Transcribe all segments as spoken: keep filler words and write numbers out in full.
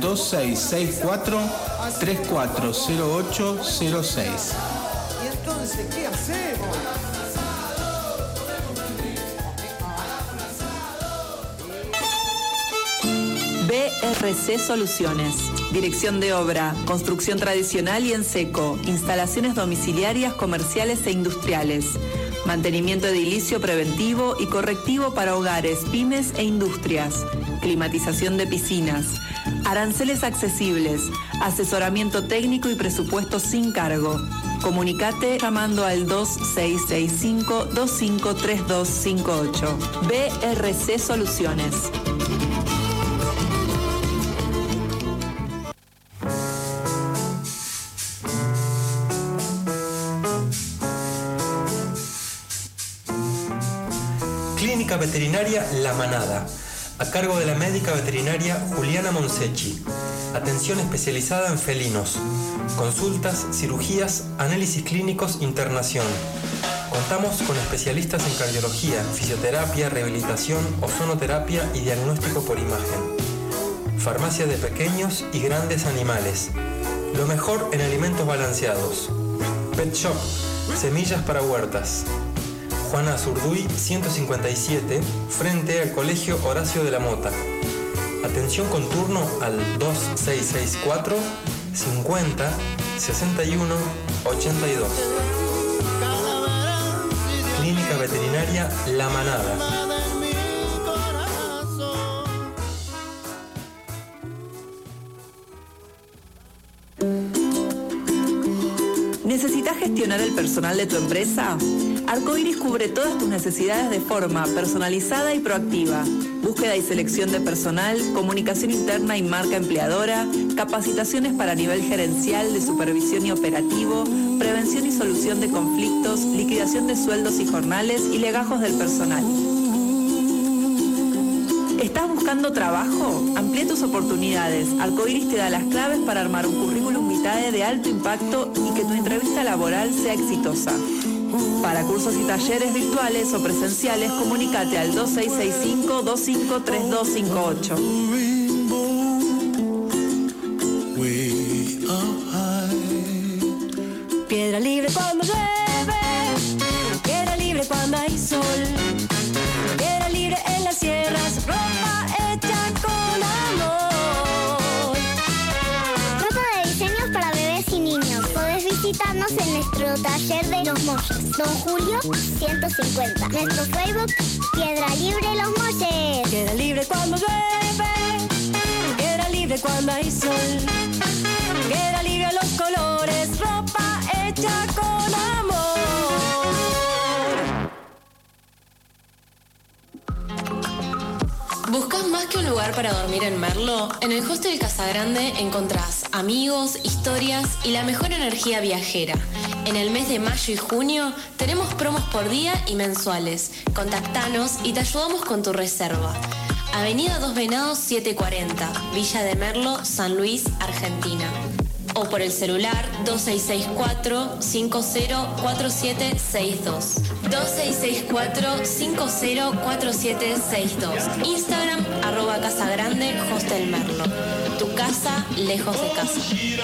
dos seis seis cuatro, tres cuatro cero ocho cero seis. ¿Y entonces qué hacemos? B R C Soluciones. Dirección de obra, construcción tradicional y en seco, instalaciones domiciliarias, comerciales e industriales. Mantenimiento edilicio preventivo y correctivo para hogares, pymes e industrias. Climatización de piscinas. Aranceles accesibles. Asesoramiento técnico y presupuesto sin cargo. Comunicate llamando al dos seis seis cinco, dos cinco tres dos cinco ocho. B R C Soluciones. Clínica Veterinaria La Manada, a cargo de la médica veterinaria Juliana Monsechi. Atención especializada en felinos. Consultas, cirugías, análisis clínicos, internación. Contamos con especialistas en cardiología, fisioterapia, rehabilitación, ozonoterapia y diagnóstico por imagen. Farmacia de pequeños y grandes animales. Lo mejor en alimentos balanceados. Pet Shop, semillas para huertas. Juana Azurduy ciento cincuenta y siete, frente al Colegio Horacio de la Mota. Atención con turno al dos seis seis cuatro, cincuenta, sesenta y uno, ochenta y dos. Clínica Veterinaria La Manada. ¿Necesitas gestionar el personal de tu empresa? Arcoiris cubre todas tus necesidades de forma personalizada y proactiva. Búsqueda y selección de personal, comunicación interna y marca empleadora, capacitaciones para nivel gerencial, de supervisión y operativo, prevención y solución de conflictos, liquidación de sueldos y jornales y legajos del personal. ¿Estás buscando trabajo? Amplía tus oportunidades. Arcoiris te da las claves para armar un currículum vitae de alto impacto y que tu entrevista laboral sea exitosa. Para cursos y talleres virtuales o presenciales, comunícate al dos seis seis cinco, dos cinco tres dos cinco ocho. Piedra libre cuando llueve, piedra libre cuando hay sol. Piedra libre en las sierras, ropa hecha con amor. Ropa de diseños para bebés y niños. Podés visitarnos en nuestro taller de los molles, Don Julio ciento cincuenta. Nuestro Facebook, Piedra Libre Los Molles. Piedra libre cuando llueve, piedra libre cuando hay sol. Piedra libre los colores, ropa hecha con amor. ¿Buscas más que un lugar para dormir en Merlo? En el Hostel Casagrande encontrás amigos, historias y la mejor energía viajera. En el mes de mayo y junio tenemos promos por día y mensuales. Contactanos y te ayudamos con tu reserva. Avenida Dos Venados setecientos cuarenta, Villa de Merlo, San Luis, Argentina. O por el celular dos seis seis cuatro, cinco cero cuatro siete seis dos. dos seis seis cuatro, cinco cero cuatro siete seis dos. Instagram, arroba Casagrande Hostel Merlo. Tu casa, lejos de casa.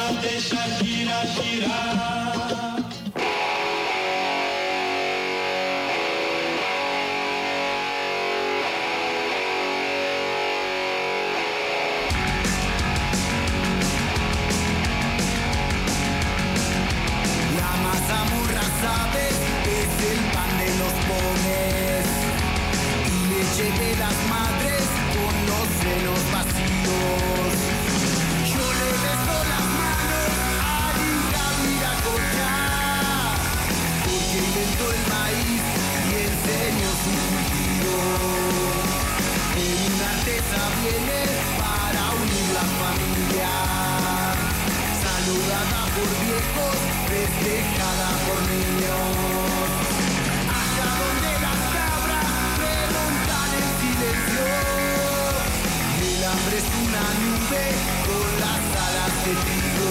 De las madres con los senos vacíos. Yo le beso las manos a Lila Viracocha, porque inventó el maíz y enseñó su cultivo. En una artesa viene para unir la familia, saludada por viejos, festejada por niños. Allá donde las cabras remontan el silencio, el hambre es una nube con las alas de trigo.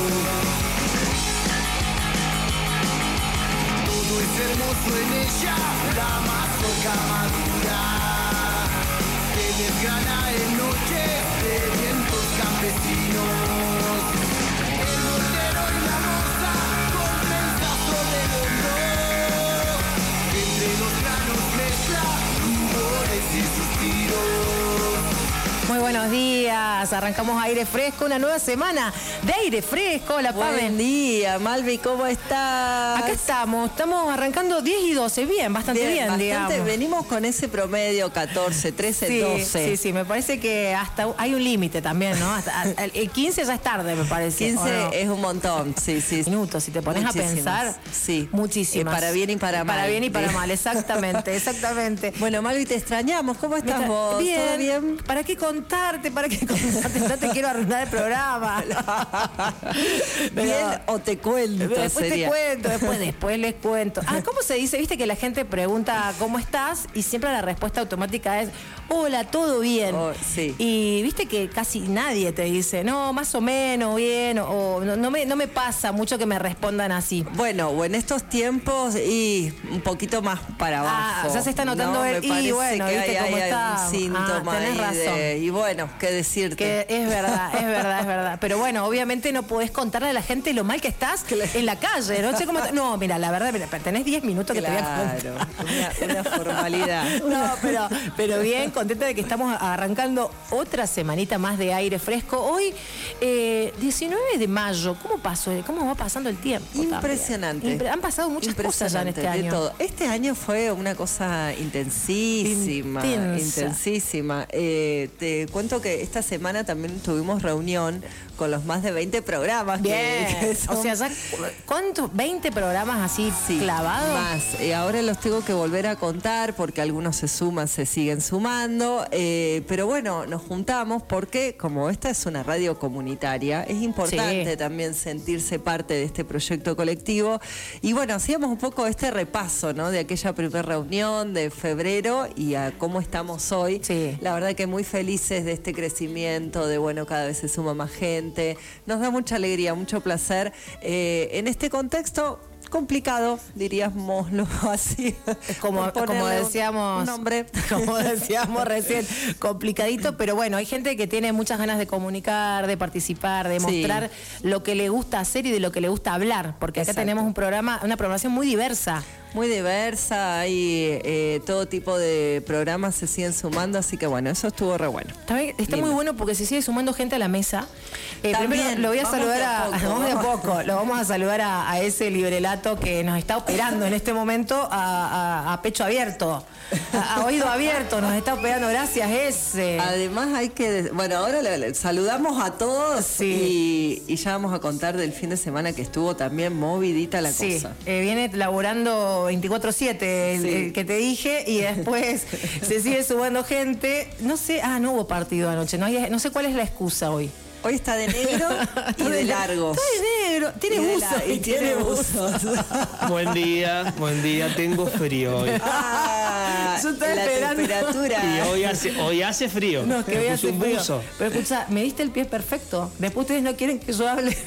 Todo es hermoso en ella, la mazorca madura, que desgrana en noches de vientos cambiantes. campesinos. El mortero y la moza con pensazo de hondo. Entre los granos mezcla rumores y suspiros. Muy buenos días, arrancamos Aire Fresco, una nueva semana de Aire Fresco. Hola, Pame. Buen día, Malvi, ¿cómo estás? Acá estamos, estamos arrancando diez y doce, bien, bastante bien, bien bastante, digamos. Venimos con ese promedio catorce, trece, sí, doce. Sí, sí, me parece que hasta hay un límite también, ¿no? Hasta, el quince ya es tarde, me parece. quince no? es un montón, sí, sí. Minutos, si te pones Muchísimas, a pensar, sí. Muchísimas. Y para bien y para mal. Para bien y para mal, exactamente, exactamente. Bueno, Malvi, te extrañamos, ¿cómo estás vos? Bien, ¿Todo bien? ¿Para qué contarte? ¿Para qué contarte? No te quiero arruinar el programa. Pero, bien o te cuento, Después sería. te cuento, después, después les cuento. Ah, ¿cómo se dice? Viste que la gente pregunta ¿cómo estás? Y siempre la respuesta automática es hola, todo bien. Oh, sí. Y viste que casi nadie te dice, no, más o menos, bien, o, o no, no, me, no me pasa mucho que me respondan así. Bueno, o en estos tiempos y un poquito más para abajo. Ah, ya se está notando no, el me parece y bueno, que viste hay, cómo hay, está. hay un síntoma ah, tenés ahí razón. de, y bueno, qué decirte. Que es verdad, es verdad, es verdad. Pero bueno, obviamente no podés contarle a la gente lo mal que estás en la calle. No sé cómo. No, mira, la verdad, mira, tenés diez minutos que claro, te voy a contar. Una, una formalidad. No, pero, pero bien, contenta de que estamos arrancando otra semanita más de Aire Fresco. Hoy, eh, diecinueve de mayo, ¿cómo pasó? ¿Cómo va pasando el tiempo? Impresionante. Impre- Han pasado muchas cosas ya en este de año. todo. Este año fue una cosa intensísima, Intensa. intensísima. Eh, te cuento que esta semana también tuvimos reunión con los más de veinte programas. Bien, que, que son... o sea, ya, ¿cuántos? ¿veinte programas así sí, clavados? Más. Eh, ahora los tengo que volver a contar porque algunos se suman, se siguen sumando. Eh, pero bueno, nos juntamos porque como esta es una radio comunitaria, es importante Sí. también sentirse parte de este proyecto colectivo. Y bueno, hacíamos un poco este repaso, ¿no? De aquella primera reunión de febrero y a cómo estamos hoy. Sí. La verdad que muy felices de este crecimiento, de bueno, cada vez se suma más gente. Nos da mucha alegría, mucho placer. Eh, en este contexto complicado, diríamoslo así. Como, Por como ponerle un- decíamos, un nombre. como decíamos recién, complicadito, pero bueno, hay gente que tiene muchas ganas de comunicar, de participar, de Sí. mostrar lo que le gusta hacer y de lo que le gusta hablar, porque acá Exacto. tenemos un programa, una programación muy diversa. Muy diversa, hay eh, todo tipo de programas se siguen sumando, así que bueno, eso estuvo re bueno. Está, bien, está Lindo. muy bueno porque se sigue sumando gente a la mesa. Eh, También, primero lo voy a vamos saludar de a, a poco. vamos de a poco, lo vamos a saludar a, a ese librelato que nos está operando en este momento a, a- a pecho abierto, a, a oído abierto, nos está operando, gracias ese. Además hay que, bueno, ahora le, le saludamos a todos Sí. y, y ya vamos a contar del fin de semana que estuvo también movidita la Sí, cosa. eh, viene laburando veinticuatro siete, el, Sí. el que te dije, y después se sigue sumando gente. No sé, ah, no hubo partido anoche, no, hay- no sé cuál es la excusa hoy. Hoy está de negro y de largos. Está de negro, tiene Y de buzos. la- y tiene buzos. Buen día, buen día, tengo frío hoy. Ah, Yo estaba la esperando. temperatura. Y hoy hace, hoy hace frío. No, que Me voy a puse hacer un frío. buzo. Pero escucha, me diste el pie perfecto. Después ustedes no quieren que yo hable.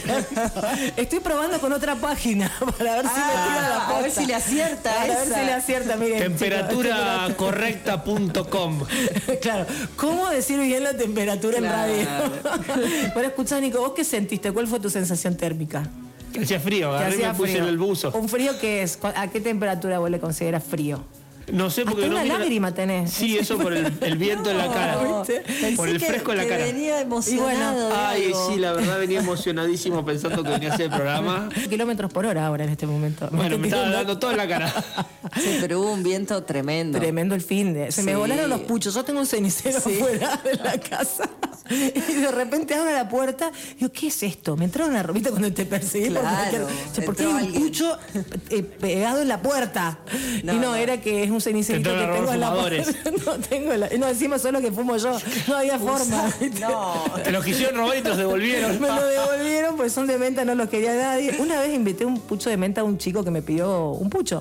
Estoy probando con otra página para ver si me tira la Ah, a ver posta. si le acierta A ver esa. si le acierta, miren. Temperatura correcta punto com. chicos. Claro, ¿cómo decir bien la temperatura Claro. en radio? Bueno, escuchá, Nico, ¿vos qué sentiste? ¿Cuál fue tu sensación térmica? Hacía frío, Que agarré y me hacía puse frío. el buzo. ¿Un frío qué es? ¿A qué temperatura vos le consideras frío? No sé porque Hasta no una miro la- lágrima tenés. Sí, eso por el, el viento en la cara. ¿viste? Pensé Por el que- fresco en la que cara. venía emocionado. de Ay, algo. sí, la verdad venía emocionadísimo pensando que venía a hacer el programa. Kilómetros por hora ahora en este momento. Bueno, me estaba dando todo en la cara. Sí, pero hubo un viento tremendo. Tremendo el fin de. Se me Sí. volaron los puchos. Yo tengo un cenicero Sí. afuera de la casa. Y de repente abro la puerta. Digo, ¿qué es esto? Me entraron a Robita cuando te perseguí. por Claro, cualquier- Che, ¿por qué hay entró un alguien. pucho eh, pegado en la puerta? No, y no, no. era que es un cenicerito Te que entraron a tengo en la robar puerta. fumadores. No, tengo la- no, encima solo que fumo yo. No había forma. No. Te los quisieron robar y te los devolvieron. Me lo devolvieron, pues son de menta, no los quería nadie. Una vez invité un pucho de menta a un chico que me pidió un pucho.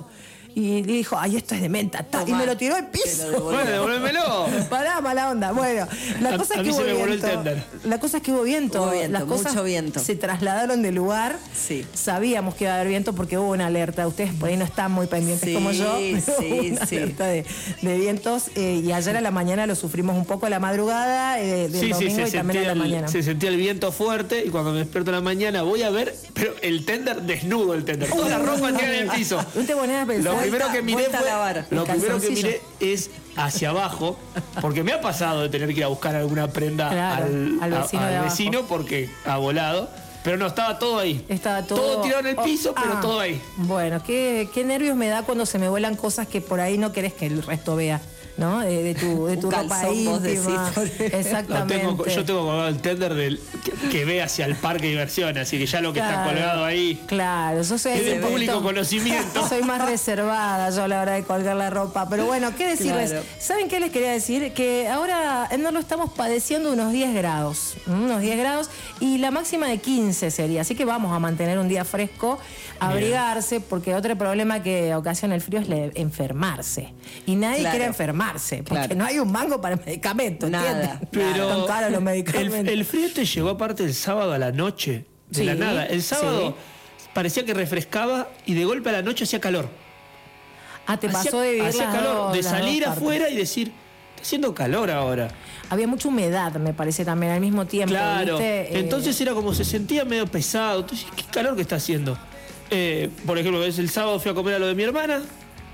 Y dijo, ay, esto es de menta. Ta, y me lo tiró al piso. Bueno, devuélvemelo. Pará, mala onda. Bueno, la A- cosa a es mí que se hubo me voló el viento. tender. La cosa es que hubo viento. Hubo viento, Las cosas mucho viento. se trasladaron de lugar. Sí. Sabíamos que iba a haber viento porque hubo una alerta. Ustedes por ahí no están muy pendientes Sí, como yo. pero sí, hubo una sí. alerta de, de vientos. eh, y ayer a la mañana lo sufrimos un poco a la madrugada, eh, del Sí, sí, domingo se y también a sentía, la mañana. el, se sentía el viento fuerte y cuando me despierto en la mañana voy a ver, pero el tender desnudo, el tender. Toda la ropa tirada en el piso. No te ponías a pensar. Lo primero que miré vuelta a fue, lavar. lo El primero que calzoncillo. miré es hacia abajo, porque me ha pasado de tener que ir a buscar alguna prenda Claro, al, al a- vecino al de abajo. vecino porque ha volado, pero no, estaba todo ahí. Estaba todo, Todo tirado en el piso, pero ah, todo ahí. Bueno, qué, qué nervios me da cuando se me vuelan cosas que por ahí no querés que el resto vea, ¿no? De, de tu, de Un tu ropa calzón, vos íntima. decís, por ejemplo. Lo Exactamente. tengo- yo tengo colgado el tender del, que, que ve hacia el parque de diversiones, así que ya lo que está Claro, colgado ahí Claro, yo soy es de un poquito- público conocimiento. Soy más reservada yo a la hora de colgar la ropa. Pero bueno, ¿qué decirles? Claro. ¿Saben qué les quería decir? Que ahora en Merlo estamos padeciendo unos diez grados. ¿m? Unos diez grados y la máxima de quince sería. Así que vamos a mantener un día fresco, abrigarse, porque otro problema que ocasiona el frío es le- enfermarse. Y nadie Claro. quiere enfermarse, porque Claro. no hay un mango para medicamentos, Nada, ¿entiendes? Pero Son caros los el, medicamentos. el frío te llegó aparte el sábado a la noche, de Sí, la nada. El sábado sí. parecía que refrescaba y de golpe a la noche hacía calor. Ah, te Hacía- pasó de vivir hacía las calor, dos- de las dos salir partes. afuera y decir, está haciendo calor ahora. Había mucha humedad, me parece, también al mismo tiempo. Claro. ¿viste? Eh, Entonces era como se sentía medio pesado. Entonces, qué calor que está haciendo. Eh, por ejemplo, es el sábado fui a comer a lo de mi hermana,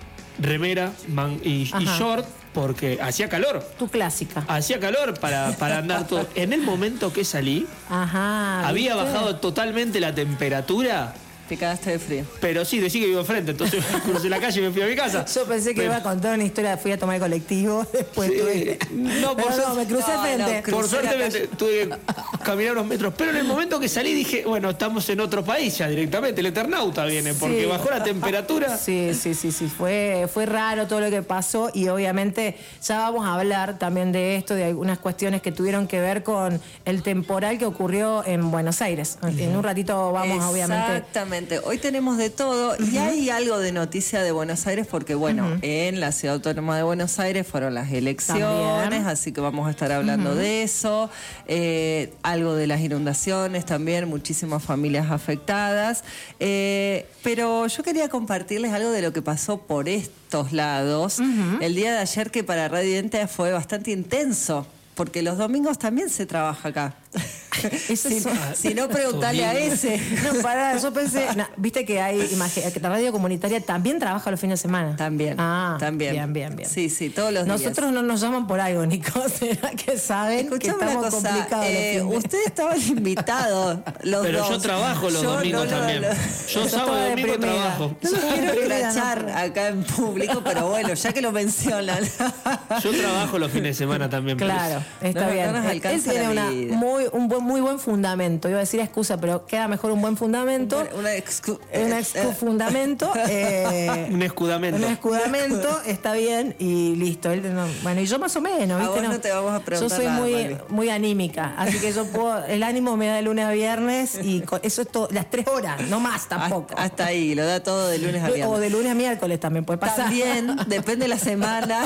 remera man- y, y Ajá. short, porque hacía calor. tu clásica. Hacía calor para, para andar todo. En el momento que salí, Ajá. había ¿viste? bajado totalmente la temperatura. Te cagaste de frío. Pero sí, decí que vivo enfrente, entonces crucé la calle y me fui a mi casa. Yo pensé que Pero- iba a contar una historia, fui a tomar el colectivo, después Sí. tuve... No, por Pero no, suerte- me crucé No, frente. no, Por Crucé suerte la me calle. tuve que caminar unos metros. Pero en el momento que salí dije, bueno, estamos en otro país ya directamente. El Eternauta viene, porque Sí. bajó la temperatura. Sí, sí, sí, sí, fue, fue raro todo lo que pasó y obviamente ya vamos a hablar también de esto, de algunas cuestiones que tuvieron que ver con el temporal que ocurrió en Buenos Aires. En un ratito vamos obviamente... Exactamente. Hoy tenemos de todo y hay algo de noticia de Buenos Aires porque, bueno, en la Ciudad Autónoma de Buenos Aires fueron las elecciones, También. así que vamos a estar hablando de eso. Eh, algo de las inundaciones también, muchísimas familias afectadas. Eh, pero yo quería compartirles algo de lo que pasó por estos lados el día de ayer, que para Radio Identidad fue bastante intenso. Porque los domingos también se trabaja acá. Eso si, es- si no, preguntale a ese. No, pará, yo pensé, no, viste que hay, imagi- que la radio comunitaria también trabaja los fines de semana. También. Ah, también. bien, bien, bien. Sí, sí, todos los días. Nosotros no nos llaman por algo, Nico, ¿será que saben que Escuchame una estamos cosa, complicados los eh, fines? ustedes estaban invitados los Pero dos. yo trabajo los Yo domingos no, no, también. no. Yo Yo sábado estaba y domingo deprimida. trabajo. No quiero Deprimida, escrachar no. acá en público, pero bueno, ya que lo mencionan. Yo trabajo los fines de semana también. por Claro, eso. está No, bien. no nos Él- alcanza Él tiene la una vida. muy, un buen, muy buen fundamento. Iba a decir excusa, pero queda mejor un buen fundamento. Una excu- Un ex fundamento. eh, Un escudamento. Un escudamento, está bien y listo. Él no- bueno, y yo más o menos, A ¿viste? vos no te vamos a preguntar Yo soy nada, muy, Malvi. muy anímica, así que yo puedo, el ánimo me da de lunes a viernes y co- eso es todo, las tres horas, no más tampoco. Hasta, hasta ahí, lo da todo de lunes a viernes. O de lunes a miércoles también puede pasar. También, depende de la semana.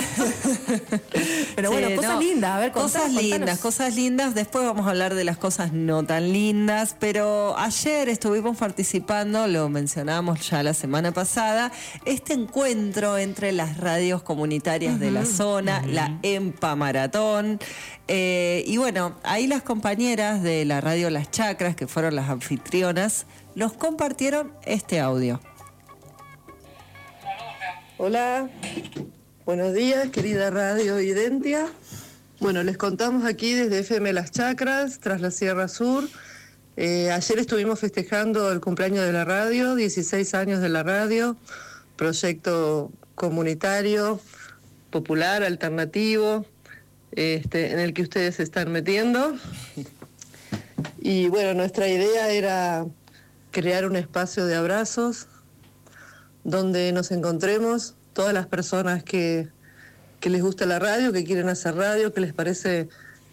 Pero bueno, cosas lindas, a ver, contá- cosas contanos. lindas, cosas lindas. Después vamos a hablar de las cosas no tan lindas, pero ayer estuvimos participando, lo mencionábamos ya la semana pasada, este encuentro entre las radios comunitarias de la zona, la EMPA Maratón. Eh, y bueno, ahí las compañeras de la radio Las Chacras, que fueron las anfitrionas, nos compartieron este audio. Hola, buenos días, querida Radio Identia. Bueno, les contamos aquí desde F M Las Chacras, tras la Sierra Sur. Eh, ayer estuvimos festejando el cumpleaños de la radio, dieciséis años de la radio, proyecto comunitario, popular, alternativo, este, en el que ustedes se están metiendo. Y bueno, nuestra idea era crear un espacio de abrazos donde nos encontremos todas las personas que, que les gusta la radio, que quieren hacer radio, que les parece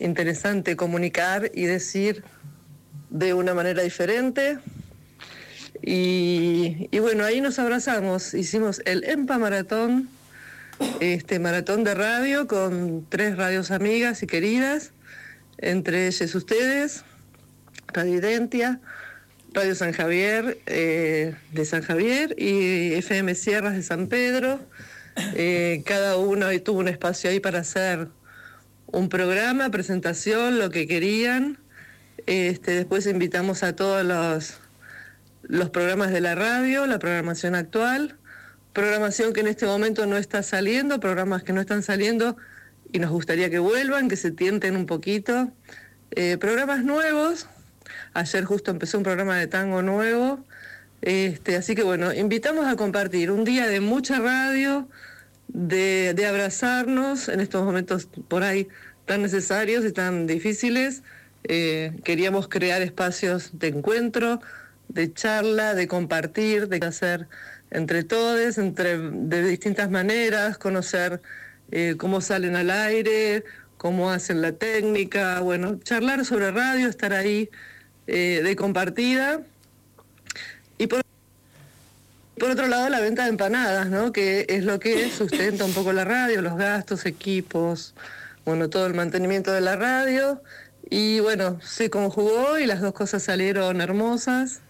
interesante comunicar y decir de una manera diferente. Y, y bueno, ahí nos abrazamos, hicimos el EMPA Maratón, este maratón de radio con tres radios amigas y queridas, entre ellas ustedes, Radio Identia, Radio San Javier eh, de San Javier y F M Sierras de San Pedro. Eh, cada uno ahí tuvo un espacio ahí para hacer un programa, presentación, lo que querían. Este, después invitamos a todos los, los programas de la radio, la programación actual, programación que en este momento no está saliendo, programas que no están saliendo y nos gustaría que vuelvan, que se tienten un poquito. Eh, programas nuevos. Ayer justo empezó un programa de tango nuevo, este, así que bueno, invitamos a compartir un día de mucha radio, de, de abrazarnos en estos momentos por ahí tan necesarios y tan difíciles. Eh, queríamos crear espacios de encuentro, de charla, de compartir, de hacer entre todos, entre, de distintas maneras, conocer eh, cómo salen al aire, cómo hacen la técnica, bueno, charlar sobre radio, estar ahí eh, de compartida. Y por, por otro lado, la venta de empanadas, ¿no? Que es lo que sustenta un poco la radio, los gastos, equipos, bueno, todo el mantenimiento de la radio. Y bueno, se conjugó y las dos cosas salieron hermosas.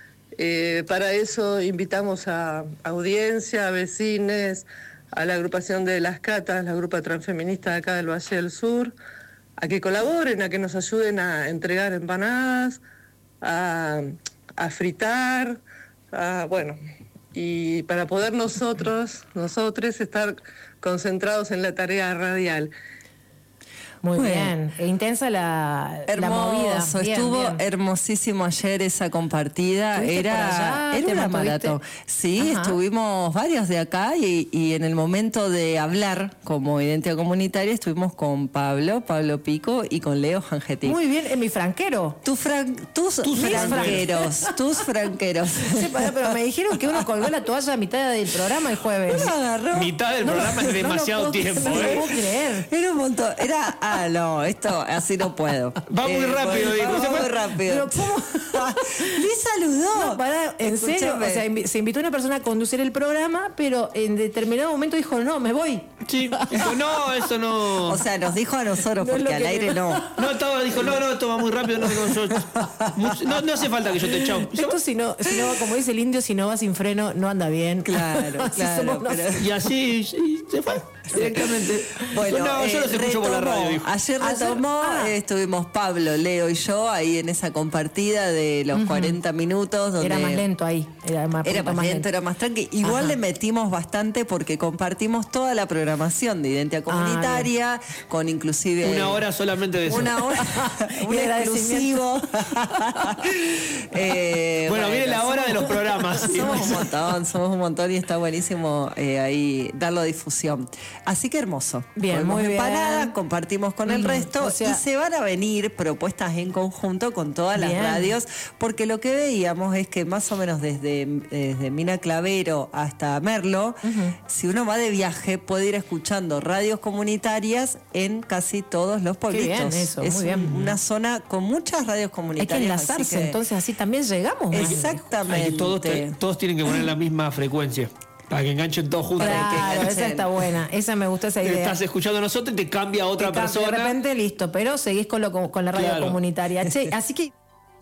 Eh, para eso invitamos a audiencia, a vecines, a la agrupación de Las Catas, la grupa transfeminista de acá del Valle del Sur, a que colaboren, a que nos ayuden a entregar empanadas, a, a fritar, a, bueno, y para poder nosotros, nosotros estar concentrados en la tarea radial. Muy Bueno. bien, e intensa la, la Hermoso, movida. Bien, estuvo bien. hermosísimo ayer esa compartida. ¿Estuviste Era, por allá? era ¿Te una mantuviste? maratón. Sí, Ajá. estuvimos varios de acá y, y en el momento de hablar como identidad comunitaria estuvimos con Pablo, Pablo Pico y con Leo Jangetic. Muy bien, en mi franquero. Tu fran- tus, Tus franqueros, tus franqueros. Sí, pero, pero me dijeron que uno colgó la toalla a mitad del programa el jueves. Uno agarró. Mitad del No, programa no es lo demasiado puedo- tiempo, No lo ¿eh? puedo creer. Era un montón. Era, ah, no, esto así no puedo. Va muy rápido, bueno, dijo. Va muy rápido. Pero ¿cómo? Ni saludó. No, pará, en serio, Escúchame. o sea, invi- se invitó a una persona a conducir el programa, pero en determinado momento dijo, no, me voy. Sí, dijo, no, eso no. O sea, nos dijo a nosotros, No es porque lo al que aire le- no. No, estaba, dijo, no, no, esto va muy rápido, no, no, yo- mucho- no, no hace falta que yo te chao. Esto si no, si no, como dice el indio, si no va sin freno, no anda bien. Claro, Así claro, somos pero- nosotros. Y así y se fue directamente. Bueno, no, yo eh, los escucho por la retomó. radio, dijo. Ayer Ayer- retomó, ah. eh, estuvimos Pablo, Leo y yo ahí en esa compartida de los cuarenta minutos. Donde Era más lento ahí. Era más, Era poquito más lento, era más tranqui. Igual Ajá. le metimos bastante porque compartimos toda la programación de Identidad Comunitaria, con inclusive... Una hora solamente de eso. Una hora, un Y exclusivo. agradecimiento. Eh, Bueno, viene la hora de los programas. Somos un montón, somos un montón y está buenísimo eh, ahí darlo difusión. Así que hermoso. Bien, Comemos muy bien. empanadas, compartimos con el Ujú, resto o sea- y se van a venir propuestas en conjunto con todas las Bien. radios, porque lo que veíamos es que más o menos desde, desde Mina Clavero hasta Merlo, si uno va de viaje puede ir escuchando radios comunitarias en casi todos los pueblitos. bien eso, es muy bien. un- una zona con muchas radios Hay que comunitarias. así enlazarse, que- entonces así también llegamos. ¿no? Exactamente. Hay que todos, te- todos tienen que poner la misma frecuencia para que enganchen todos juntos. Claro, esa está buena. Esa me gusta esa Te idea. estás escuchando a nosotros y te cambia a otra Te cambia, persona. De repente, listo, pero seguís con, lo, con la radio Claro. comunitaria. Che, así que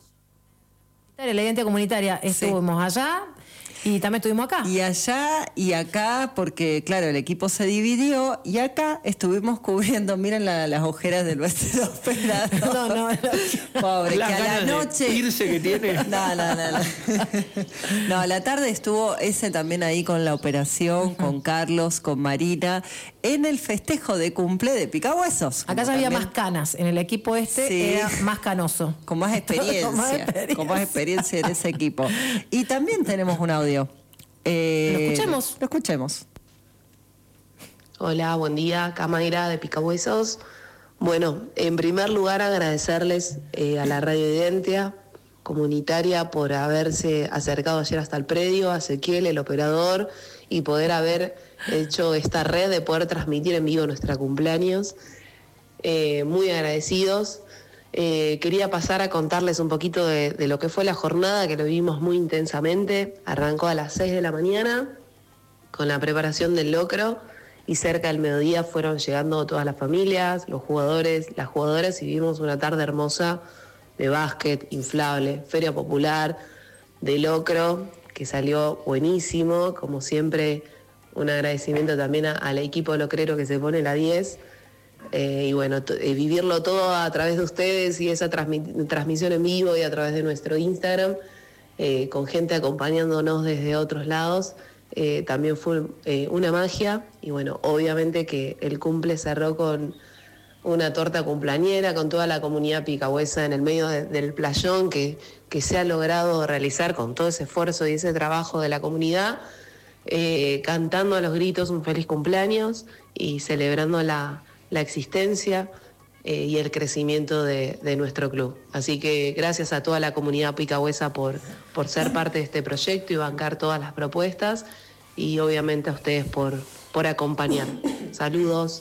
la identidad comunitaria estuvimos allá y también estuvimos acá. Y allá y acá, porque claro, el equipo se dividió y acá estuvimos cubriendo, miren la- las ojeras del vestido operado. No, no, no. Pobre, Las que a la ganas de noche. irse que tiene. No, no, no, no. No, a la tarde estuvo ese también ahí con la operación, con Carlos, con Marina, en el festejo de cumple de Picahuesos. Acá ya había más canas. En el equipo este Sí. era más canoso. Con más experiencia, Con más experiencia. con más experiencia en ese equipo. Y también tenemos un audio. Eh, ¿Lo escuchemos? Lo escuchemos. Hola, buen día, acá Mayra de Picahuesos. Bueno, en primer lugar agradecerles eh, a la Radio Identia Comunitaria por haberse acercado ayer hasta el predio, a Ezequiel, el operador, y poder haber hecho esta red de poder transmitir en vivo nuestra cumpleaños. Eh, muy agradecidos. Eh, quería pasar a contarles un poquito de, de lo que fue la jornada, que lo vivimos muy intensamente. Arrancó a las seis de la mañana con la preparación del locro y cerca del mediodía fueron llegando todas las familias, los jugadores, las jugadoras y vivimos una tarde hermosa de básquet, inflable, feria popular, de locro, que salió buenísimo. Como siempre, un agradecimiento también a, al equipo locrero que se pone la diez. Eh, y bueno, t- eh, vivirlo todo a través de ustedes y esa transmi- transmisión en vivo y a través de nuestro Instagram, eh, con gente acompañándonos desde otros lados, eh, también fue eh, una magia. Y bueno, obviamente que el cumple cerró con una torta cumpleañera con toda la comunidad picahuesa en el medio de, del playón que, que se ha logrado realizar con todo ese esfuerzo y ese trabajo de la comunidad, eh, cantando a los gritos un feliz cumpleaños y celebrando la la existencia eh, y el crecimiento de, de nuestro club. Así que gracias a toda la comunidad picahuesa por, por ser parte de este proyecto y bancar todas las propuestas, y obviamente a ustedes por, por acompañar. Saludos.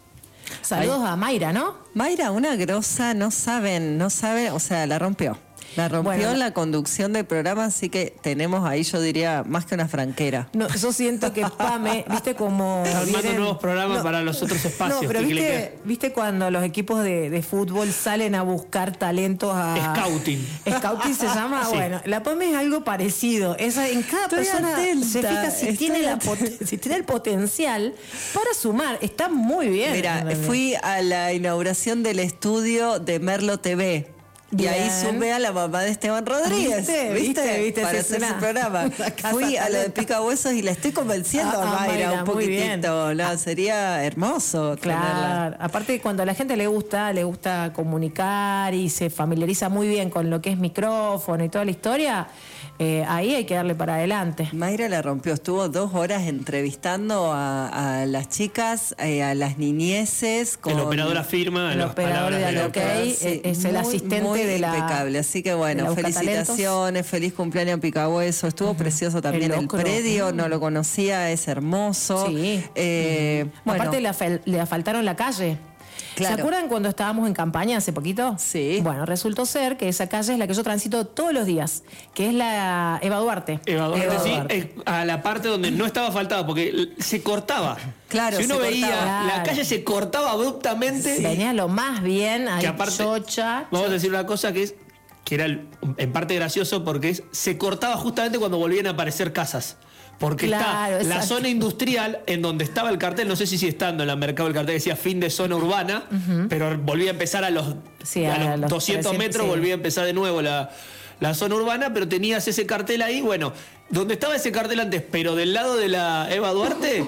Saludos a Mayra, ¿no? Mayra, una grosa, no saben, no saben, o sea, la rompió. La rompió Bueno, en la conducción del programa, así que tenemos ahí, yo diría, más que una franquera. No, yo siento que Pame, viste como... Armando vienen- nuevos programas No, para los otros espacios. No, pero que le viste, quedan. viste cuando los equipos de, de fútbol salen a buscar talentos a... Scouting. Scouting se llama, Sí. bueno, la Pame es algo parecido. Esa, en cada Estoy persona atenta, se fija si estoy tiene, la atenta. pot- si tiene el potencial para sumar. Está muy bien. Mira, ¿entendés? fui a la inauguración del estudio de Merlo T V. Y ahí Bien. sumé a la mamá de Esteban Rodríguez. ¿Viste? ¿Viste? ¿Viste? Para Ese hacer es su una- programa. una casa Fui a lo de talento. Pica Huesos y la estoy convenciendo Ah, a ah, Mayra Mayra, un muy bien. poquitito. No, sería hermoso tenerla. Claro, aparte cuando a la gente le gusta, le gusta comunicar y se familiariza muy bien con lo que es micrófono y toda la historia, eh, ahí hay que darle para adelante. Mayra la rompió, estuvo dos horas entrevistando a, a las chicas, eh, a las niñeces. Con El operador afirma El las operador palabras de la Aloque operadora. es- es el asistente muy de la- impecable. Así que de bueno, la Buscatalentos. felicitaciones, feliz cumpleaños Picahueso. Estuvo precioso también El el, locro. predio, no lo conocía, es hermoso. Sí. Eh, bueno, Aparte le, afal- le asfaltaron la calle. Claro. ¿Se acuerdan cuando estábamos en campaña hace poquito? Sí. Bueno, resultó ser que esa calle es la que yo transito todos los días, que es la Eva Duarte. Eva Duarte, Eva sí, Duarte. eh, a la parte donde no estaba asfaltado, porque l- se cortaba. Claro, si uno se veía, cortaba. la Claro. calle se cortaba abruptamente. Venía lo más bien, ahí Que aparte, chocha. vamos a decir una cosa que es que era el- en parte gracioso, porque es, se cortaba justamente cuando volvían a aparecer casas. Porque Claro, está la exacto. zona industrial en donde estaba el cartel, no sé si sigue estando en el mercado el cartel que decía fin de zona urbana, pero volvía a empezar a los, Sí, a a los los doscientos trescientos, metros, sí. volvía a empezar de nuevo la, la zona urbana, pero tenías ese cartel ahí, bueno, donde estaba ese cartel antes, pero del lado de la Eva Duarte,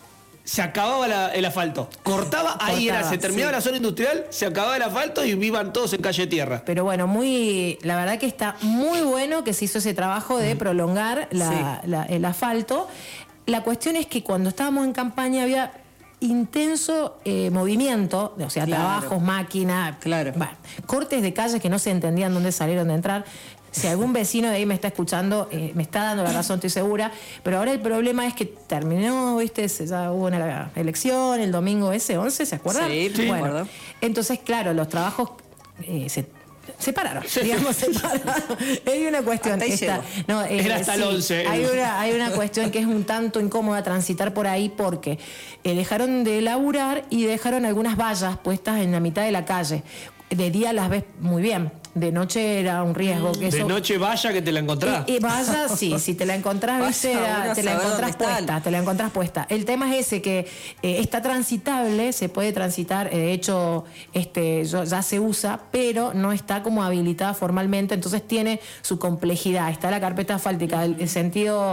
se acababa la- el asfalto. Cortaba, ahí era, Cortaba, se terminaba sí. la zona industrial, se acababa el asfalto y vivan todos en calle tierra. Pero bueno, muy, la verdad que está muy bueno que se hizo ese trabajo de prolongar la- la- el asfalto. La cuestión es que cuando estábamos en campaña había intenso eh, movimiento, o sea, Claro. trabajos, máquinas, Claro. bueno, cortes de calles que no se entendían dónde salieron de entrar. Si algún vecino de ahí me está escuchando, eh, me está dando la razón, estoy segura. Pero ahora el problema es que terminó, ¿viste? Se- Ya hubo una elección el domingo ese once, ¿se acuerdan? Sí, sí. me Bueno, acuerdo. entonces, claro, los trabajos eh, se separaron, digamos, separaron. Hay una cuestión. Hasta ahí esta- llegó. no, eh, Era hasta el once. Hay una, hay una cuestión que es un tanto incómoda transitar por ahí porque eh, dejaron de laburar y dejaron algunas vallas puestas en la mitad de la calle. De día las ves muy bien. De noche era un riesgo. Que De eso, noche vaya que te la encontrás. y, y vaya, sí, si te la encontrás, Vaya viste, uno la- a te la saber encontrás dónde está. puesta, te la encontrás puesta. El tema es ese, que eh, está transitable, se puede transitar, eh, de hecho, este, yo- ya se usa, pero no está como habilitada formalmente, entonces tiene su complejidad. Está la carpeta asfáltica, el, el sentido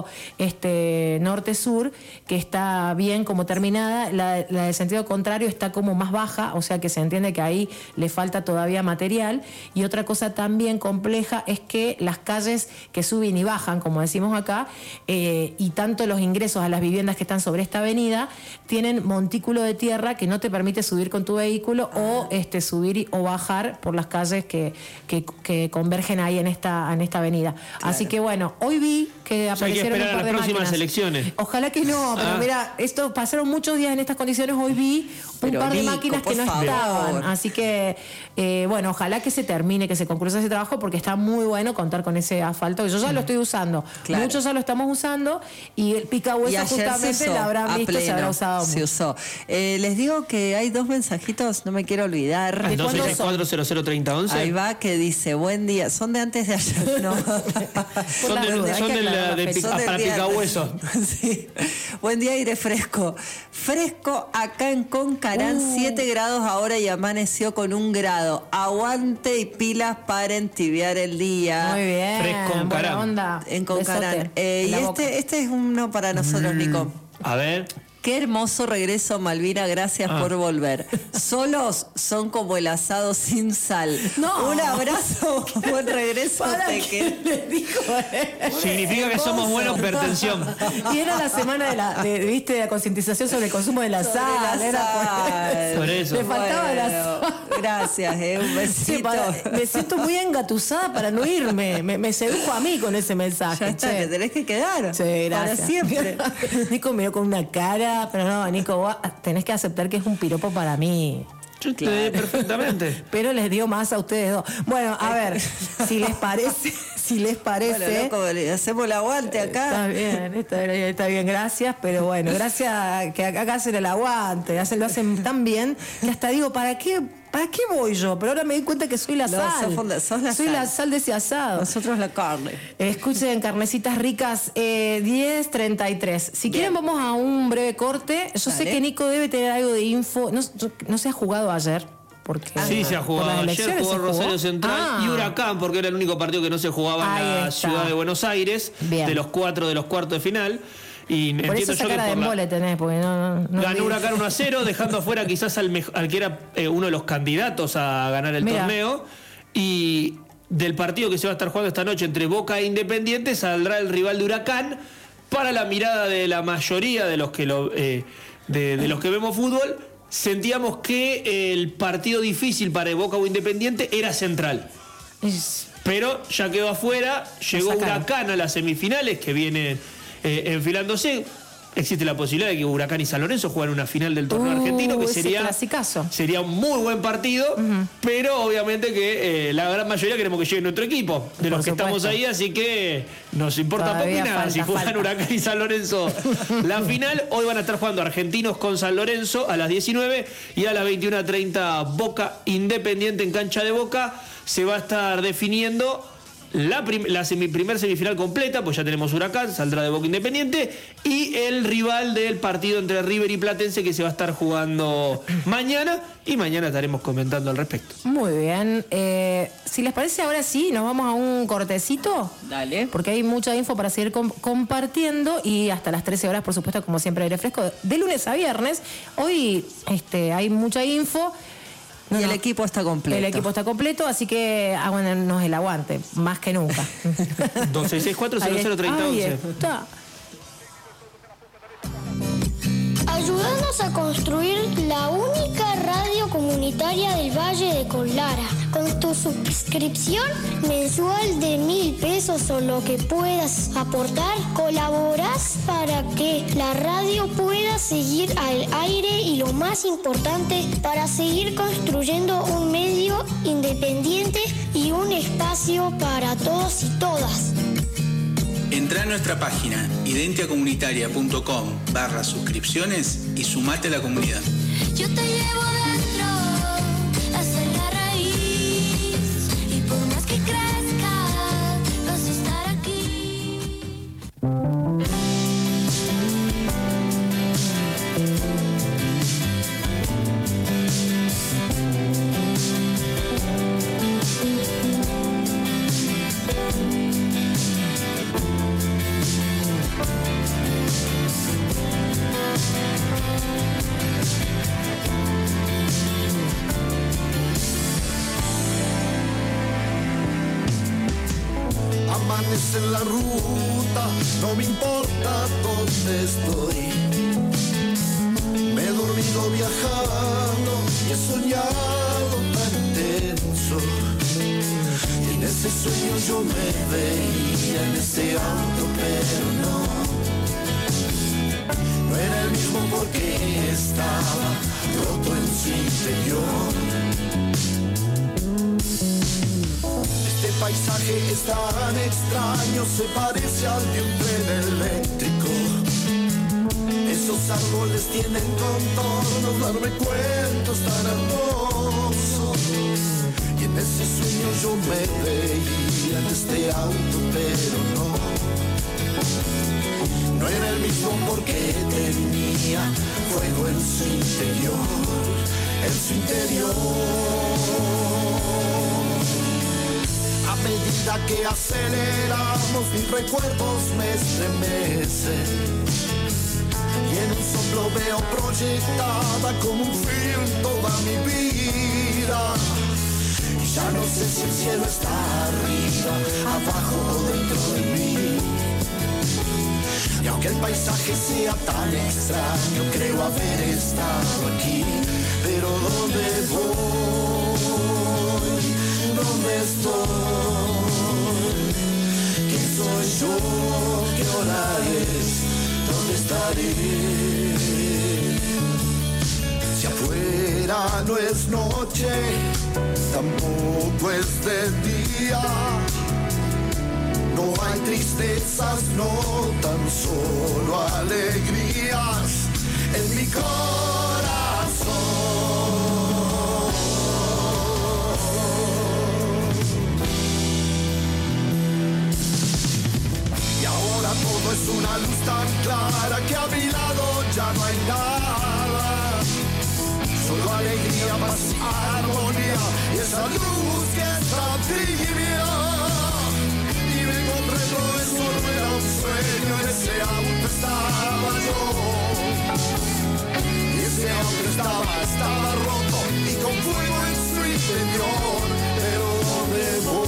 este, norte-sur, que está bien como terminada, la, la del sentido contrario está como más baja, o sea que se entiende que ahí le falta todavía material. Y otra cosa también compleja es que las calles que suben y bajan, como decimos acá, eh, y tanto los ingresos a las viviendas que están sobre esta avenida, tienen montículo de tierra que no te permite subir con tu vehículo o este, subir y, o bajar por las calles que, que, que convergen ahí en esta, en esta avenida. Claro. Así que bueno, hoy vi que aparecieron o sea, hay que esperar un par de a las próximas máquinas. Elecciones. Ojalá que no, pero Ah. mira, esto pasaron muchos días en estas condiciones, hoy vi un Pero, par de Nico, máquinas que por no favor. estaban. Así que, eh, bueno, ojalá que se termine, que se concluya ese trabajo, porque está muy bueno contar con ese asfalto, que yo ya lo estoy usando. Claro. Muchos ya lo estamos usando, y el Y picahueso ayer se justamente usó lo habrán a visto, se pleno, habrá usado se mucho. usó. Eh, les digo que hay dos mensajitos, no me quiero olvidar. dos seis seis cuatro cero cero tres cero uno uno. Ahí va, que dice, buen día. Son de antes de ayer, ¿no? Son del- son del- de pica- Son del para viernes. picahueso. Sí. Buen día, aire fresco. Fresco acá en Concarán, Uh. siete grados ahora y amaneció con un grado. Aguante y pilas para entibiar el día. Muy bien. Fresco, buena Concarán. onda. En Concarán. Besote Eh, en y la boca. este, este es uno para nosotros, Nico. A ver. Qué hermoso regreso, Malvina, gracias Ah. por volver. Solos son como el asado sin sal. No. Un abrazo, buen regreso. ¿Para te qué que- le dijo? Significa que somos buenos hipertensión. Y era la semana de la, de, ¿viste? de la concientización sobre el consumo de la Sobre sal. la era por sal. Por eso. Le faltaba la Bueno, sal. gracias, eh, un Sí, besito. para- me siento muy engatusada para no irme. Me, me sedujo a mí con ese mensaje. Ya está, che. te tenés que quedar. Sí, gracias. Para siempre. Nico miró con una cara, pero no, Nico, vos tenés que aceptar que es un piropo para mí. Yo te di perfectamente. Pero les dio más a ustedes dos. Bueno, a ver, si les parece, si les parece. Bueno, loco, le hacemos el aguante acá. Está bien, está bien, está bien, gracias, pero bueno, gracias que acá hacen el aguante, hacen, lo hacen tan bien que hasta digo, ¿para qué, para qué voy yo? Pero ahora me di cuenta que soy la No, sal. sos fonda- sos la soy sal. la sal de ese asado. Nosotros la carne. Escuchen, carnecitas ricas, eh, diez treinta y tres. Si quieren vamos a un breve corte. Yo sé Dale. que Nico debe tener algo de info. No, no se ha jugado ayer. Porque Sí, se ha por jugado. las Ayer elecciones jugó se jugó. Rosario Central Ah. y Huracán, porque era el único partido que no se jugaba en Ahí la está. ciudad de Buenos Aires, Bien. de los cuatro de los cuartos de final. Y Por entiendo eso esa yo que cara de por la- embole tenés, porque no, no, no ganó me- Huracán uno a cero, dejando afuera quizás al, mej- al que era eh, uno de los candidatos a ganar el Mira. torneo. Y del partido que se va a estar jugando esta noche entre Boca e Independiente saldrá el rival de Huracán. Para la mirada de la mayoría de los que lo, eh, de, de los que vemos fútbol, sentíamos que el partido difícil para Boca o Independiente era Central. Es- Pero ya quedó afuera, llegó sacaron. Huracán a las semifinales que vienen eh, enfilándose. Existe la posibilidad de que Huracán y San Lorenzo jueguen una final del torneo Uh, argentino, que ese sería, clasicazo. sería un muy buen partido, pero obviamente que eh, la gran mayoría queremos que llegue nuestro equipo, de los Por que estamos supuesto. ahí, así que nos importa Todavía poco y nada. falta, Si juegan falta. Huracán y San Lorenzo la final, hoy van a estar jugando Argentinos con San Lorenzo a las diecinueve y a las veintiuna treinta Boca Independiente en cancha de Boca. Se va a estar definiendo la, prim- la semi- primer semifinal completa, pues ya tenemos Huracán, saldrá de Boca Independiente, y el rival del partido entre River y Platense que se va a estar jugando mañana, y mañana estaremos comentando al respecto. Muy bien. Eh, si les parece, ahora sí, nos vamos a un cortecito. Dale. Porque hay mucha info para seguir com- compartiendo y hasta las trece horas, por supuesto, como siempre, aire fresco, de lunes a viernes. Hoy este, hay mucha info. No, y el no. equipo está completo. El equipo está completo, así que háganos el aguante, más que nunca. dos seis seis cuatro cero cero tres cero uno Ahí uno. está. Ayúdanos a construir la única radio comunitaria del Valle de Conlara. Con tu suscripción mensual de mil pesos o lo que puedas aportar, colaboras para que la radio pueda seguir al aire y lo más importante, para seguir construyendo un medio independiente y un espacio para todos y todas. Entrá a nuestra página identiacomunitaria.com barra suscripciones y sumate a la comunidad. Yo te llevo dentro, esa es la raíz. Y por más que crezca, vas a estar aquí. amanece en la ruta, no me importa dónde estoy. Me he dormido viajando y he soñado tan intenso. Y en ese sueño yo me veía en ese auto, pero no. No era el mismo porque estaba roto en su interior. Este paisaje es tan extraño, se parece al de un tren eléctrico. Esos árboles tienen contornos, darme cuentos tan hermosos. Y en ese sueño yo me veía en este auto, pero no. No era el mismo porque tenía fuego en su interior, en su interior. A medida que aceleramos, mis recuerdos me estremecen. Y en un soplo veo proyectada como un film toda mi vida. Y ya no sé si el cielo está arriba, abajo o dentro de mí. Y aunque el paisaje sea tan extraño, creo haber estado aquí. Pero ¿dónde voy? ¿Dónde estoy? ¿Quién soy yo? ¿Qué hora es? ¿Dónde estaré? Si afuera no es noche, tampoco es de día. No hay tristezas, no tan solo alegrías en mi corazón. Y ahora todo es una luz tan clara que a mi lado ya no hay nada. Solo alegría, paz y armonía, y esa luz que está tibia. Todo eso no era un sueño, en ese auto estaba yo. Y ese auto estaba, estaba roto y con fuego en su interior. Pero ¿dónde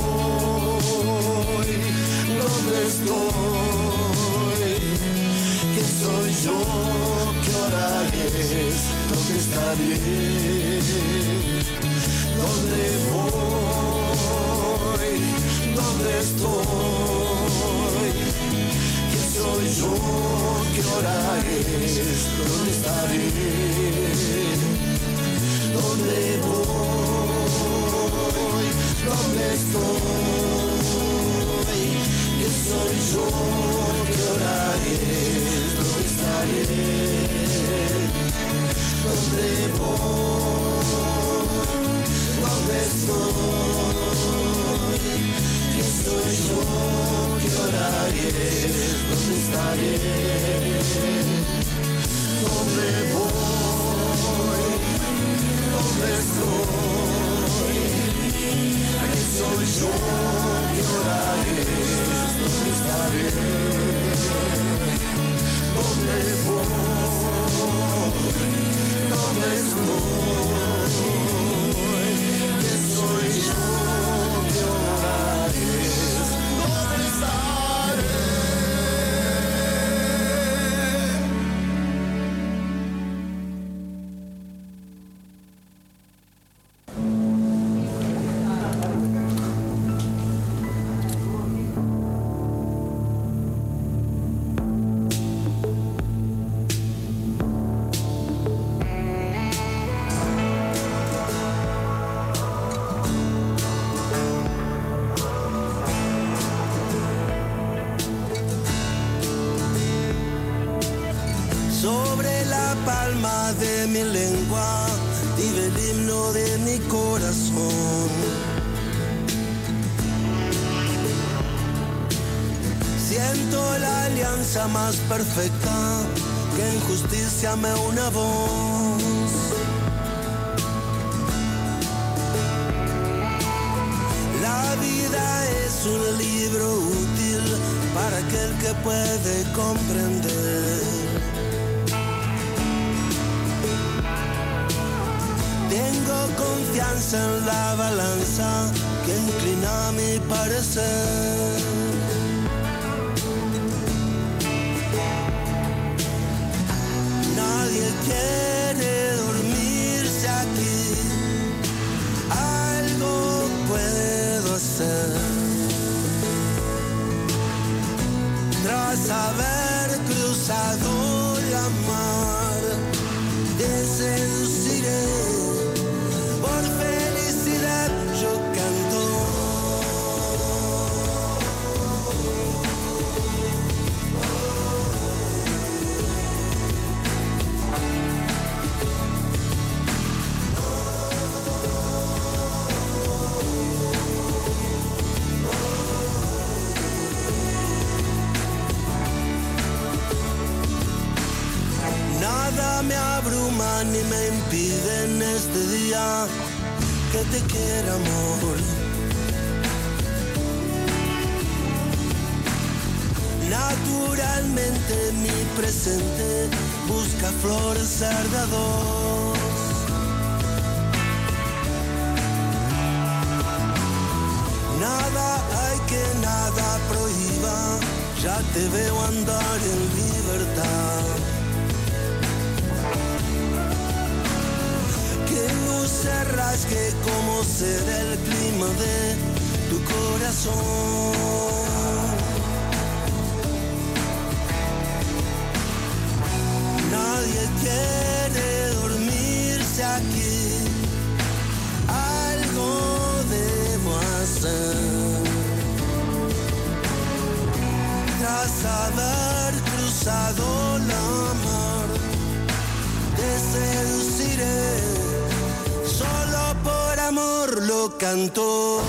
voy? ¿Dónde estoy? ¿Quién soy yo? ¿Qué hora es? ¿Dónde estaré? ¿Dónde voy? ¿Dónde estoy? ¿Quién soy yo? ¿Qué hora es? ¿Dónde estaré? ¿Dónde voy? ¿Dónde estoy? ¿Quién soy yo? ¿Qué hora es? ¿Dónde estaré? ¿Dónde voy? ¿Dónde estoy? ¿Quién soy yo? ¿Qué hora es? ¿Dónde estaré? ¿Dónde voy? ¿Dónde estoy? ¿Quién soy yo? ¿Qué hora es? ¿Dónde estaré? ¿Dónde voy? ¿Dónde estoy? ¿Quién soy yo? ¿Qué hora es? ¿Dónde estaré? Sobre la palma de mi lengua vive el himno de mi corazón. Siento la alianza más perfecta que en justicia me una voz. La vida es un libro útil para aquel que puede comprender. Tengo confianza en la balanza que inclina mi parecer. quiere dormirse aquí. Algo puedo hacer. Tras haber cruzado la mar, te seduciré. Por felicidad yo canto. Nada me abruma ni me impide en este día que te quiera, amor. Naturalmente mi presente busca florecer de a dos. Nada hay que nada prohíba, ya te veo andar en libertad. Que no se rasgue como será el clima de tu corazón. Nadie quiere dormirse aquí. Algo debo hacer. Tras haber cruzado la mar, te seduciré. Solo por amor lo canto.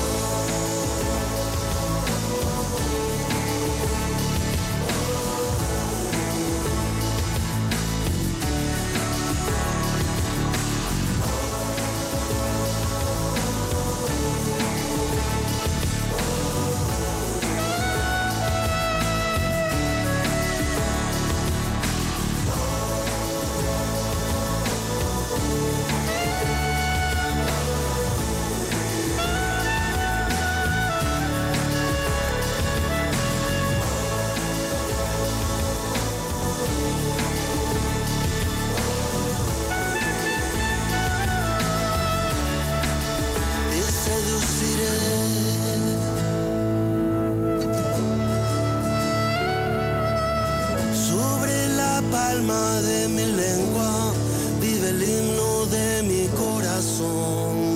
Palma de mi lengua vive el himno de mi corazón.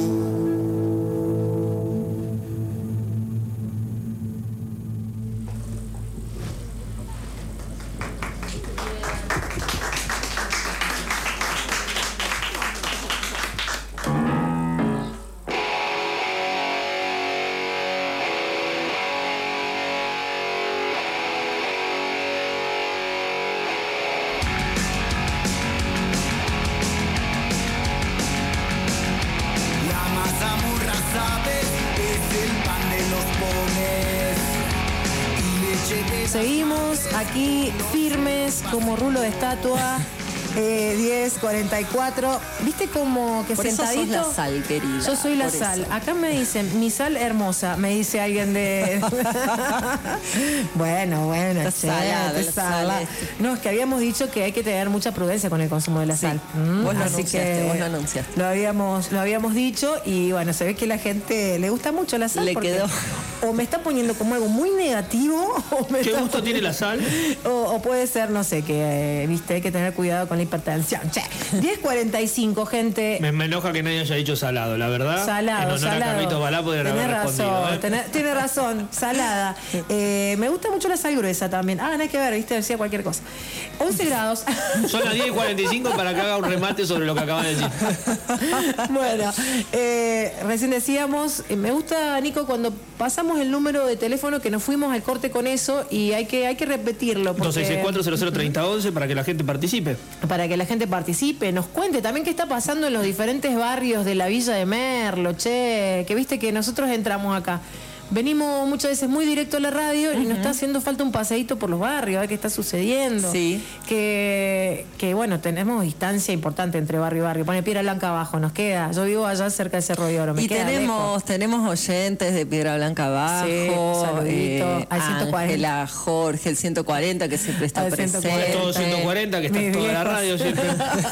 Seguimos aquí firmes como rulo de estatua. Eh, diez cuarenta y cuatro. ¿Viste como que Por eso sentadito? sos la sal, querida. Yo soy la Por sal. eso. Acá me dicen, mi sal hermosa, me dice alguien de. bueno, bueno, Está che, salada, te la sala. sal este. No, es que habíamos dicho que hay que tener mucha prudencia con el consumo de la Sí. sal. Mm, Vos lo así anunciaste, que vos lo anunciaste. Lo habíamos, lo habíamos dicho y bueno, se ve que a la gente le gusta mucho la sal. Le porque quedó. O me está poniendo como algo muy negativo. O me ¿Qué está gusto tiene la sal? O, o puede ser, no sé, que, eh, viste, hay que tener cuidado con la hipertensión. Che, diez cuarenta y cinco, gente. Me, me enoja que nadie haya dicho salado, la verdad. Salado, en honor salado. a Carlitos Balá podrían Tenés haber razón, respondido. ¿eh? tenés- tiene razón, salada. Eh, me gusta mucho la sal gruesa también. Ah, no hay que ver, viste, decía cualquier cosa. once grados. Son las diez y cuarenta y cinco para que haga un remate sobre lo que acaba de decir. Bueno, eh, recién decíamos, eh, me gusta, Nico, cuando pasamos el número de teléfono que nos fuimos al corte con eso y hay que, hay que repetirlo. porque- dos seis seis cuatro cero cero treinta once para que la gente participe. Para que la gente participe, nos cuente también qué está pasando en los diferentes barrios de la Villa de Merlo, che, que viste que nosotros entramos acá. venimos muchas veces muy directo a la radio y Ujú. nos está haciendo falta un paseíto por los barrios, a ver qué está sucediendo. Sí. Que, que bueno, tenemos distancia importante entre barrio y barrio. Pone Piedra Blanca abajo, nos queda. Yo vivo allá cerca de Cerro de Oro, me Y queda tenemos, lejos. tenemos oyentes de Piedra Blanca abajo, Sí, saludito. Al ciento cuarenta. Ángela, Jorge, el ciento cuarenta que siempre está Al presente. ciento cuarenta. Todo ciento cuarenta, que está Mis en toda la viejos. radio siempre.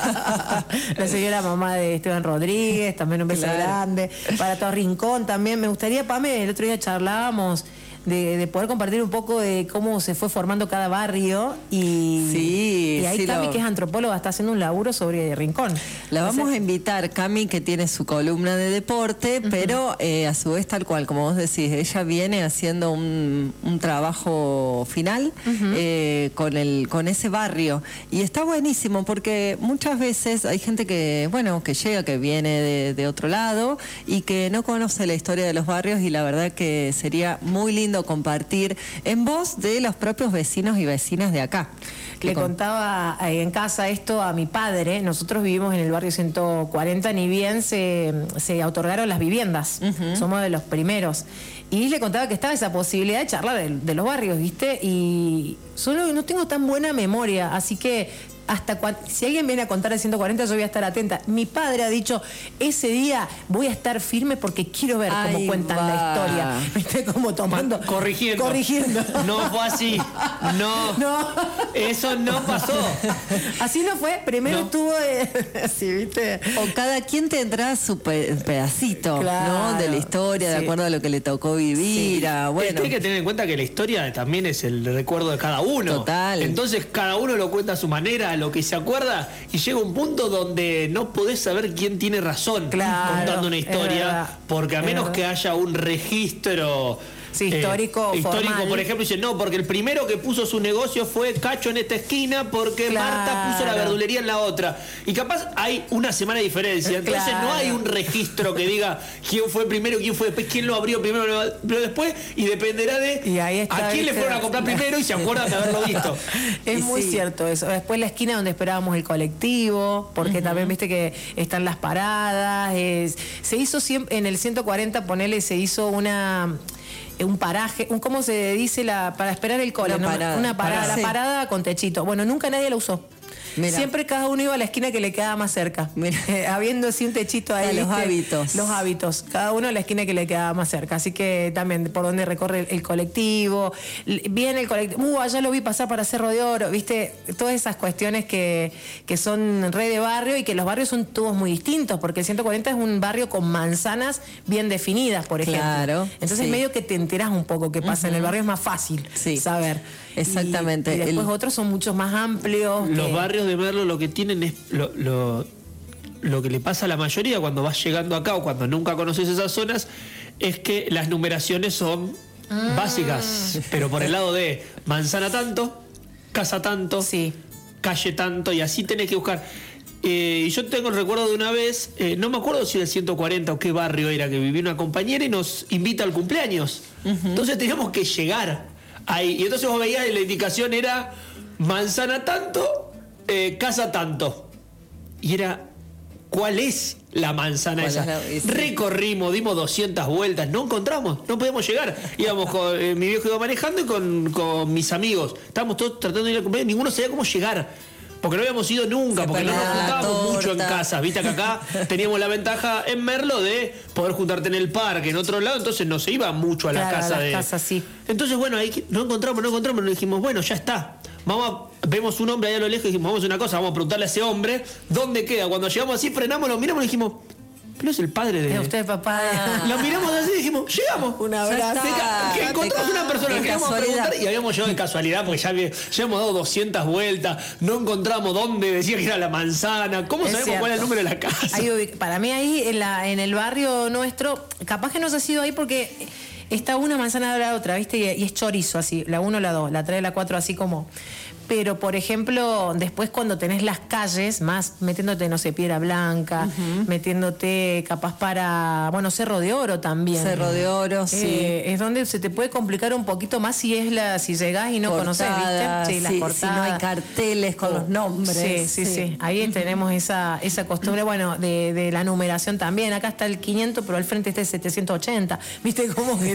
La señora mamá de Esteban Rodríguez, también un beso Claro. grande. Para todo Rincón también. Me gustaría, Pame, el otro día charlábamos de, de poder compartir un poco de cómo se fue formando cada barrio. Y, Sí, y ahí sí, Cami, lo- que es antropóloga, está haciendo un laburo sobre Rincón. La vamos a invitar, Cami, que tiene su columna de deporte, pero eh, a su vez tal cual, como vos decís, ella viene haciendo un, un trabajo final eh, con, el, con ese barrio. Y está buenísimo porque muchas veces hay gente que, bueno, que llega, que viene de, de otro lado y que no conoce la historia de los barrios y la verdad que sería muy lindo compartir en voz de los propios vecinos y vecinas de acá. Le Que con- contaba eh, en casa esto a mi padre. Nosotros vivimos en el barrio ciento cuarenta, ni bien se, se otorgaron las viviendas. Somos de los primeros. Y le contaba que estaba esa posibilidad de charlar de, de los barrios, ¿viste? Y solo no tengo tan buena memoria, así que hasta cuan- si alguien viene a contar el ciento cuarenta, yo voy a estar atenta. Mi padre ha dicho, ese día voy a estar firme porque quiero ver cómo Ahí cuentan va. la historia. ¿Viste? Como tomando... Corrigiendo. Corrigiendo. No fue así. No. No. Eso no pasó. Así no fue. Primero No. estuvo eh, así, ¿viste? O cada quien tendrá su pe- pedacito, Claro, ¿no? De la historia, de sí. acuerdo a lo que le tocó vivir. a- bueno, Hay que tener en cuenta que la historia también es el recuerdo de cada uno. Total. Entonces cada uno lo cuenta a su manera, a lo que se acuerda, y llega un punto donde no podés saber quién tiene razón Claro, contando una es historia, verdad, porque a es menos verdad. que haya un registro Sí, histórico, histórico, formal. por ejemplo, dice, no, porque el primero que puso su negocio fue Cacho en esta esquina, porque Claro. Marta puso la verdulería en la otra. Y capaz hay una semana de diferencia. Entonces Claro. no hay un registro que diga quién fue primero, quién fue después, quién lo abrió primero, pero después, y dependerá de Y ahí está, a quién le ¿viste? fueron a comprar primero y se acuerdan de haberlo visto. Es Y muy sí. cierto eso. Después la esquina donde esperábamos el colectivo, porque también viste que están las paradas. es- se hizo siempre, en el ciento cuarenta, ponele, se hizo una un paraje, un cómo se dice la para esperar el cole, Una ¿no? parada. Una parada, Parada. la Sí. parada con techito. Bueno, nunca nadie la usó. Mira. Siempre cada uno iba a la esquina que le quedaba más cerca. Mira. Eh, habiendo así un techito ahí. A los ¿viste? hábitos. Los hábitos. Cada uno a la esquina que le quedaba más cerca. Así que también por donde recorre el, el colectivo. L- Viene el colectivo. Uh, allá lo vi pasar para Cerro de Oro. Viste, todas esas cuestiones que, que son re de barrio y que los barrios son todos muy distintos. Porque el ciento cuarenta es un barrio con manzanas bien definidas, por ejemplo. Claro, Entonces sí. medio que te enterás un poco qué pasa en el barrio. Es más fácil Sí. saber. Exactamente. Y, y después El- otros son muchos más amplios. Los que- barrios de Merlo lo que tienen es lo, lo, lo que le pasa a la mayoría cuando vas llegando acá o cuando nunca conoces esas zonas es que las numeraciones son Ah. básicas, pero por el lado de manzana tanto, casa tanto, Sí. calle tanto, y así tenés que buscar. Eh, y yo tengo el recuerdo de una vez, eh, no me acuerdo si era el ciento cuarenta o qué barrio era, que vivía una compañera y nos invita al cumpleaños. Entonces teníamos que llegar ahí. Y entonces vos veías y la indicación era manzana tanto, eh, casa tanto. Y era, ¿cuál es la manzana ¿Cuál esa? es la- y sí. Recorrimos, dimos doscientas vueltas, no encontramos, no podíamos llegar. Íbamos con, eh, mi viejo iba manejando y con, con mis amigos. Estábamos todos tratando de ir al cumpleaños, ninguno sabía cómo llegar. Porque no habíamos ido nunca, Se porque no nos perdía la juntábamos mucho en torta. casa. Viste que acá teníamos la ventaja en Merlo de poder juntarte en el parque, en otro lado, entonces no se iba mucho a la Claro, a casa las de. casas, sí. Entonces, bueno, ahí que- no encontramos, no encontramos, nos dijimos, bueno, ya está. Vamos a- vemos un hombre ahí a lo lejos y dijimos, vamos a hacer una cosa, vamos a preguntarle a ese hombre dónde queda. Cuando llegamos así, frenamos, lo miramos y dijimos, pero es el padre de. Es usted, papá. Lo miramos así y dijimos, llegamos. Un Ya abrazo. está. Que encontramos De una persona de que íbamos a casualidad. preguntar y habíamos llegado de casualidad porque ya, había- ya hemos dado doscientas vueltas, no encontramos dónde decía que era la manzana, ¿cómo Es sabemos cuál es el cierto. número de la casa? Ahí ubic- para mí ahí en, la, en el barrio nuestro, capaz que no se ha sido ahí porque está una manzana de la otra, ¿viste? Y, y es chorizo así, la uno, la dos, la tres, la cuatro, así como. Pero, por ejemplo, después cuando tenés las calles, más metiéndote, no sé, Piedra Blanca, metiéndote capaz para, bueno, Cerro de Oro también. Cerro de Oro, sí. Eh, es donde se te puede complicar un poquito más si es la, si llegás y no conocés, Portadas, ¿viste? sí, las si no hay carteles con los nombres. Sí, sí, sí. Ahí tenemos esa, esa costumbre, bueno, de, de la numeración también. Acá está el quinientos, pero al frente está el setecientos ochenta. ¿Viste cómo que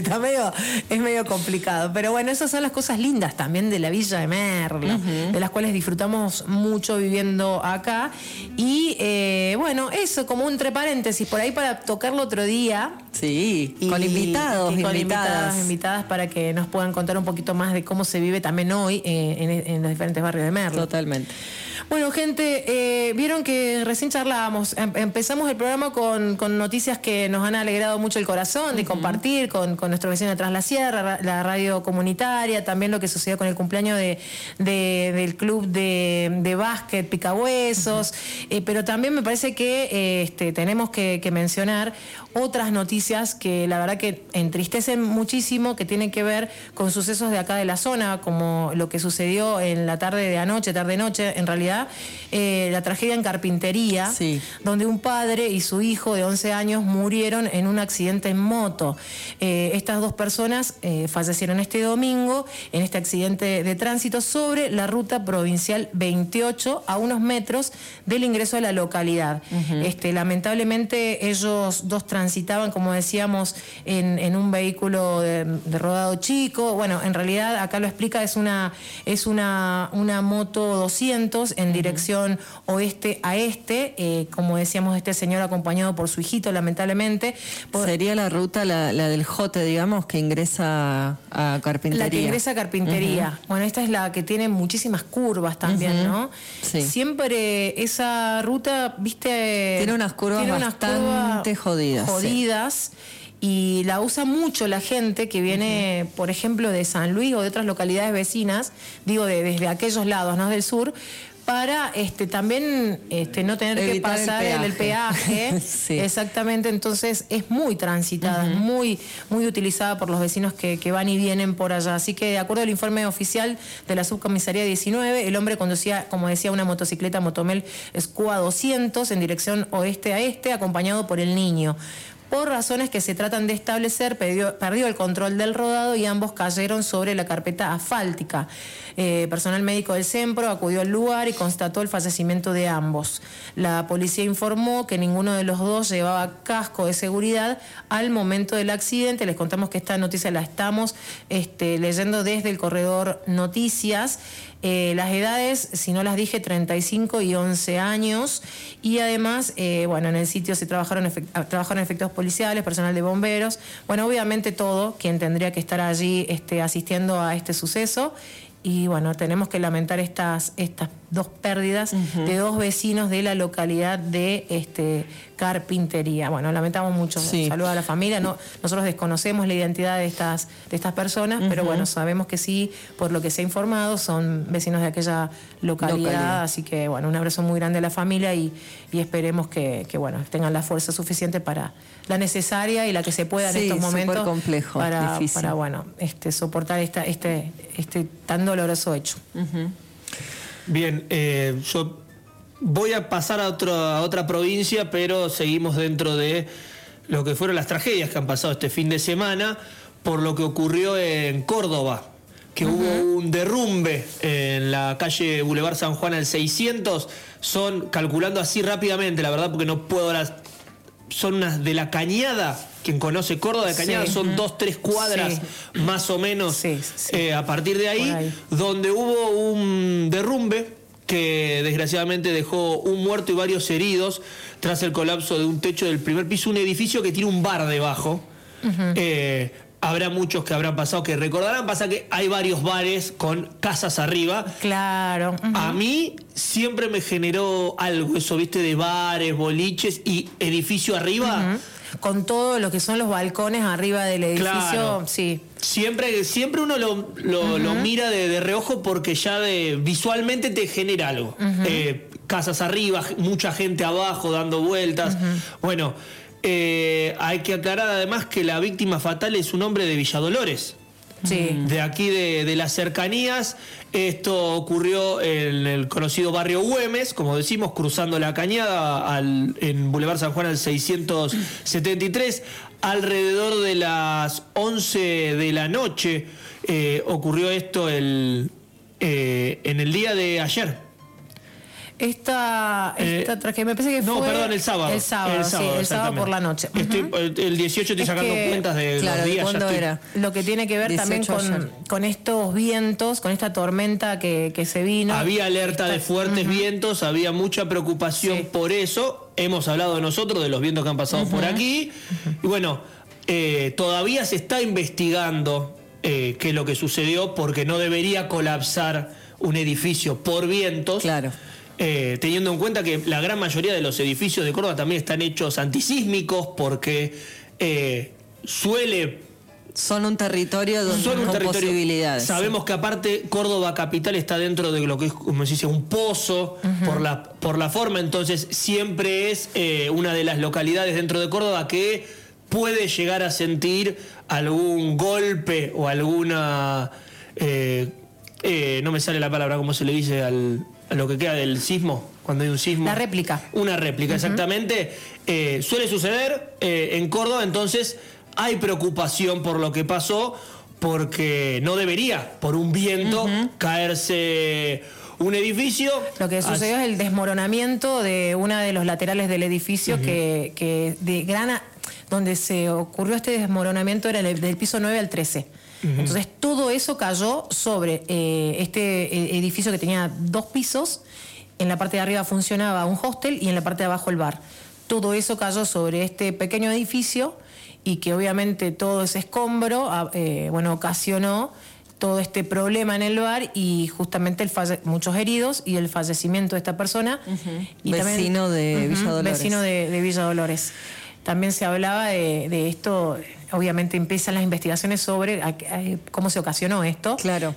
está medio, es medio complicado. Pero bueno, esas son las cosas lindas también de la Villa de Merlo, uh-huh. de las cuales disfrutamos mucho viviendo acá. Y eh, bueno, eso como un entre paréntesis, por ahí para tocarlo otro día. Sí, y, con invitados, y con invitadas. invitadas, invitadas para que nos puedan contar un poquito más de cómo se vive también hoy eh, en, en los diferentes barrios de Merlo. Totalmente. Bueno, gente, eh, vieron que recién charlábamos, em- empezamos el programa con, con noticias que nos han alegrado mucho el corazón, de uh-huh. compartir con, con nuestro vecino de Tras la Sierra, la radio comunitaria, también lo que sucedió con el cumpleaños de, de, del club de, de básquet Picahuesos, uh-huh. eh, pero también me parece que eh, este, tenemos que, que mencionar otras noticias que la verdad que entristecen muchísimo, que tienen que ver con sucesos de acá de la zona, como lo que sucedió en la tarde de anoche, tarde-noche, en realidad, eh, la tragedia en Carpintería, sí. donde un padre y su hijo de once años murieron en un accidente en moto. Eh, estas dos personas eh, fallecieron este domingo en este accidente de tránsito sobre la ruta provincial veintiocho, a unos metros del ingreso a la localidad. Uh-huh. Este, lamentablemente ellos dos transitaban, como decíamos, en, en un vehículo de, de rodado chico. Bueno, en realidad acá lo explica, es una, es una, una moto doscientos en uh-huh. dirección oeste a este, eh, como decíamos, este señor acompañado por su hijito, lamentablemente. Por... Sería la ruta, la, la del Jote, digamos, que ingresa a Carpintería. La que ingresa a Carpintería. Uh-huh. Bueno, esta es la que tiene muchísimas curvas también, uh-huh. ¿no? Sí. Siempre esa ruta, viste... Tiene unas curvas tiene unas bastante curvas jodidas. Jodidas. Sí. Y la usa mucho la gente que viene, uh-huh. por ejemplo, de San Luis o de otras localidades vecinas, digo, de, desde aquellos lados, ¿no? Del sur, para este también este no tener Evitar que pasar el peaje, el, el peaje. Sí. Exactamente, entonces es muy transitada, uh-huh. muy muy utilizada por los vecinos que, que van y vienen por allá. Así que de acuerdo al informe oficial de la subcomisaría diecinueve, el hombre conducía, como decía, una motocicleta Motomel Squad doscientos en dirección oeste a este, acompañado por el niño. Por razones que se tratan de establecer, perdió, perdió el control del rodado y ambos cayeron sobre la carpeta asfáltica. Eh, personal médico del CEMPRO acudió al lugar y constató el fallecimiento de ambos. La policía informó que ninguno de los dos llevaba casco de seguridad al momento del accidente. Les contamos que esta noticia la estamos este, leyendo desde el corredor Noticias. Eh, las edades, si no las dije, treinta y cinco y once años. Y además, eh, bueno, en el sitio se trabajaron, efect- trabajaron efectivos policiales, personal de bomberos. Bueno, obviamente todo, quien tendría que estar allí este, asistiendo a este suceso. Y bueno, tenemos que lamentar estas, estas dos pérdidas uh-huh. de dos vecinos de la localidad de este, Carpintería. Bueno, lamentamos mucho. Sí. Saludos a la familia. No, nosotros desconocemos la identidad de estas, de estas personas, uh-huh. pero bueno, sabemos que sí, por lo que se ha informado, son vecinos de aquella localidad. localidad. Así que bueno, un abrazo muy grande a la familia y, y esperemos que, que bueno, tengan la fuerza suficiente para la necesaria y la que se pueda sí, en estos momentos complejo, para, para bueno, este, soportar esta, este, este tan doloroso hecho. Uh-huh. Bien, eh, yo voy a pasar a, otro, a otra provincia, pero seguimos dentro de lo que fueron las tragedias que han pasado este fin de semana, por lo que ocurrió en Córdoba, que uh-huh. hubo un derrumbe en la calle Boulevard San Juan al seiscientos. Son, calculando así rápidamente, la verdad, porque no puedo ahora... Son unas de la Cañada, quien conoce Córdoba de Cañada, sí. son dos, tres cuadras sí. más o menos sí, sí. Eh, a partir de ahí, ahí, donde hubo un derrumbe que desgraciadamente dejó un muerto y varios heridos tras el colapso de un techo del primer piso, un edificio que tiene un bar debajo. Uh-huh. Eh, habrá muchos que habrán pasado que recordarán, pasa que hay varios bares con casas arriba. Claro. Uh-huh. A mí siempre me generó algo, eso, viste, de bares, boliches y edificio arriba. Uh-huh. Con todo lo que son los balcones arriba del edificio, claro. sí. Siempre, siempre uno lo, lo, uh-huh. lo mira de, de reojo porque ya de, visualmente te genera algo. Uh-huh. Eh, casas arriba, mucha gente abajo dando vueltas. Uh-huh. Bueno... Eh, hay que aclarar además que la víctima fatal es un hombre de Villadolores, sí. de aquí de, de las cercanías. Esto ocurrió en el conocido barrio Güemes, como decimos, cruzando la Cañada al, en Boulevard San Juan al seiscientos setenta y tres. Alrededor de las once de la noche eh, ocurrió esto el, eh, en el día de ayer. Esta, esta Eh, tragedia, me parece que no, fue... perdón, el sábado. El sábado, El sí, sábado, el sábado por la noche. Estoy, el dieciocho estoy Es sacando que, cuentas de claro, los ¿de días. ya cuándo estoy- era? Lo que tiene que ver también dieciocho con, ayer. con estos vientos, con esta tormenta que, que se vino. Había alerta de fuertes Ujú. vientos, había mucha preocupación Sí. por eso. Hemos hablado de nosotros, de los vientos que han pasado por aquí. Y bueno, eh, todavía se está investigando eh, qué es lo que sucedió, porque no debería colapsar un edificio por vientos. Claro. Eh, teniendo en cuenta que la gran mayoría de los edificios de Córdoba también están hechos antisísmicos, porque eh, suele Son un territorio donde son un con territorio. posibilidades. Sabemos que aparte Córdoba capital está dentro de lo que es, como se dice, un pozo por la por la forma, entonces siempre es eh, una de las localidades dentro de Córdoba que puede llegar a sentir algún golpe o alguna eh, eh, no me sale la palabra, ¿cómo se le dice al, a lo que queda del sismo? Cuando hay un sismo. La réplica. Una réplica, exactamente. Eh, suele suceder eh, en Córdoba, entonces hay preocupación por lo que pasó, porque no debería, por un viento, caerse un edificio. Lo que sucedió es el desmoronamiento de una de los laterales del edificio Ujú. que, que de Grana, donde se ocurrió este desmoronamiento era el- del piso nueve al trece. Ujú. Entonces todo eso cayó sobre eh, este eh, edificio que tenía dos pisos. En la parte de arriba funcionaba un hostel y en la parte de abajo el bar. Todo eso cayó sobre este pequeño edificio y que obviamente todo ese escombro ah, eh, bueno, ocasionó todo este problema en el bar y justamente el falle- muchos heridos y el fallecimiento de esta persona. Y Vecino de Ujú, Villa Dolores. Vecino de, de Villa Dolores. También se hablaba de, de esto, obviamente empiezan las investigaciones sobre a- a- cómo se ocasionó esto. Claro.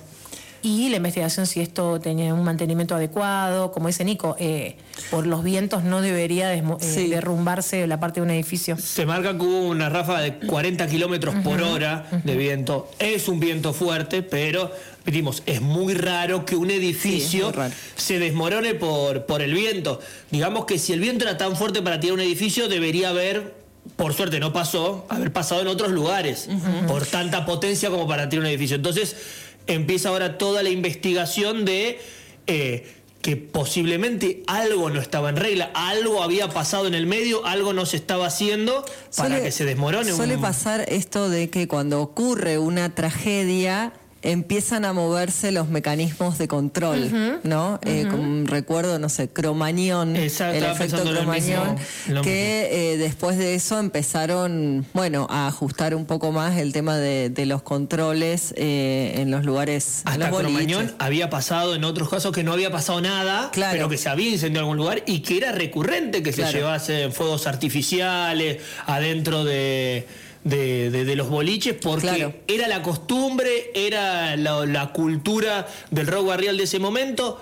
Y la investigación si esto tenía un mantenimiento adecuado, como dice Nico, eh, por los vientos no debería desmo- eh, Sí. derrumbarse la parte de un edificio. Se marca que hubo una ráfaga de cuarenta kilómetros por hora de viento. Es un viento fuerte, pero, repetimos, es muy raro que un edificio muy raro. se desmorone por, por el viento. Digamos que si el viento era tan fuerte para tirar un edificio, debería haber, por suerte no pasó, haber pasado en otros lugares, por tanta potencia como para tirar un edificio. Entonces, empieza ahora toda la investigación de eh, que posiblemente algo no estaba en regla, algo había pasado en el medio, algo no se estaba haciendo para Suele- que se desmorone. Suele un... pasar esto de que cuando ocurre una tragedia empiezan a moverse los mecanismos de control, Ujú, ¿no? Eh, ujú. como recuerdo, no sé, Cromañón, Exacto, el estaba efecto pensando en lo mismo, Cromañón, en lo que eh, después de eso empezaron, bueno, a ajustar un poco más el tema de, de los controles eh, en los lugares, en Hasta los boliches. Cromañón había pasado en otros casos que no había pasado nada, Claro. pero que se había incendiado en algún lugar y que era recurrente que Claro. se llevasen fuegos artificiales adentro de, de, de- de los boliches, porque Claro. era la costumbre, era la, la cultura del rock barrial de ese momento.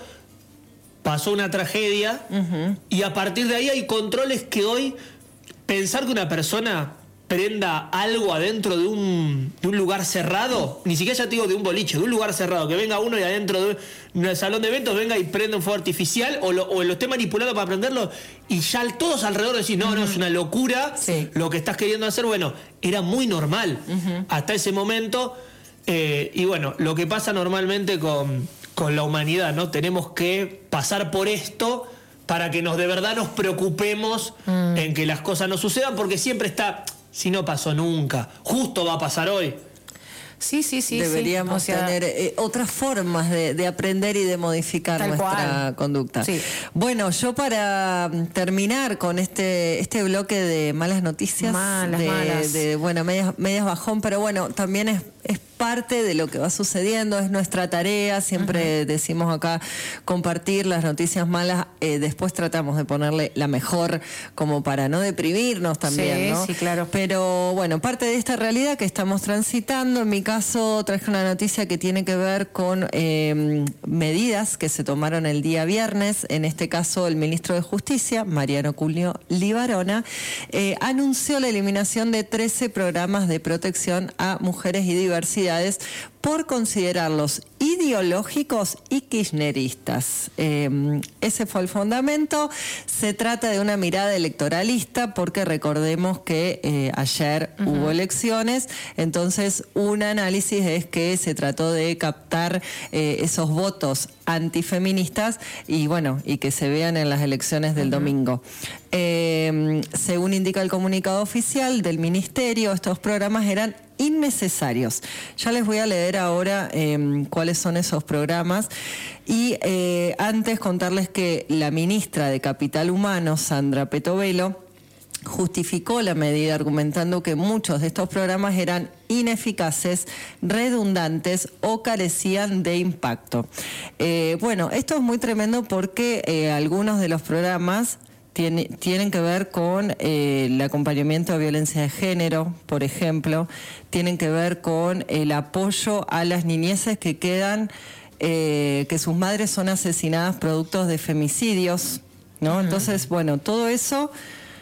Pasó una tragedia y a partir de ahí hay controles que hoy pensar que una persona prenda algo adentro de un, de un lugar cerrado, ni siquiera ya te digo de un boliche, de un lugar cerrado, que venga uno y adentro de un salón de eventos venga y prenda un fuego artificial o lo, o lo esté manipulando para prenderlo y ya todos alrededor decís, no, no, es una locura lo que estás queriendo hacer. Bueno, era muy normal hasta ese momento. Eh, y bueno, lo que pasa normalmente con, con la humanidad, ¿no? Tenemos que pasar por esto para que nos de verdad nos preocupemos en que las cosas no sucedan, porque siempre está, si no pasó nunca, justo va a pasar hoy. Sí, sí, sí. Deberíamos sí. O sea, tener eh, otras formas de, de aprender y de modificar Tal nuestra cual. conducta. Sí. Bueno, yo para mm, terminar con este este bloque de malas noticias, Malas, de, malas. de, bueno, medias, medias bajón, pero bueno, también es, es parte de lo que va sucediendo, es nuestra tarea, siempre decimos acá compartir las noticias malas, eh, después tratamos de ponerle la mejor como para no deprimirnos también, Sí, ¿no? sí, claro. Pero bueno, parte de esta realidad que estamos transitando, en mi caso traje una noticia que tiene que ver con eh, medidas que se tomaron el día viernes. En este caso, el ministro de Justicia, Mariano Julio Libarona, eh, anunció la eliminación de trece programas de protección a mujeres y diversidades por considerarlos ideológicos y kirchneristas. Eh, ese fue el fundamento. Se trata de una mirada electoralista porque recordemos que eh, ayer uh-huh. hubo elecciones, entonces un análisis es que se trató de captar eh, esos votos antifeministas y bueno, y que se vean en las elecciones del uh-huh. domingo. Eh, según indica el comunicado oficial del Ministerio, estos programas eran innecesarios. Ya les voy a leer ahora eh, cuáles son esos programas y eh, antes contarles que la ministra de Capital Humano, Sandra Petovelo, justificó la medida argumentando que muchos de estos programas eran ineficaces, redundantes o carecían de impacto. Eh, bueno, esto es muy tremendo porque eh, algunos de los programas Tiene, tienen que ver con eh, el acompañamiento a violencia de género, por ejemplo, tienen que ver con el apoyo a las niñeces que quedan, eh, que sus madres son asesinadas productos de femicidios, ¿no? Uh-huh. Entonces, bueno, todo eso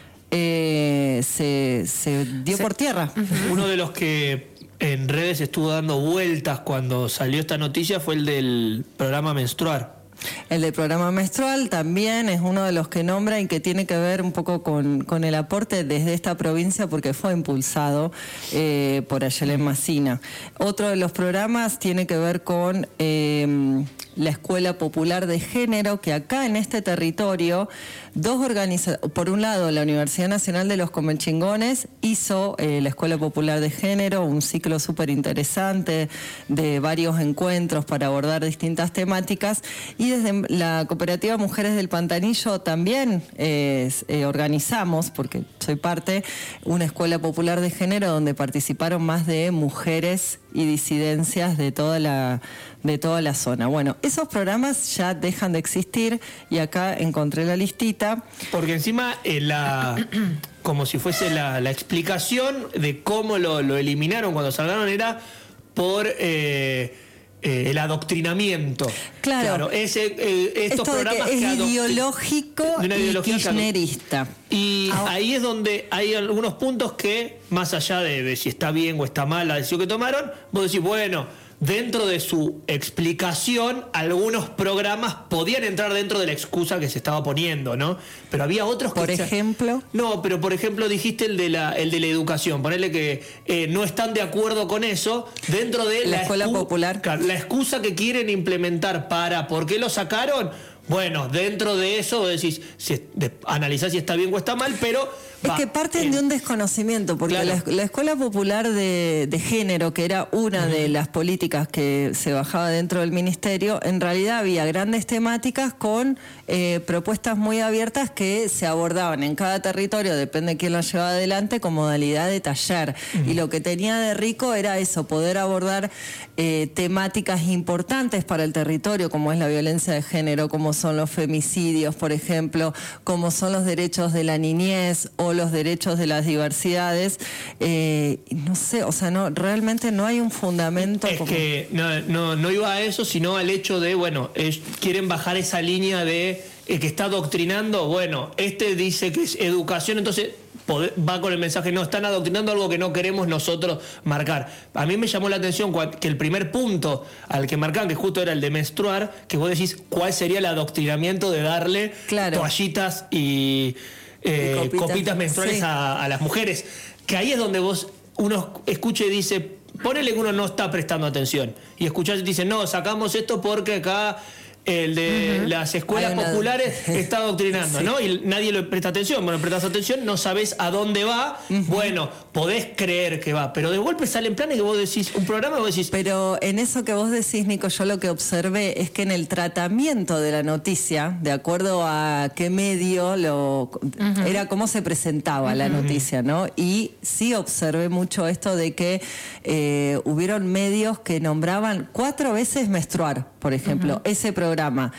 eh, se, se dio sí. por tierra. Uh-huh. Uno de los que en redes estuvo dando vueltas cuando salió esta noticia fue el del programa Menstruar. El del programa menstrual también es uno de los que nombra y que tiene que ver un poco con, con el aporte desde esta provincia porque fue impulsado eh, por Ayelen Massina. Otro de los programas tiene que ver con eh, la Escuela Popular de Género, que acá en este territorio, dos organizaciones, por un lado la Universidad Nacional de los Comechingones hizo eh, la Escuela Popular de Género, un ciclo súper interesante de varios encuentros para abordar distintas temáticas, y desde la Cooperativa Mujeres del Pantanillo también eh, eh, organizamos, porque soy parte, una Escuela Popular de Género donde participaron más de mujeres y disidencias de toda la de toda la zona. Bueno, esos programas ya dejan de existir y acá encontré la listita. Porque encima eh, la como si fuese la, la explicación de cómo lo, lo eliminaron cuando salgaron era por eh, eh, el adoctrinamiento. Claro, claro ese, eh, estos esto programas de que es que ideológico y kirchnerista. Y ah. ahí es donde hay algunos puntos que, más allá de, de si está bien o está mal la decisión que tomaron, vos decís, bueno, dentro de su explicación, algunos programas podían entrar dentro de la excusa que se estaba poniendo, ¿no? Pero había otros que... Por ejemplo... No, pero por ejemplo dijiste el de la, el de la educación. Ponerle que eh, no están de acuerdo con eso dentro de la, la escuela excu- popular. La excusa que quieren implementar para... ¿Por qué lo sacaron? Bueno, dentro de eso vos decís, si, de, analizás si está bien o está mal, pero... Es que parten eh, de un desconocimiento, porque claro. la, la Escuela Popular de, de Género, que era una uh-huh. de las políticas que se bajaba dentro del Ministerio, en realidad había grandes temáticas con eh, propuestas muy abiertas que se abordaban en cada territorio, depende de quién las llevaba adelante, con modalidad de taller. Uh-huh. Y lo que tenía de rico era eso, poder abordar eh, temáticas importantes para el territorio, como es la violencia de género, como son los femicidios, por ejemplo, como son los derechos de la niñez o los derechos de las diversidades, eh, no sé, o sea, no, realmente no hay un fundamento. Es como... que no, no, no iba a eso, sino al hecho de, bueno, es, quieren bajar esa línea de eh, que está adoctrinando, bueno, este dice que es educación, entonces poder, va con el mensaje, no, están adoctrinando algo que no queremos nosotros marcar. A mí me llamó la atención que el primer punto al que marcaban, que justo era el de menstruar, que vos decís, ¿cuál sería el adoctrinamiento de darle claro. toallitas y... Eh, copitas, copitas menstruales sí. a, a las mujeres, que ahí es donde vos uno escucha y dice, ponele que uno no está prestando atención y escuchás y dice, no, sacamos esto porque acá el de uh-huh. las escuelas una... populares está adoctrinando, sí. ¿no? Y nadie le presta atención. Bueno, prestas atención, no sabés a dónde va. Uh-huh. Bueno, podés creer que va, pero de golpe salen planes que vos decís, un programa que vos decís... Pero en eso que vos decís, Nico, yo lo que observé es que en el tratamiento de la noticia, de acuerdo a qué medio lo... Uh-huh. era cómo se presentaba uh-huh. la noticia, ¿no? Y sí observé mucho esto de que eh, hubieron medios que nombraban cuatro veces menstruar, por ejemplo, uh-huh. ese programa.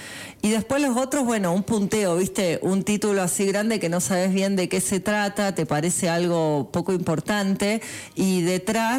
Y después los otros, bueno, un punteo, ¿viste? Un título así grande que no sabes bien de qué se trata, te parece algo poco importante, y detrás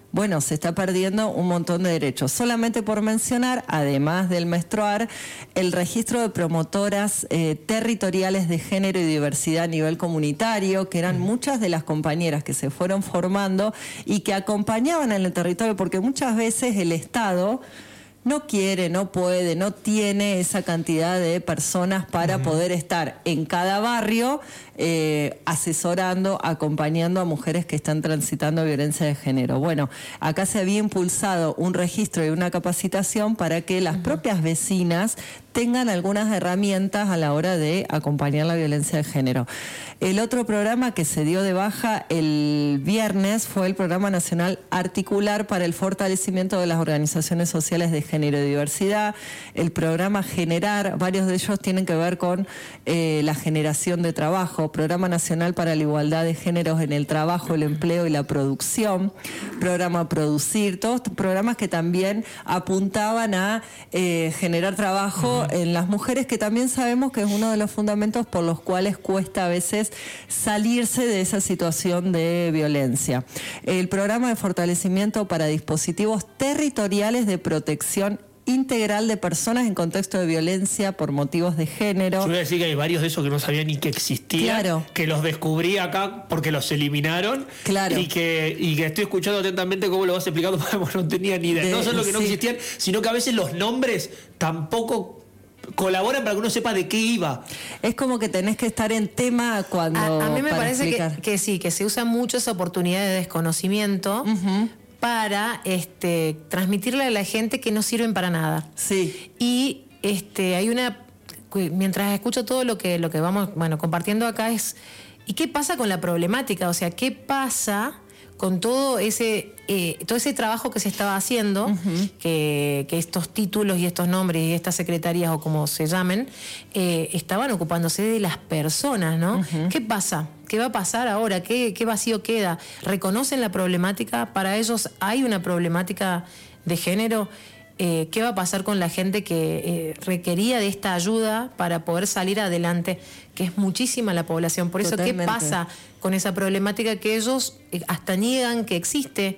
bueno, se está perdiendo un montón de derechos. Solamente por mencionar, además del menstruar, el registro de promotoras eh, territoriales de género y diversidad a nivel comunitario, que eran muchas de las compañeras que se fueron formando y que acompañaban en el territorio, porque muchas veces el Estado no quiere, no puede, no tiene esa cantidad de personas para uh-huh. poder estar en cada barrio eh, asesorando, acompañando a mujeres que están transitando violencia de género. Bueno, acá se había impulsado un registro y una capacitación para que las uh-huh. propias vecinas tengan algunas herramientas a la hora de acompañar la violencia de género. El otro programa que se dio de baja el viernes fue el Programa Nacional Articular para el Fortalecimiento de las Organizaciones Sociales de Género y Diversidad. El programa Generar, varios de ellos tienen que ver con eh, la generación de trabajo. Programa Nacional para la Igualdad de Géneros en el Trabajo, el Empleo y la Producción. Programa Producir, todos programas que también apuntaban a eh, generar trabajo en las mujeres, que también sabemos que es uno de los fundamentos por los cuales cuesta a veces salirse de esa situación de violencia. El programa de fortalecimiento para dispositivos territoriales de protección integral de personas en contexto de violencia por motivos de género. Yo voy a decir que hay varios de esos que no sabía ni que existían, claro. que los descubrí acá porque los eliminaron, claro. y, que, y que estoy escuchando atentamente cómo lo vas explicando porque no tenía ni idea. De, no solo que no sí. existían, sino que a veces los nombres tampoco colaboran para que uno sepa de qué iba. Es como que tenés que estar en tema cuando... A, a mí me parece que, que sí, que se usa mucho esa oportunidad de desconocimiento uh-huh. para este, transmitirle a la gente que no sirven para nada. Sí. Y este, hay una... Mientras escucho todo lo que, lo que vamos bueno, compartiendo acá es... ¿Y qué pasa con la problemática? O sea, ¿qué pasa con todo ese eh, todo ese trabajo que se estaba haciendo, uh-huh. que, que estos títulos y estos nombres y estas secretarías o como se llamen, eh, estaban ocupándose de las personas, ¿no? Uh-huh. ¿Qué pasa? ¿Qué va a pasar ahora? ¿Qué, qué vacío queda? ¿Reconocen la problemática? ¿Para ellos hay una problemática de género? Eh, ¿Qué va a pasar con la gente que eh, requería de esta ayuda para poder salir adelante? Que es muchísima la población. Por eso, Totalmente. ¿Qué pasa con esa problemática que ellos eh, hasta niegan que existe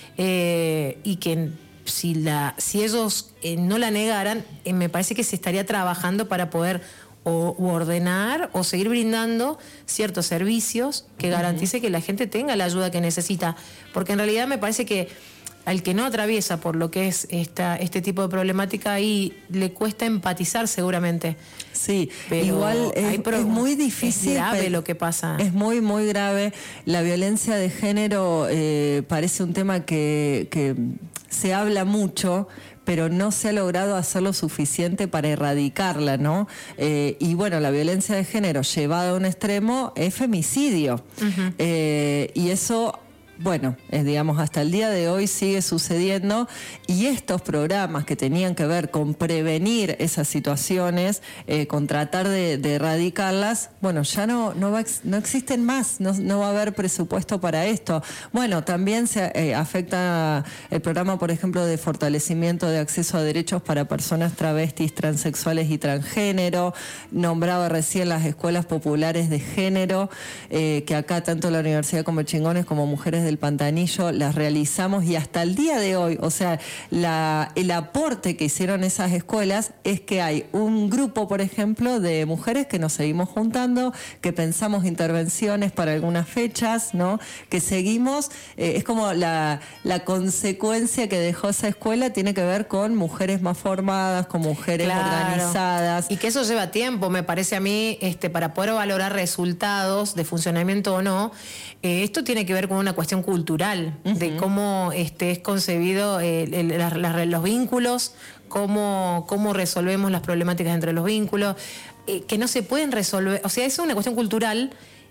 eh, y que si, la, si ellos eh, no la negaran, eh, me parece que se estaría trabajando para poder o, o ordenar o seguir brindando ciertos servicios que garantice uh-huh. que la gente tenga la ayuda que necesita? Porque en realidad me parece que al que no atraviesa por lo que es esta, este tipo de problemática, ahí le cuesta empatizar seguramente. Sí, pero igual es, pro- es muy difícil. Es grave lo que pasa. Es muy, muy grave. La violencia de género eh, parece un tema que, que se habla mucho, pero no se ha logrado hacer lo suficiente para erradicarla, ¿no? Eh, y bueno, la violencia de género llevada a un extremo es femicidio. Uh-huh. Eh, y eso... Bueno, es, digamos, hasta el día de hoy sigue sucediendo, y estos programas que tenían que ver con prevenir esas situaciones, eh, con tratar de, de erradicarlas, bueno, ya no no, va, no existen más, no, no va a haber presupuesto para esto. Bueno, también se eh, afecta el programa, por ejemplo, de fortalecimiento de acceso a derechos para personas travestis, transexuales y transgénero. Nombraba recién las escuelas populares de género, eh, que acá tanto la Universidad como Chingones como Mujeres del Pantanillo las realizamos, y hasta el día de hoy, o sea, la, el aporte que hicieron esas escuelas es que hay un grupo, por ejemplo, de mujeres que nos seguimos juntando, que pensamos intervenciones para algunas fechas, ¿no? Que seguimos, eh, es como la, la consecuencia que dejó esa escuela tiene que ver con mujeres más formadas, con mujeres claro. organizadas. Y que eso lleva tiempo, me parece a mí, este, para poder valorar resultados de funcionamiento o no. Eh, esto tiene que ver con una cuestión cultural, uh-huh. de cómo este, es concebido el, el, la, la, los vínculos, cómo, cómo resolvemos las problemáticas entre los vínculos, eh, que no se pueden resolver. O sea, es una cuestión cultural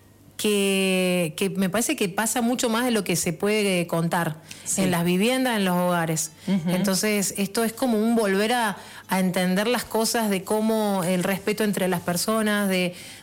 que, que me parece que pasa mucho más de lo que se puede contar sí. en las viviendas, en los hogares. Uh-huh. Entonces, esto es como un volver a, a entender las cosas, de cómo el respeto entre las personas, de,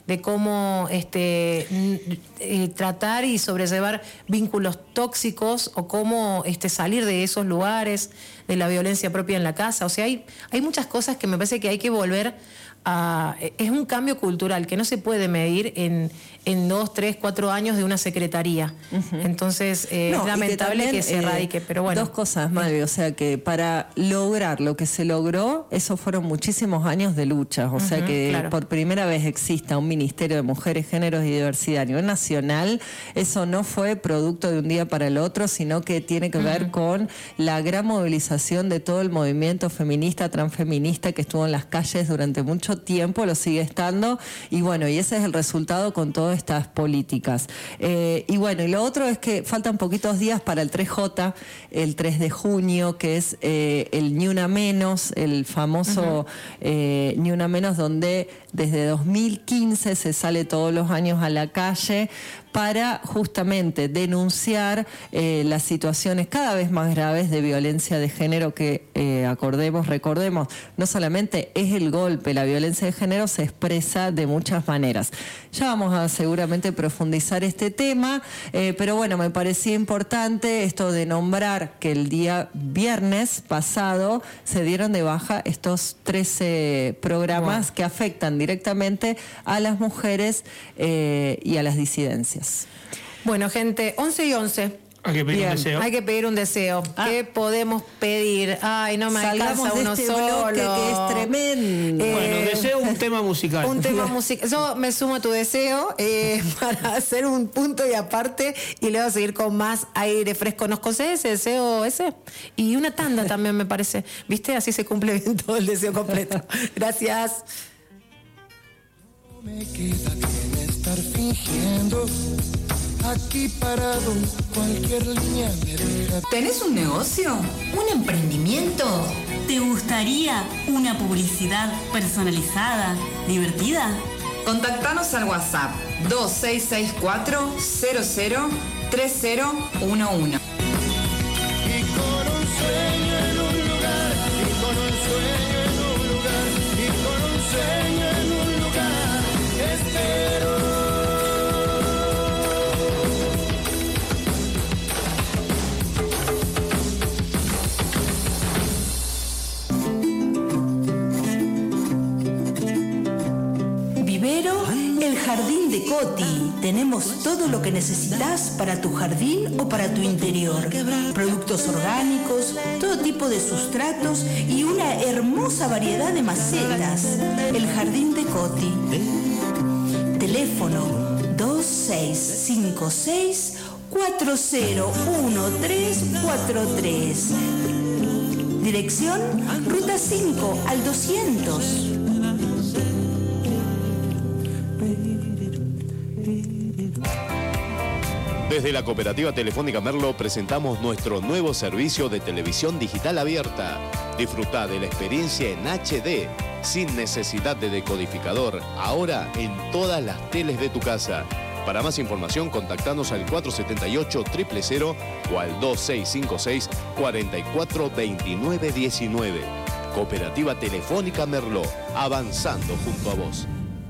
de cómo este, eh, tratar y sobrellevar vínculos tóxicos o cómo este, salir de esos lugares, de la violencia propia en la casa. O sea, hay, hay muchas cosas que me parece que hay que volver a... Es un cambio cultural que no se puede medir en, en dos, tres, cuatro años de una secretaría. Uh-huh. Entonces, eh, no, es lamentable que, también, que se erradique, eh, pero bueno. Dos cosas, Mavi, o sea que para lograr lo que se logró, esos fueron muchísimos años de lucha. O uh-huh, sea que claro. por primera vez exista un Ministerio de Mujeres, Géneros y Diversidad a nivel nacional, eso no fue producto de un día para el otro, sino que tiene que uh-huh. ver con la gran movilización de todo el movimiento feminista, transfeminista que estuvo en las calles durante mucho tiempo, lo sigue estando, y bueno, y ese es el resultado con todas estas políticas. Eh, y bueno, y lo otro es que faltan poquitos días para el tres J, el tres de junio, que es eh, el Ni Una Menos, el famoso uh-huh. eh, Ni Una Menos, donde desde dos mil quince se sale todos los años a la calle para justamente denunciar eh, las situaciones cada vez más graves de violencia de género que, eh, acordemos, recordemos, no solamente es el golpe, la violencia de género se expresa de muchas maneras. Ya vamos a seguramente profundizar este tema, eh, pero bueno, me parecía importante esto de nombrar que el día viernes pasado se dieron de baja estos trece programas wow. que afectan directamente a las mujeres eh, y a las disidencias. Bueno, gente, once y once. Hay que pedir Bien, un deseo. Hay que pedir un deseo. Ah. ¿Qué podemos pedir? Ay, no me Salgamos alcanza de uno este solo. bloque que es tremendo. Eh, bueno, deseo un tema musical. Un tema musical. Yo me sumo a tu deseo eh, para hacer un punto y aparte y luego seguir con más aire fresco. ¿Nos concedes ese deseo ese? Y una tanda también me parece. ¿Viste? Así se cumple bien todo el deseo completo. Gracias. Me queda bien estar fingiendo. Aquí parado, cualquier línea me deja. ¿Tenés un negocio? ¿Un emprendimiento? ¿Te gustaría una publicidad personalizada, divertida? Contactanos al WhatsApp dos seis seis cuatro cero cero tres cero uno uno. Y con un sueño en un lugar, y con un sueño en un lugar, y con un sueño en un lugar, espero. El Jardín de Coti. Tenemos todo lo que necesitas para tu jardín o para tu interior. Productos orgánicos, todo tipo de sustratos y una hermosa variedad de macetas. El Jardín de Coti. Teléfono dos seis cinco seis cuatro cero uno tres cuatro tres. Dirección Ruta cinco al doscientos. Desde la Cooperativa Telefónica Merlo presentamos nuestro nuevo servicio de televisión digital abierta. Disfruta de la experiencia en H D, sin necesidad de decodificador, ahora en todas las teles de tu casa. Para más información, contactanos al cuatro siete ocho cero cero cero o al dos seis cinco seis cuatro cuatro dos nueve uno nueve. Cooperativa Telefónica Merlo, avanzando junto a vos.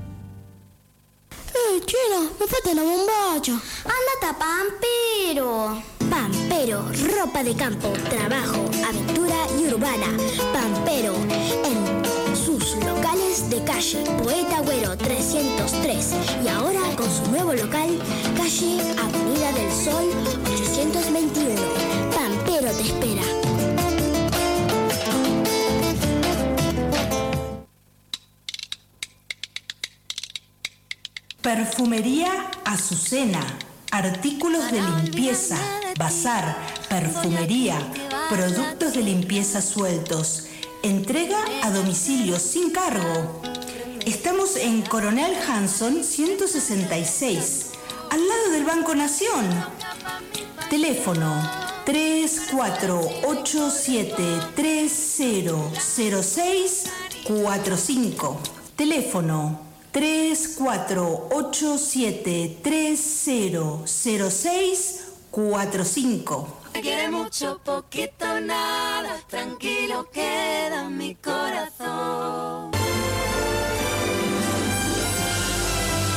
Eh, Chino, me falta la bombacha. Ándate a Pampero. Pampero, ropa de campo, trabajo, aventura y urbana. Pampero, en sus locales de calle Poeta Agüero trescientos tres. Y ahora con su nuevo local, calle Avenida del Sol ochocientos veintiuno. Pampero te espera. Perfumería Azucena, artículos de limpieza, bazar, perfumería, productos de limpieza sueltos, entrega a domicilio sin cargo. Estamos en Coronel Hanson ciento sesenta y seis, al lado del Banco Nación. Teléfono tres cuatro ocho siete tres cero cero seis cuatro cinco. Teléfono tres cuatro ocho siete tres cero cero seis cuatro cinco. Me quiere mucho, poquito, nada, tranquilo queda mi corazón.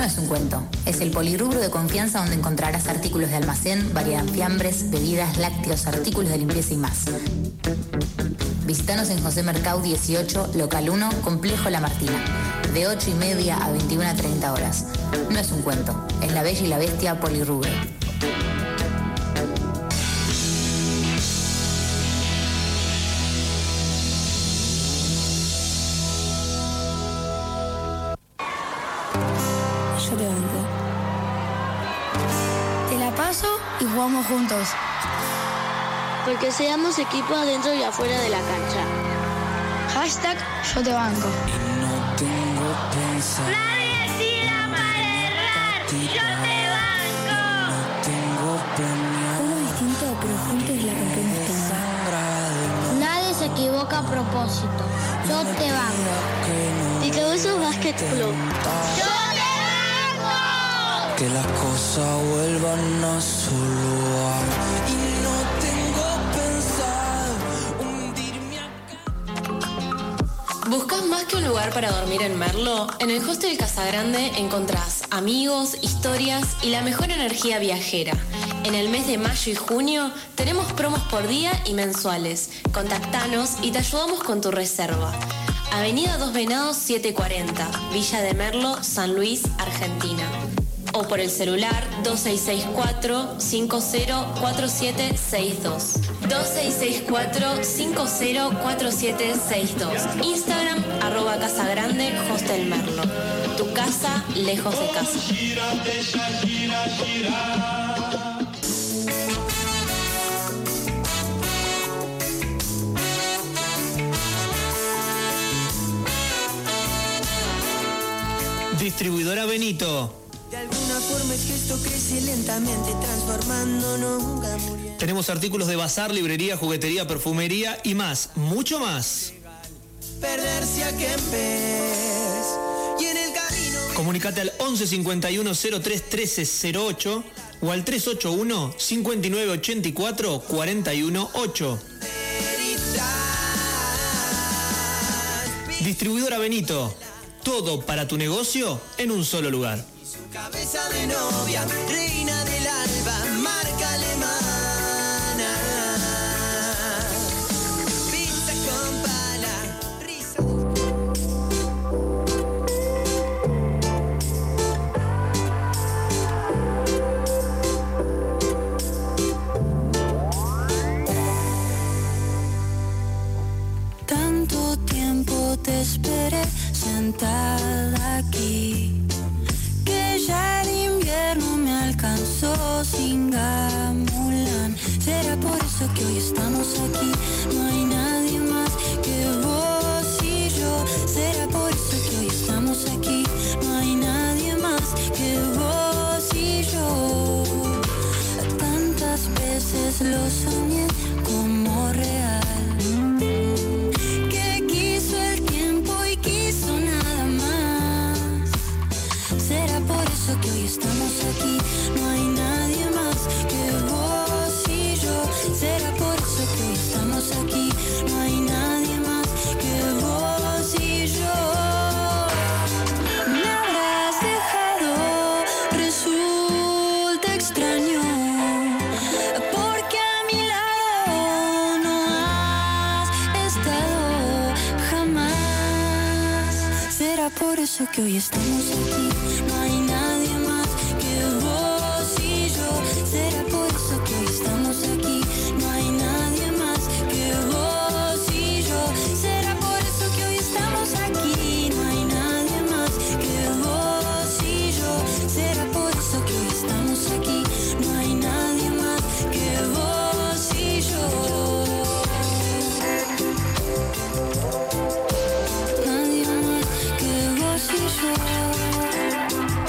No es un cuento, es el polirrubro de confianza donde encontrarás artículos de almacén, variedad en fiambres, bebidas, lácteos, artículos de limpieza y más. Visítanos en José Mercado dieciocho, local uno, Complejo La Martina, de ocho y media a veintiuna a treinta horas. No es un cuento, es La Bella y la Bestia polirrubro. Yo te banco. Te la paso y jugamos juntos. Porque seamos equipo adentro y afuera de la cancha. Hashtag yo te banco. Nadie tira para errar. Yo te banco. Uno distinto, pero juntos la rompemos toda. Nadie se equivoca a propósito. Yo te banco. Picabuesos Basket Club. Yo te banco. Que las cosas vuelvan a su lugar. Y no tengo pensado hundirme acá. ¿Buscas más que un lugar para dormir en Merlo? En el Hostel Casagrande encontrás amigos, historias y la mejor energía viajera. En el mes de mayo y junio tenemos promos por día y mensuales. Contactanos y te ayudamos con tu reserva. Avenida Dos Venados setecientos cuarenta, Villa de Merlo, San Luis, Argentina. O por el celular dos seis seis cuatro, cinco cero cuatro siete seis dos. dos seis seis cuatro, cinco cero cuatro siete seis dos. Instagram, arroba Casagrande Hostel Merlo. Tu casa, lejos de casa. Distribuidora Benito. De alguna forma el gesto crece lentamente, transformando, nunca muriendo. Tenemos artículos de bazar, librería, juguetería, perfumería y más, mucho más. Perderse a Kempes y en el camino. Comunicate al once cincuenta y uno cero tres trece cero ocho o al tres ocho uno cincuenta y nueve ochenta y cuatro cuarenta y uno ocho. Distribuidora Benito. Todo para tu negocio en un solo lugar. Cabeza de novia, reina del alba, marca alemana. Pizza con pala, risa. Tanto tiempo te esperé sentada aquí, que ya el invierno me alcanzó sin Gamulán. Será por eso que hoy estamos aquí, no hay nadie más que vos y yo. Será por eso que hoy estamos aquí, no hay nadie más que vos y yo. Tantas veces lo soñé como real, que quiso el tiempo y quiso nada más. Será por eso que hoy estamos aquí, no hay nadie más que vos y yo. Será por eso que hoy estamos aquí, no hay nadie más que vos y yo. Me habrás dejado, resulta extraño, porque a mi lado no has estado jamás. Será por eso que hoy estamos aquí, no hay nadie más que vos y yo. Será por eso que hoy estamos aquí, no hay nadie más que vos y yo. Será por eso que hoy estamos aquí, no hay nadie más que vos y yo. Será por eso que hoy estamos aquí, no hay nadie más que vos y yo. Nadie más que vos y yo.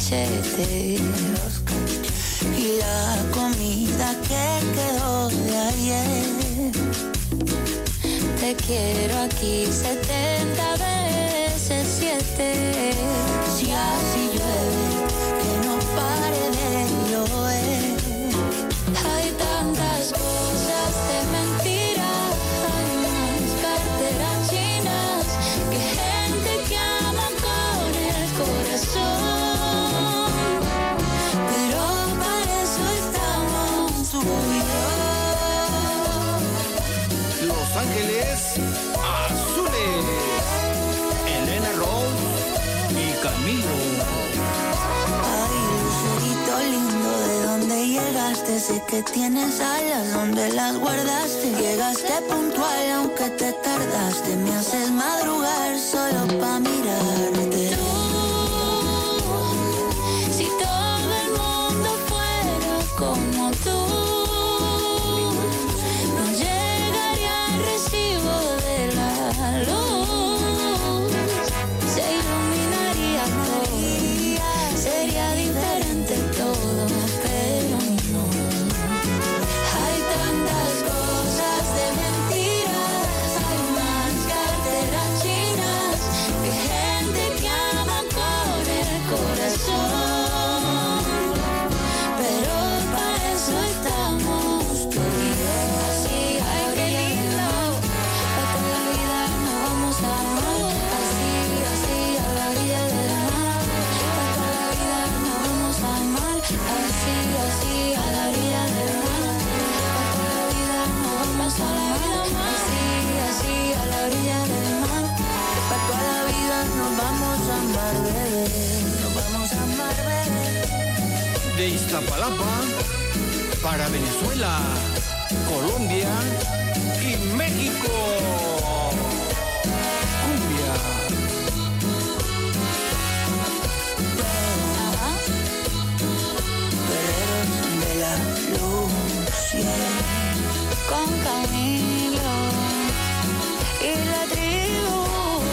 cachete y la comida que quedó de ayer. Te quiero aquí setenta veces siete. Si así llueve, que no pare de llover. Hay tantas cosas de mentira, hay más carteras chinas que gente que ama con el corazón. Pero para eso estamos tú y yo. Los Ángeles Azules, Elena Rose y Camilo. Ay, lucerito lindo, ¿de dónde llegaste? Sé que tienes alas, ¿dónde las guardaste? Llegaste puntual aunque te tardaste. Me haces madrugar solo pa' mirarte. Si todo el mundo fuera como tú, no llegaría al recibo de la luz. Se iluminaría todo, sería diferente todo, pero no. Hay tantas cosas de mentiras, hay más carteras chinas que gente que ama con el corazón. Pero para eso estamos tú y yo. Así, ay, qué lindo, para toda la vida nos vamos a amar. Así, así, a la orilla del mar. Para toda la vida nos vamos a amar. Así, así, a la orilla del mar. Para toda la vida nos vamos a amar. Así, así, a la orilla del mar. Para toda la vida nos vamos a amar, bebé. Nos vamos a amar, bebé. De Iztapalapa para Venezuela, Colombia y México. Cumbia. Guerreros de la luz, yeah. Con Camilo y la tribu.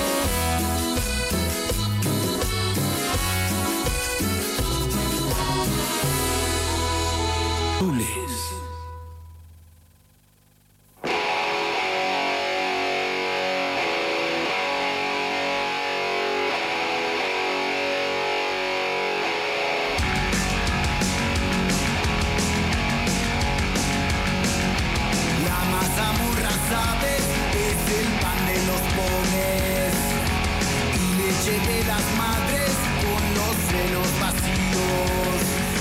Azules. La mazamorra, sabes, es el pan de los pobres y leche de las madres con los senos vacíos.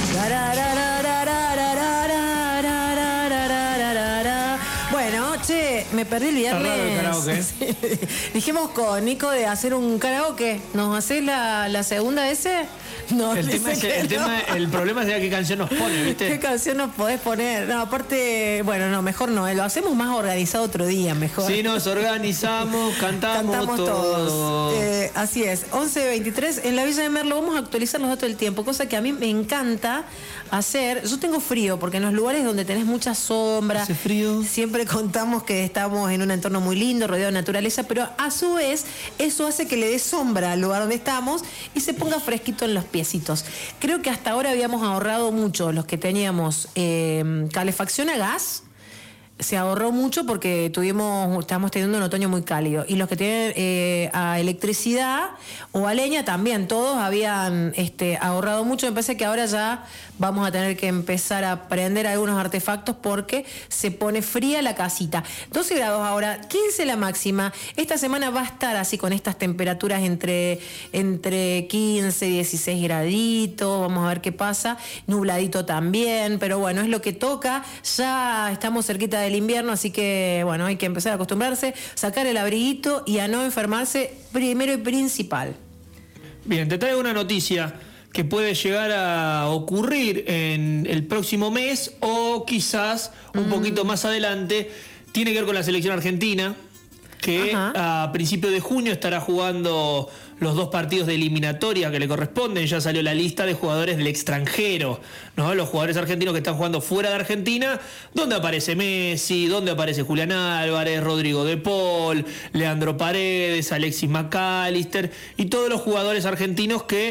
Bueno, che, me perdí el viernes. Está raro el karaoke. Sí. Dijimos con Nico de hacer un karaoke. ¿Nos hacés la, la segunda ese? No, El, dice tema es que- que el, no. tema, el problema sería qué canción nos pone, ¿viste? ¿Qué canción nos podés poner? No, aparte, bueno, no, mejor no. eh, Lo hacemos más organizado otro día, mejor. Sí, nos organizamos, cantamos, Cantamos todo. todos. Eh, así es. once veintitrés en la Villa de Merlo vamos a actualizar los datos del tiempo, cosa que a mí me encanta hacer. Yo tengo frío porque en los lugares donde tenés mucha sombra, Hace frío. siempre contamos que estamos en un entorno muy lindo, rodeado de naturaleza, pero a su vez eso hace que le dé sombra al lugar donde estamos y se ponga fresquito en los piecitos. Creo que hasta ahora habíamos ahorrado mucho los que teníamos eh, calefacción a gas. Se ahorró mucho porque tuvimos, estamos teniendo un otoño muy cálido. Y los que tienen eh, a electricidad o a leña también, todos habían este, ahorrado mucho. Me parece que ahora ya vamos a tener que empezar a prender algunos artefactos porque se pone fría la casita. doce grados ahora, quince la máxima. Esta semana va a estar así con estas temperaturas entre, entre quince, dieciséis graditos. Vamos a ver qué pasa. Nubladito también, pero bueno, es lo que toca. Ya estamos cerquita del invierno, así que bueno, hay que empezar a acostumbrarse, sacar el abriguito y a no enfermarse primero y principal. Bien, te traigo una noticia que puede llegar a ocurrir en el próximo mes o quizás un poquito más adelante. Tiene que ver con la selección argentina, que a principios de junio estará jugando los dos partidos de eliminatoria que le corresponden. Ya salió la lista de jugadores del extranjero, ¿no? Los jugadores argentinos que están jugando fuera de Argentina, donde aparece Messi, donde aparece Julián Álvarez, Rodrigo De Paul, Leandro Paredes, Alexis McAllister y todos los jugadores argentinos que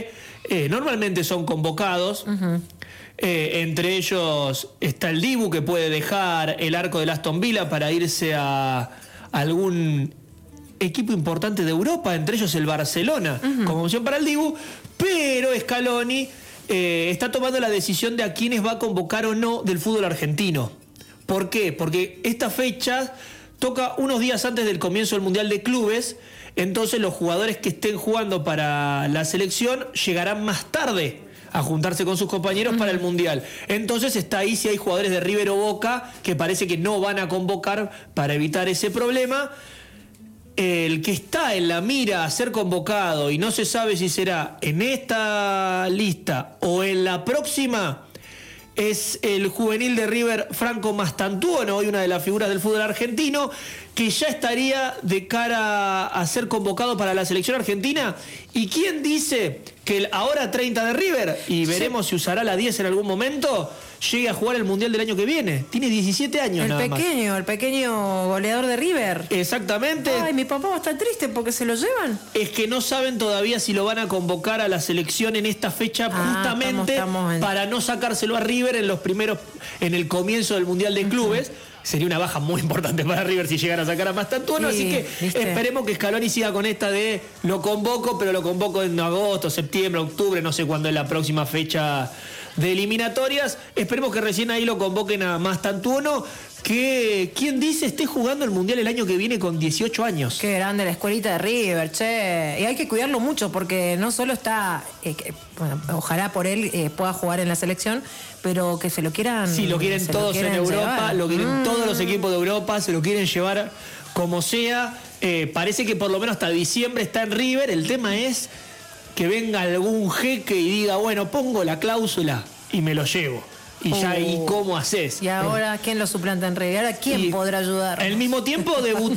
eh, normalmente son convocados. Uh-huh. Eh, entre ellos está el Dibu, que puede dejar el arco del Aston Villa para irse a, a algún equipo importante de Europa, entre ellos el Barcelona, uh-huh. como opción para el Dibu, pero Scaloni eh, está tomando la decisión de a quiénes va a convocar o no del fútbol argentino. ¿Por qué? Porque esta fecha toca unos días antes del comienzo del Mundial de Clubes, entonces los jugadores que estén jugando para la selección llegarán más tarde a juntarse con sus compañeros uh-huh. para el Mundial. Entonces está ahí si hay jugadores de River o Boca que parece que no van a convocar para evitar ese problema. El que está en la mira a ser convocado y no se sabe si será en esta lista o en la próxima es el juvenil de River, Franco Mastantuono, hoy una de las figuras del fútbol argentino, que ya estaría de cara a ser convocado para la selección argentina. ¿Y quién dice que el ahora treinta de River, y veremos sí. si usará la diez en algún momento, llegue a jugar el Mundial del año que viene? Tiene diecisiete años el nada pequeño, más. El pequeño goleador de River. Exactamente. Ay, mi papá va a estar triste porque se lo llevan. Es que no saben todavía si lo van a convocar a la selección en esta fecha, ah, justamente estamos, estamos en... para no sacárselo a River en los primeros, en el comienzo del Mundial de Clubes. Uh-huh. Sería una baja muy importante para River si llegan a sacar a Mastantuono, sí, así que ¿viste? Esperemos que Scaloni siga con esta de lo convoco, pero lo convoco en agosto, septiembre, octubre, no sé cuándo es la próxima fecha de eliminatorias. Esperemos que recién ahí lo convoquen a Mastantuono, que ¿quién dice esté jugando el Mundial el año que viene con dieciocho años? Qué grande la escuelita de River, che. Y hay que cuidarlo mucho porque no solo está, eh, que, bueno, ojalá por él eh, pueda jugar en la selección, pero que se lo quieran... Sí, lo quieren todos lo quieren en Europa, llevar. Lo quieren mm. todos los equipos de Europa, se lo quieren llevar como sea. Eh, parece que por lo menos hasta diciembre está en River. El tema es que venga algún jeque y diga, bueno, pongo la cláusula y me lo llevo. Y ya ahí, oh. ¿cómo haces? Y ahora, ¿quién lo suplanta en River? ¿Ahora quién y podrá ayudar? Al mismo tiempo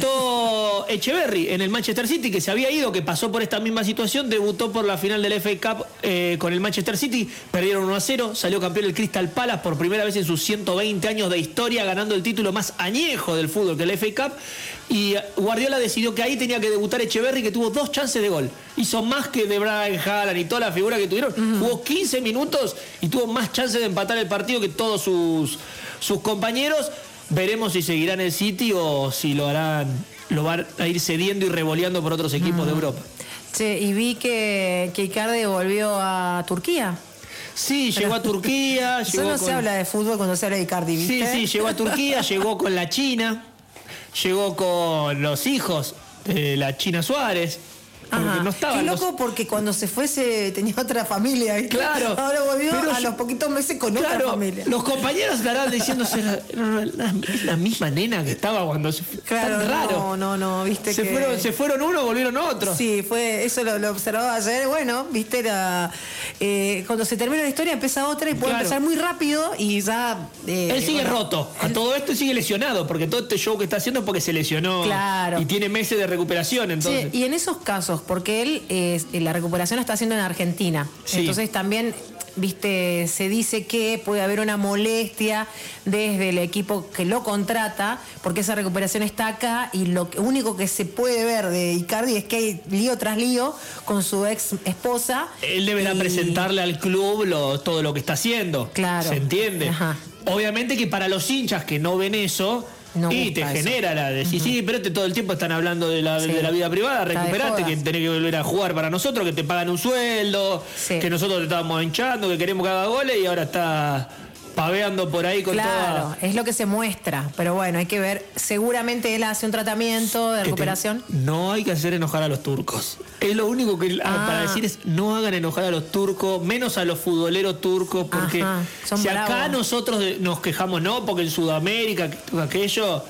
debutó Echeverry en el Manchester City, que se había ido, que pasó por esta misma situación, debutó por la final del F A Cup eh, con el Manchester City, perdieron uno a cero, salió campeón el Crystal Palace por primera vez en sus ciento veinte años de historia, ganando el título más añejo del fútbol que el F A Cup, y Guardiola decidió que ahí tenía que debutar Echeverry, que tuvo dos chances de gol. Hizo más que de Brian Haaland y toda la figura que tuvieron. Uh-huh. Jugó quince minutos y tuvo más chances de empatar el partido que todos sus, sus compañeros. Veremos si seguirá en el City o si lo harán, lo van a ir cediendo y revoleando por otros equipos uh-huh. de Europa. Che, y vi que, que Icardi volvió a Turquía. Sí, llegó Pero, a Turquía. Eso llegó no con... se habla de fútbol cuando se habla de Icardi, ¿viste? Sí, sí, llegó a Turquía, llegó con la China, llegó con los hijos de la China Suárez. Ajá. No estaba, qué loco, los... porque cuando se fue se tenía otra familia, ¿viste? Claro. Ahora volvió a yo... los poquitos meses con claro, otra familia. Los compañeros estarán diciéndose la, la, la misma nena que estaba cuando se fue. Claro, tan raro. No, no, no, viste se que... fueron, se fueron uno, volvieron otro. Sí, fue, eso lo, lo observaba ayer. Bueno, viste, era, eh, cuando se termina la historia empieza otra y puede claro. empezar muy rápido y ya... Eh, él sigue bueno, roto. A él... todo esto sigue lesionado, porque todo este show que está haciendo es porque se lesionó. Claro. Y tiene meses de recuperación, entonces. Sí, y en esos casos, porque él... Eh, la recuperación la está haciendo en Argentina. Sí. Entonces también, viste, se dice que puede haber una molestia desde el equipo que lo contrata, porque esa recuperación está acá y lo único que se puede ver de Icardi es que hay lío tras lío con su ex esposa. Él deberá y... presentarle al club lo, todo lo que está haciendo. Claro. ¿Se entiende? Ajá. Obviamente que para los hinchas que no ven eso... No y te genera eso. La de sí, uh-huh. sí, pero este todo el tiempo están hablando de la, sí. de la vida privada, recuperate, que tenés que volver a jugar para nosotros, que te pagan un sueldo, sí. que nosotros te estábamos hinchando, que queremos que haga goles y ahora está paveando por ahí con claro, toda... Claro, es lo que se muestra, pero bueno, hay que ver, seguramente él hace un tratamiento de recuperación. Te, no hay que hacer enojar a los turcos. Es lo único que ah. para decir es no hagan enojar a los turcos, menos a los futboleros turcos, porque Ajá, son si bravos. Acá nosotros nos quejamos, no, porque en Sudamérica, aquello,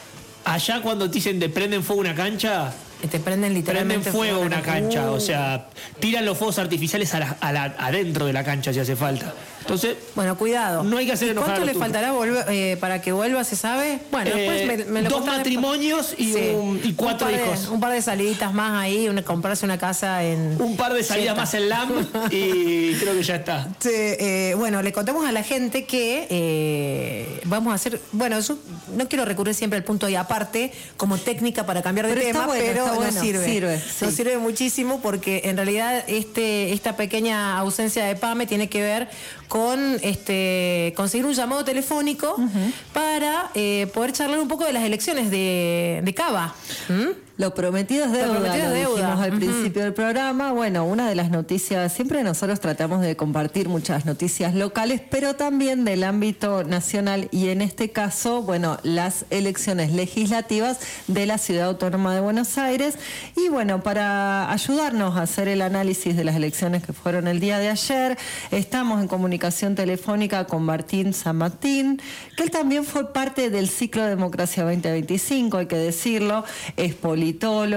allá cuando te dicen te prenden fuego una cancha... Te prenden literalmente prenden fuego una cancha, uh. o sea, tiran los fuegos artificiales a la, a la, adentro de la cancha si hace falta. Entonces, bueno, cuidado. No hay que hacer enojar a ¿Cuánto los le turcos. faltará volver, eh, para que vuelva, se sabe? Bueno, después Eh, me, me lo dos contás matrimonios y, después. un- y cuatro un par de- hijos. un par de saliditas más ahí, una, comprarse una casa en... Un par de salidas Jetta. más en L A M y creo que ya está. Sí, eh, bueno, le contamos a la gente que eh, vamos a hacer, bueno, yo no quiero recurrir siempre al punto y aparte como técnica para cambiar de Pero está tema, bueno, pero está nos bueno, sirve. sirve, Nos sí. sirve muchísimo porque en realidad este esta pequeña ausencia de PAME tiene que ver con este conseguir un llamado telefónico para eh, poder charlar un poco de las elecciones de, de Cava. ¿Mm? Lo prometido es Lo deuda, prometido lo es deuda. dijimos al Ujú. principio del programa. Bueno, una de las noticias, siempre nosotros tratamos de compartir muchas noticias locales, pero también del ámbito nacional y en este caso, bueno, las elecciones legislativas de la Ciudad Autónoma de Buenos Aires. Y bueno, para ayudarnos a hacer el análisis de las elecciones que fueron el día de ayer, estamos en comunicación telefónica con Martín San Martín, que él también fue parte del ciclo Democracia veinte veinticinco, hay que decirlo, es politólogo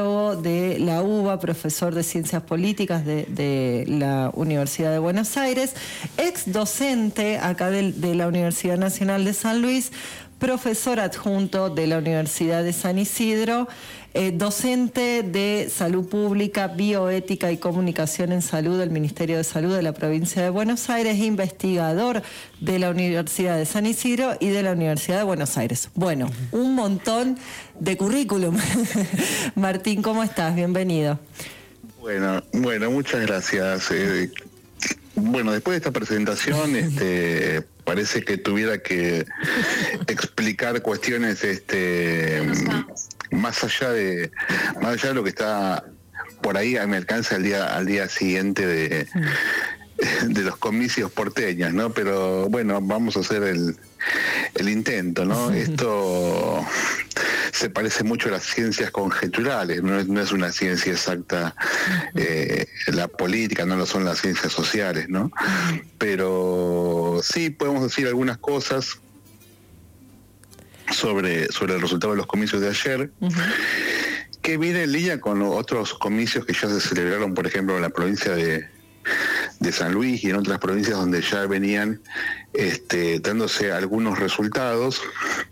de la U B A, profesor de Ciencias Políticas de, de la Universidad de Buenos Aires, ex docente acá de, de la Universidad Nacional de San Luis, profesor adjunto de la Universidad de San Isidro, eh, docente de Salud Pública, Bioética y Comunicación en Salud del Ministerio de Salud de la Provincia de Buenos Aires, investigador de la Universidad de San Isidro y de la Universidad de Buenos Aires. Bueno, un montón de currículum. Martín, ¿cómo estás? Bienvenido. Bueno, bueno, muchas gracias. Eh, bueno, después de esta presentación, este, parece que tuviera que explicar cuestiones, este, más allá de, más allá de lo que está por ahí a mi alcance al día, al día siguiente de, de los comicios porteños, ¿no? Pero bueno, vamos a hacer el, el intento, ¿no? Esto se parece mucho a las ciencias conjeturales, no es, no es una ciencia exacta, eh, la política, no lo son las ciencias sociales, ¿no? Pero sí podemos decir algunas cosas sobre, sobre el resultado de los comicios de ayer, que viene en línea con otros comicios que ya se celebraron, por ejemplo, en la provincia de, de San Luis y en otras provincias donde ya venían este, dándose algunos resultados,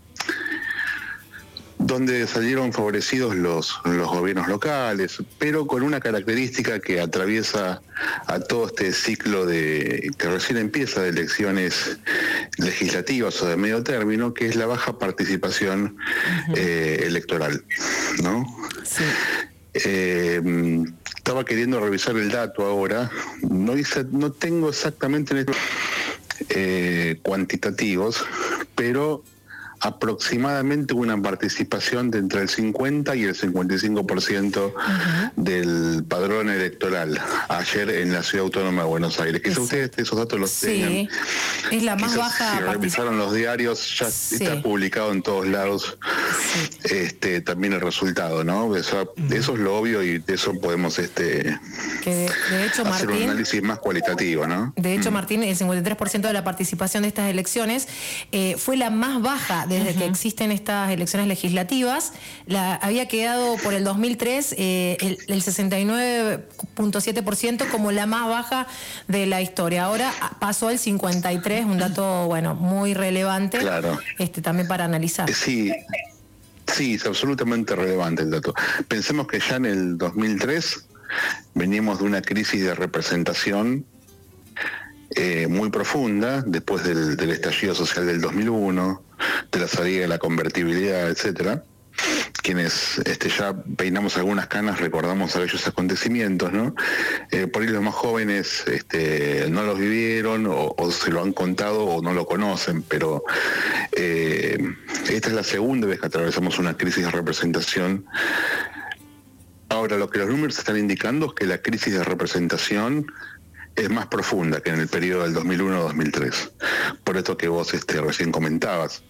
donde salieron favorecidos los, los gobiernos locales, pero con una característica que atraviesa a todo este ciclo de que recién empieza de elecciones legislativas o de medio término, que es la baja participación uh-huh. eh, electoral, ¿no? Sí. Eh, estaba queriendo revisar el dato ahora, no hice, no tengo exactamente eh, cuantitativos, pero aproximadamente una participación de entre el cincuenta y el cincuenta y cinco por ciento uh-huh. del padrón electoral ayer en la Ciudad Autónoma de Buenos Aires. Quizá sí. ustedes esos datos los sí. tengan. Es la más Quizás baja. Si revisaron los diarios, ya sí. está publicado en todos lados sí. este también el resultado, ¿no? Eso, uh-huh. eso es lo obvio y de eso podemos este que de, de hecho, hacer Martín, un análisis más cualitativo, ¿no? De hecho, mm. Martín, el cincuenta y tres por ciento de la participación de estas elecciones eh, fue la más baja desde uh-huh. que existen estas elecciones legislativas. La, había quedado por el dos mil tres eh, el, el sesenta y nueve punto siete por ciento como la más baja de la historia. Ahora pasó al cincuenta y tres, un dato bueno muy relevante, claro. este, también para analizar. Sí, sí, es absolutamente relevante el dato. Pensemos que ya en el dos mil tres veníamos de una crisis de representación Eh, muy profunda después del, del estallido social del dos mil uno, de la salida de la convertibilidad, etcétera. Quienes este, ya peinamos algunas canas recordamos aquellos acontecimientos, ¿no? Eh, por ahí los más jóvenes este, no los vivieron o, o se lo han contado o no lo conocen, pero eh, esta es la segunda vez que atravesamos una crisis de representación. Ahora, lo que los números están indicando es que la crisis de representación es más profunda que en el periodo del dos mil uno a dos mil tres, por esto que vos este, recién comentabas.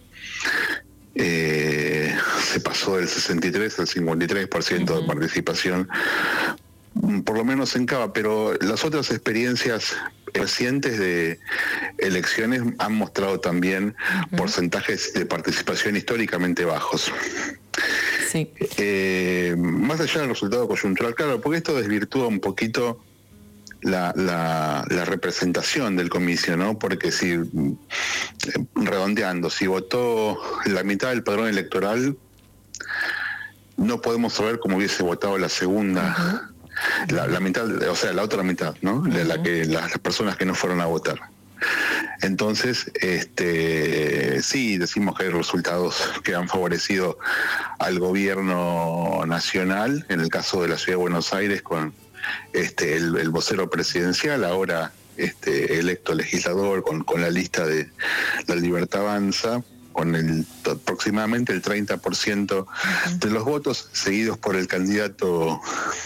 Eh, se pasó del sesenta y tres al cincuenta y tres por ciento uh-huh. de participación, por lo menos en Cava, pero las otras experiencias recientes de elecciones han mostrado también uh-huh. porcentajes de participación históricamente bajos. Sí. Eh, más allá del resultado coyuntural, claro, porque esto desvirtúa un poquito la, la, la representación del comicio, ¿no? Porque si, redondeando, si votó la mitad del padrón electoral, no podemos saber cómo hubiese votado la segunda, uh-huh. la, la mitad, o sea, la otra mitad, ¿no? Uh-huh. La, la que, las, las personas que no fueron a votar. Entonces, este, sí, decimos que hay resultados que han favorecido al gobierno nacional, en el caso de la Ciudad de Buenos Aires, con este, el, el vocero presidencial, ahora este, electo legislador, con, con la lista de La Libertad Avanza, con el aproximadamente el treinta por ciento de los votos, seguidos por el candidato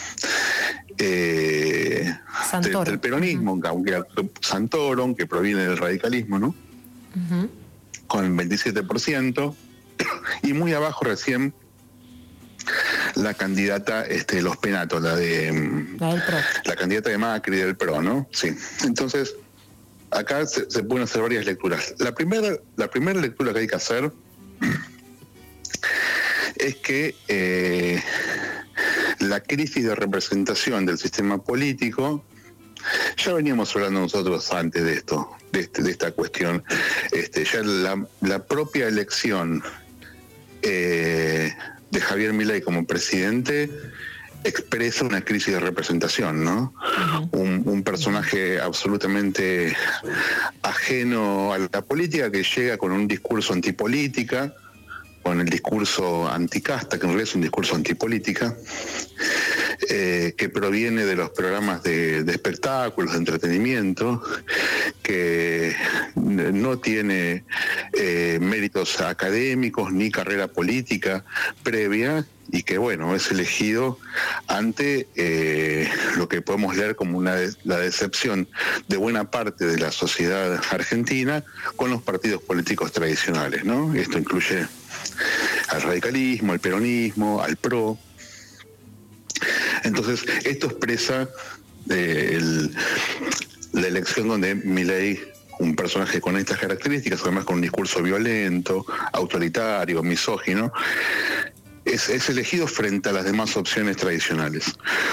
eh, de, del peronismo, uh-huh. aunque Santoro, que proviene del radicalismo, ¿no? Uh-huh. Con el veintisiete por ciento, y muy abajo recién la candidata este, Los Penatos, la de la, la candidata de Macri del P R O, ¿no? Sí. Entonces, acá se, se pueden hacer varias lecturas. La primera, la primera lectura que hay que hacer es que eh, la crisis de representación del sistema político, ya veníamos hablando nosotros antes de esto, de, este, de esta cuestión, este, ya la, la propia elección eh, de Javier Milei como presidente expresa una crisis de representación, ¿no? Uh-huh. Un, un personaje absolutamente ajeno a la política, que llega con un discurso antipolítica, con el discurso anticasta, que en realidad es un discurso antipolítica, eh, que proviene de los programas de, de espectáculos, de entretenimiento, que no tiene eh, méritos académicos ni carrera política previa, y que, bueno, es elegido ante eh, lo que podemos leer como una de, la decepción de buena parte de la sociedad argentina con los partidos políticos tradicionales, ¿no? Esto incluye al radicalismo, al peronismo, al P R O. Entonces, esto expresa eh, el, la elección donde Milei, un personaje con estas características, además con un discurso violento, autoritario, misógino, es, es elegido frente a las demás opciones tradicionales.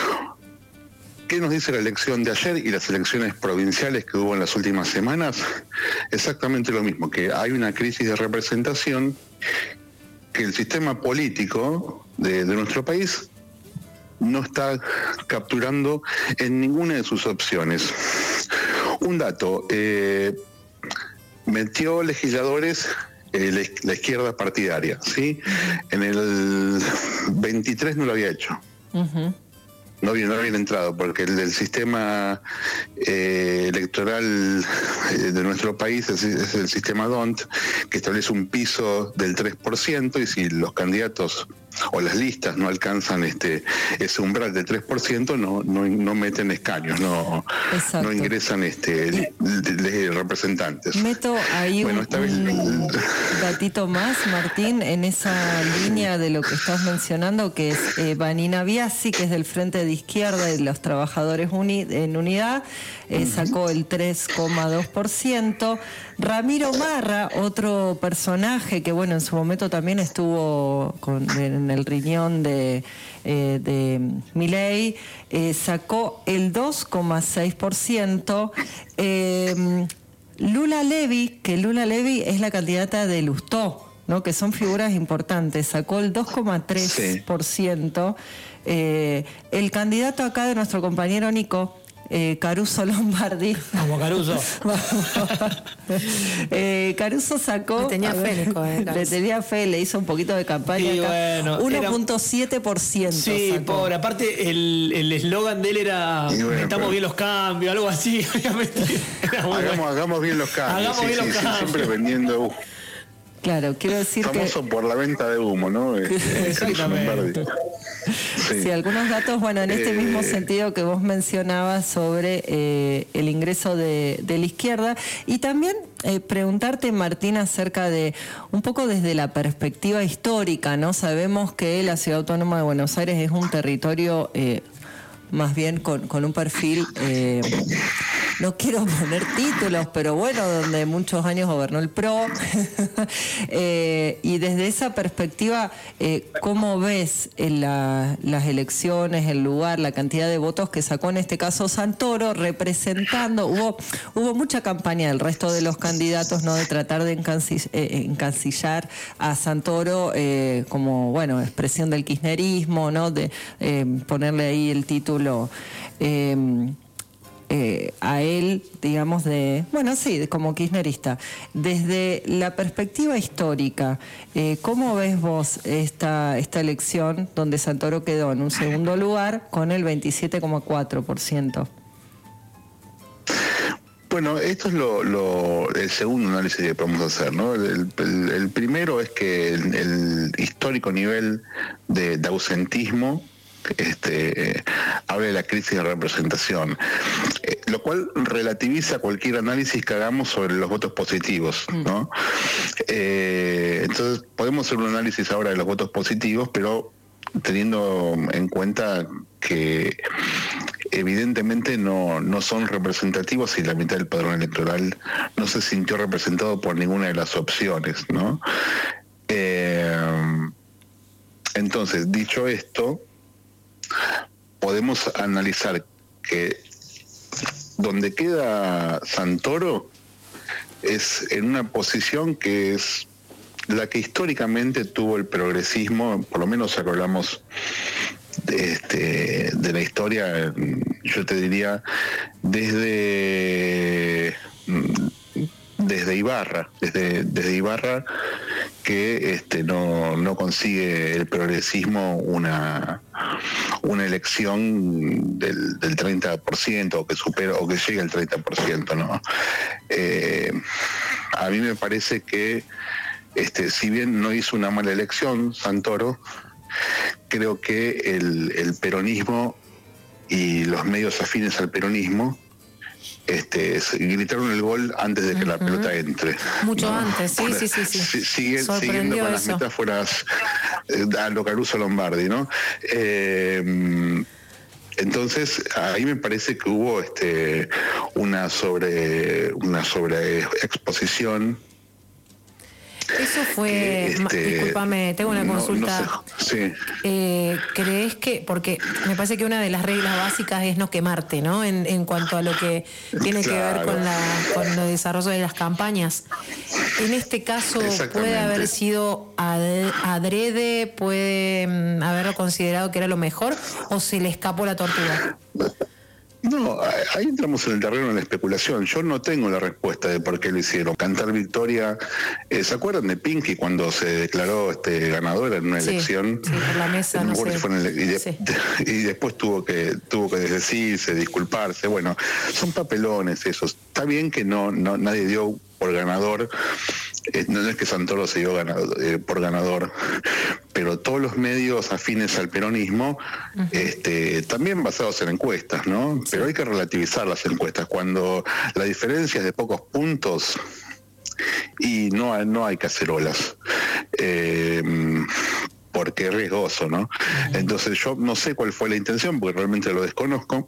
¿Qué nos dice la elección de ayer y las elecciones provinciales que hubo en las últimas semanas? Exactamente lo mismo, que hay una crisis de representación, que el sistema político de, de nuestro país no está capturando en ninguna de sus opciones. Un dato, eh, metió legisladores eh, la, la izquierda partidaria, ¿sí? En el veintitrés no lo había hecho. Uh-huh. No habían, no habían entrado, porque el, el sistema eh, electoral de nuestro país es, es el sistema D O N T, que establece un piso del tres por ciento, y si los candidatos o las listas no alcanzan este ese umbral del tres por ciento, no, no, no meten escaños, no, no ingresan este de, de, de representantes. Meto ahí bueno, un, esta vez... un datito más, Martín, en esa línea de lo que estás mencionando, que es eh, Vanina Biasi, que es del Frente de Izquierda y los Trabajadores uni, en Unidad, eh, sacó el tres coma dos por ciento. Ramiro Marra, otro personaje que, bueno, en su momento también estuvo con, en el riñón de, eh, de Milei, eh, sacó el dos coma seis por ciento. Eh, Lula Levy, que Lula Levy es la candidata de Lustó, ¿no? Que son figuras importantes, sacó el dos coma tres por ciento. Sí. Eh, el candidato acá de nuestro compañero Nico, Eh, Caruso Lombardi. Vamos, Caruso. eh, Caruso sacó. Le tenía fe, Nico, eh, Le tenía fe, le hizo un poquito de campaña. Sí, bueno, uno coma siete por ciento. Sí, sacó. pobre. Aparte, el eslogan de él era: bueno, metamos pero... bien los cambios, algo así. Obviamente. Hagamos, bueno. hagamos bien los cambios. Hagamos sí, bien sí, los sí, cambios. Siempre vendiendo. Uh. Claro, quiero decir Famoso que... Famoso por la venta de humo, ¿no? Exactamente. Sí. Sí, algunos datos, bueno, en este eh... mismo sentido que vos mencionabas sobre eh, el ingreso de, de la izquierda, y también eh, preguntarte, Martín, acerca de un poco desde la perspectiva histórica, ¿no? Sabemos que la Ciudad Autónoma de Buenos Aires es un territorio eh, más bien con, con un perfil eh, no quiero poner títulos, pero bueno, donde muchos años gobernó el P R O. eh, y desde esa perspectiva, eh, ¿cómo ves en la, las elecciones, el lugar, la cantidad de votos que sacó en este caso Santoro, representando? Hubo, hubo mucha campaña del resto de los candidatos, ¿no?, de tratar de encancillar, eh, encancillar a Santoro eh, como, bueno, expresión del kirchnerismo, ¿no?, de eh, ponerle ahí el título eh, eh, a él, digamos, de, bueno, sí, de, como kirchnerista. Desde la perspectiva histórica, eh, ¿cómo ves vos esta, esta elección donde Santoro quedó en un segundo lugar con el veintisiete coma cuatro por ciento? Bueno, esto es lo, lo, el segundo análisis que podemos hacer, ¿no? El, el, el primero es que el, el histórico nivel de, de ausentismo este, eh, habla de la crisis de representación, eh, lo cual relativiza cualquier análisis que hagamos sobre los votos positivos, ¿no? Eh, entonces, podemos hacer un análisis ahora de los votos positivos, pero teniendo en cuenta que evidentemente no, no son representativos y la mitad del padrón electoral no se sintió representado por ninguna de las opciones, ¿no? Eh, entonces, dicho esto, podemos analizar que donde queda Santoro es en una posición que es la que históricamente tuvo el progresismo, por lo menos si hablamos de, este, de la historia, yo te diría desde desde Ibarra, desde, desde Ibarra que este, no, no consigue el progresismo una una elección del, del treinta por ciento o que supera o que llegue al treinta por ciento, ¿no? Eh, a mí me parece que Este, si bien no hizo una mala elección, Santoro, creo que el, el peronismo y los medios afines al peronismo este, gritaron el gol antes de que uh-huh. la pelota entre. Mucho ¿no? antes, sí, sí, sí, sí. Sigue, siguiendo con las metáforas eh, a lo Caruso Lombardi, ¿no? Eh, Entonces, ahí me parece que hubo este, una sobre una sobreexposición. Eso fue, este, discúlpame, tengo una consulta. No, no sé, sí. eh, ¿Crees que, porque me parece que una de las reglas básicas es no quemarte, ¿no? En, en cuanto a lo que tiene claro. que ver con, la, con el desarrollo de las campañas. En este caso, ¿puede haber sido adrede, puede haberlo considerado que era lo mejor o se le escapó la tortuga? No, ahí entramos en el terreno de la especulación. Yo no tengo la respuesta de por qué lo hicieron. Cantar victoria, eh, ¿se acuerdan de Pinky cuando se declaró este ganadora en una sí, elección? Sí, por la mesa, no, no sé. Si fue en el, y, de, sí. y después tuvo que tuvo que desdecirse, disculparse. Bueno, son papelones esos. Está bien que no, no nadie dio por ganador. Eh, no es que Santoro se dio ganado, eh, por ganador, pero todos los medios afines al peronismo, uh-huh. este, también basados en encuestas, ¿no? Sí. Pero hay que relativizar las encuestas. Cuando la diferencia es de pocos puntos y no hay, no hay cacerolas. Eh, porque es riesgoso, ¿no? Uh-huh. Entonces yo no sé cuál fue la intención, porque realmente lo desconozco,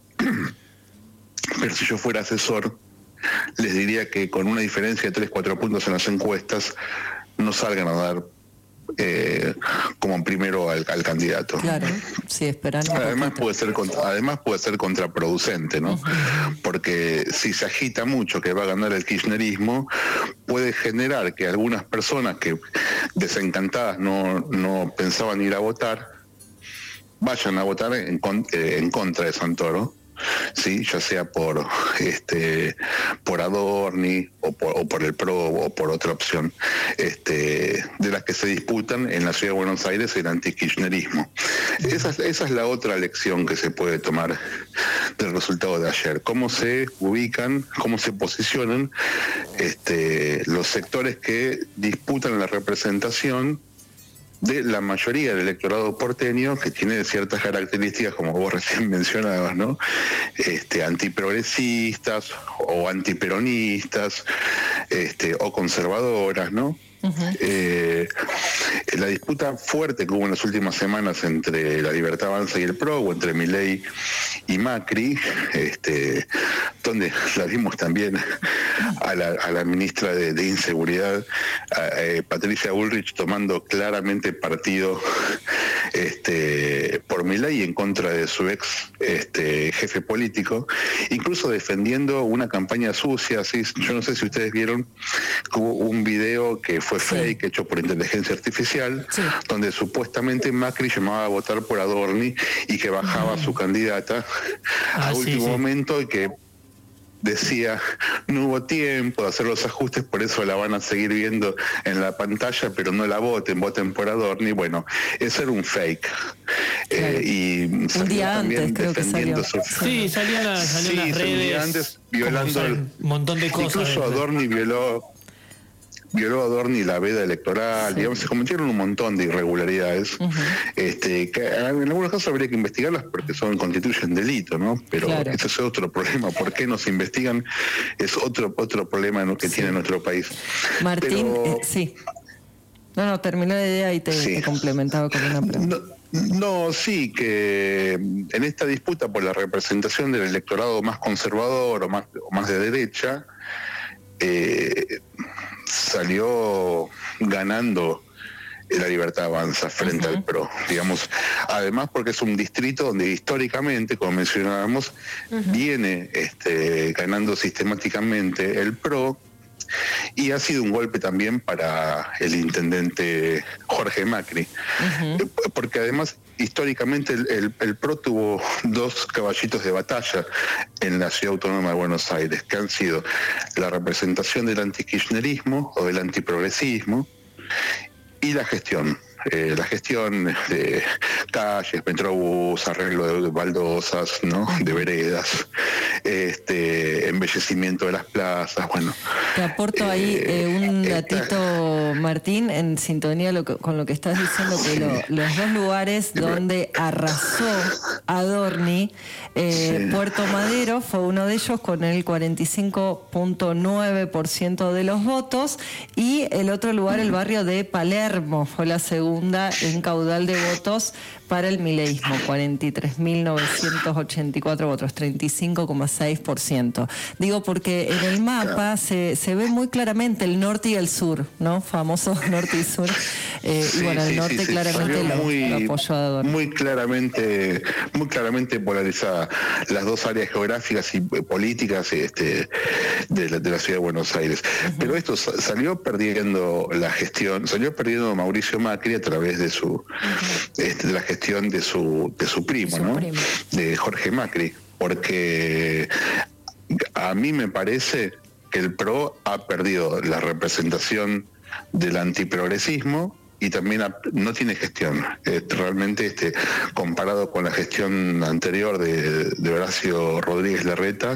pero si yo fuera asesor, les diría que con una diferencia de tres, cuatro puntos en las encuestas no salgan a dar eh, como primero al, al candidato. Claro, sí, esperan. Además puede ser contra, además puede ser contraproducente, ¿no? Uh-huh. Porque si se agita mucho que va a ganar el kirchnerismo, puede generar que algunas personas que desencantadas no, no pensaban ir a votar, vayan a votar en, eh, en contra de Santoro. Sí, ya sea por este por Adorni o por, o por el P R O o por otra opción este de las que se disputan en la ciudad de Buenos Aires el antikirchnerismo. Esa, esa es la otra lección que se puede tomar del resultado de ayer. Cómo se ubican, cómo se posicionan este los sectores que disputan la representación de la mayoría del electorado porteño, que tiene ciertas características, como vos recién mencionabas, ¿no? Este, antiprogresistas o antiperonistas, este, o conservadoras, ¿no? Uh-huh. Eh, la disputa fuerte que hubo en las últimas semanas entre la Libertad Avanza y el PRO, o entre Milei y Macri, este, donde la vimos también a la, a la ministra de, de Inseguridad, a, eh, Patricia Bullrich, tomando claramente partido este, por Milei en contra de su ex este, jefe político, incluso defendiendo una campaña sucia. Así, yo no sé si ustedes vieron que hubo un video que fue fake, hecho por inteligencia artificial, sí, donde supuestamente Macri llamaba a votar por Adorni y que bajaba uh-huh. a su candidata ah, a último sí, sí. momento, y que decía no hubo tiempo de hacer los ajustes, por eso la van a seguir viendo en la pantalla, pero no la voten, voten por Adorni. Bueno, eso era un fake. Claro. Eh, y un día antes creo que salió. Su... Sí, salió en, la, salió sí, en las redes. Un día antes, violando el... un montón de cosas. Incluso Adorni violó violó Adorni la veda electoral, sí. digamos, se cometieron un montón de irregularidades, uh-huh. este, que en algunos casos habría que investigarlas porque son constituyen delito, ¿no? Pero claro. ese es otro problema. ¿Por qué no se investigan? Es otro otro problema que sí. tiene nuestro país. Martín, Pero... eh, sí. No, no, terminé la idea y te, sí. te complementaba con una pregunta. No, no, sí, que en esta disputa por la representación del electorado más conservador o más, o más de derecha, eh, salió ganando la Libertad Avanza frente uh-huh. al PRO, digamos, además porque es un distrito donde históricamente, como mencionábamos, uh-huh. viene este, ganando sistemáticamente el PRO, y ha sido un golpe también para el intendente Jorge Macri, uh-huh. porque además históricamente el, el, el PRO tuvo dos caballitos de batalla en la Ciudad Autónoma de Buenos Aires, que han sido la representación del antikirchnerismo o del antiprogresismo y la gestión. Eh, la gestión de calles, metrobús, arreglo de baldosas, ¿no? De veredas, este, embellecimiento de las plazas, bueno. Te aporto ahí eh, un datito, Martín, en sintonía lo que, con lo que estás diciendo, que lo, los dos lugares donde arrasó Adorni, eh, sí. Puerto Madero fue uno de ellos con el cuarenta y cinco punto nueve por ciento de los votos, y el otro lugar, el barrio de Palermo, fue la segunda en caudal de votos para el mileísmo, cuarenta y tres mil novecientos ochenta y cuatro votos, treinta y cinco coma seis por ciento. Digo porque en el mapa se, se ve muy claramente el norte y el sur, ¿no? Famoso norte y sur. Eh, sí, y bueno, el sí, norte sí, claramente sí. Lo, muy, lo apoyó a Adorni. Muy claramente, muy claramente polarizada las dos áreas geográficas y políticas este, de, la, de la ciudad de Buenos Aires. Uh-huh. Pero esto salió perdiendo la gestión, salió perdiendo Mauricio Macri a través de su uh-huh. este, de la gestión de su de su primo, su ¿no? Primo. De Jorge Macri, porque a mí me parece que el PRO ha perdido la representación del antiprogresismo y también ha, no tiene gestión. Eh, realmente, este, comparado con la gestión anterior de, de Horacio Rodríguez Larreta,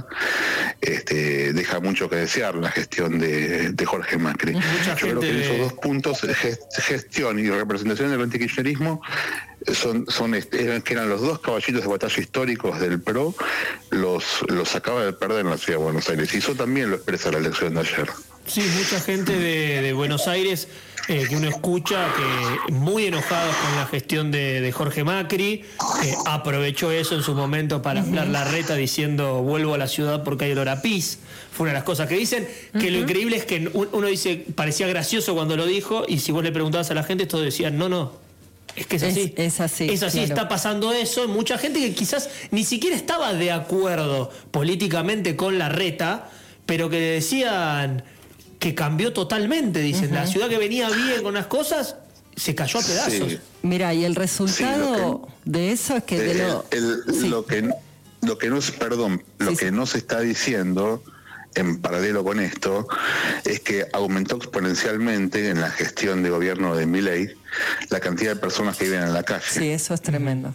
este, deja mucho que desear la gestión de, de Jorge Macri. Mucha Yo creo que en esos dos puntos, gestión y representación del antikirchnerismo, son, son este, que eran los dos caballitos de batalla históricos del PRO, los, los acaba de perder en la ciudad de Buenos Aires. Y eso también lo expresa la elección de ayer. Sí, mucha gente de, de Buenos Aires eh, que uno escucha que muy enojados con la gestión de, de Jorge Macri, eh, aprovechó eso en su momento para hablar la reta diciendo vuelvo a la ciudad porque hay olor a pis. Fue una de las cosas que dicen, que uh-huh. lo increíble es que uno dice, parecía gracioso cuando lo dijo, y si vos le preguntabas a la gente, todos decían, no, no, es que es así. Es, es así. Es así, claro. Está pasando eso. Mucha gente que quizás ni siquiera estaba de acuerdo políticamente con la reta, pero que decían que cambió totalmente, dicen. Uh-huh. La ciudad que venía bien con las cosas se cayó a pedazos. Sí. Mira, y el resultado sí, que, de eso es que eh, de lo, el, sí. lo que lo que no perdón, lo sí, que sí. no se está diciendo en paralelo con esto es que aumentó exponencialmente en la gestión de gobierno de Milei la cantidad de personas que viven en la calle. Sí, eso es tremendo.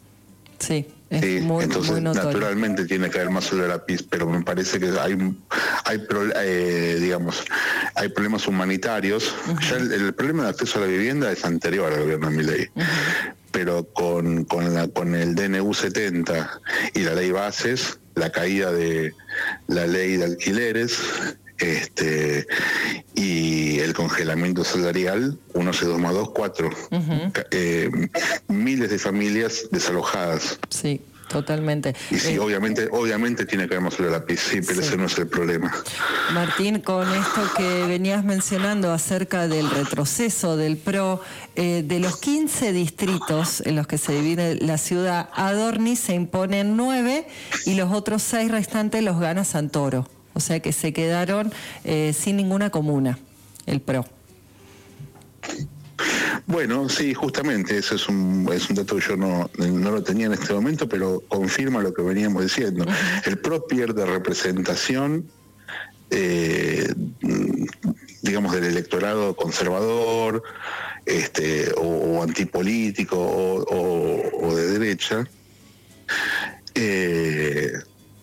Sí. Es sí, muy, entonces muy naturalmente tiene que haber más olor a pis, pero me parece que hay, hay eh, digamos, hay problemas humanitarios. Uh-huh. Ya el, el problema de acceso a la vivienda es anterior al gobierno de Milei, uh-huh. pero con, con, la, con el D N U setenta y la ley Bases, la caída de la ley de alquileres, este y el congelamiento salarial, uno se dos más dos, cuatro. Ujú. Eh, miles de familias desalojadas. Sí, totalmente. Y sí, Eh, obviamente, obviamente tiene que haber más sobre la lápiz, sí, pero Sí. ese no es el problema. Martín, con esto que venías mencionando acerca del retroceso del P R O, eh, de los quince distritos en los que se divide la ciudad, Adorni se imponen nueve y los otros seis restantes los gana Santoro. O sea que se quedaron eh, sin ninguna comuna, el P R O. Bueno, sí, justamente, eso es un, es un dato que yo no, no lo tenía en este momento, pero confirma lo que veníamos diciendo. El P R O pierde representación, eh, digamos, del electorado conservador, este, o, o antipolítico, o, o- o de derecha, eh,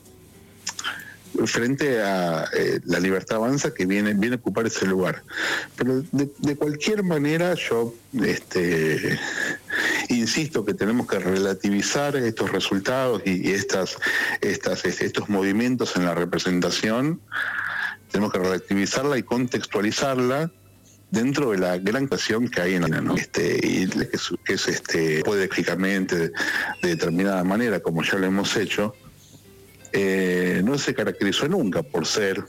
frente a eh, la Libertad Avanza, que viene, viene a ocupar ese lugar. Pero de, de cualquier manera yo este, insisto que tenemos que relativizar estos resultados y, y estas, estas, este, estos movimientos en la representación, tenemos que relativizarla y contextualizarla dentro de la gran cuestión que hay en la, ¿no? Este, y que es, que es este, poéticamente de, de determinada manera, como ya lo hemos hecho. Eh, no se caracterizó nunca por ser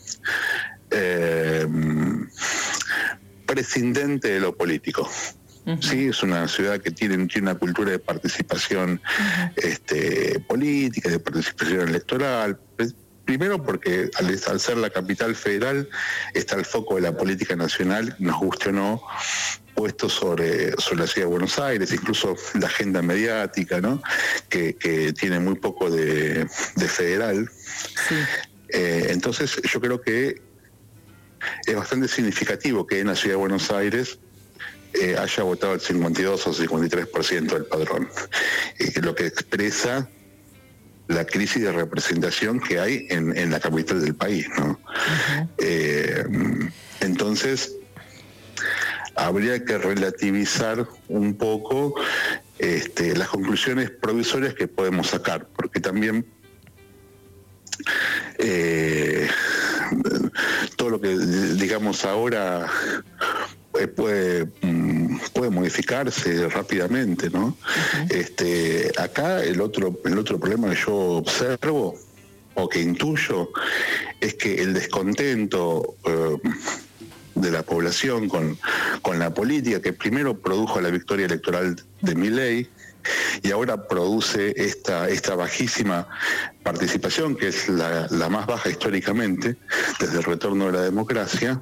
eh, prescindente de lo político. Sí, es una ciudad que tiene, tiene una cultura de participación este, política, de participación electoral. Pues, primero porque al, al ser la capital federal está el foco de la política nacional, nos guste o no, puesto sobre, sobre la ciudad de Buenos Aires, incluso la agenda mediática, ¿no? que, que tiene muy poco de, de federal. Eh, entonces yo creo que es bastante significativo que en la ciudad de Buenos Aires eh, haya votado el cincuenta y dos o cincuenta y tres por ciento del padrón, eh, lo que expresa la crisis de representación que hay en, en la capital del país, ¿no? Eh, entonces habría que relativizar un poco este, las conclusiones provisorias que podemos sacar, porque también eh, todo lo que digamos ahora eh, puede, mm, puede modificarse rápidamente, ¿no? Este, acá el otro, el otro problema que yo observo o que intuyo es que el descontento eh, de la población con, con la política, que primero produjo la victoria electoral de Milei y ahora produce esta, esta bajísima participación, que es la, la más baja históricamente desde el retorno de la democracia,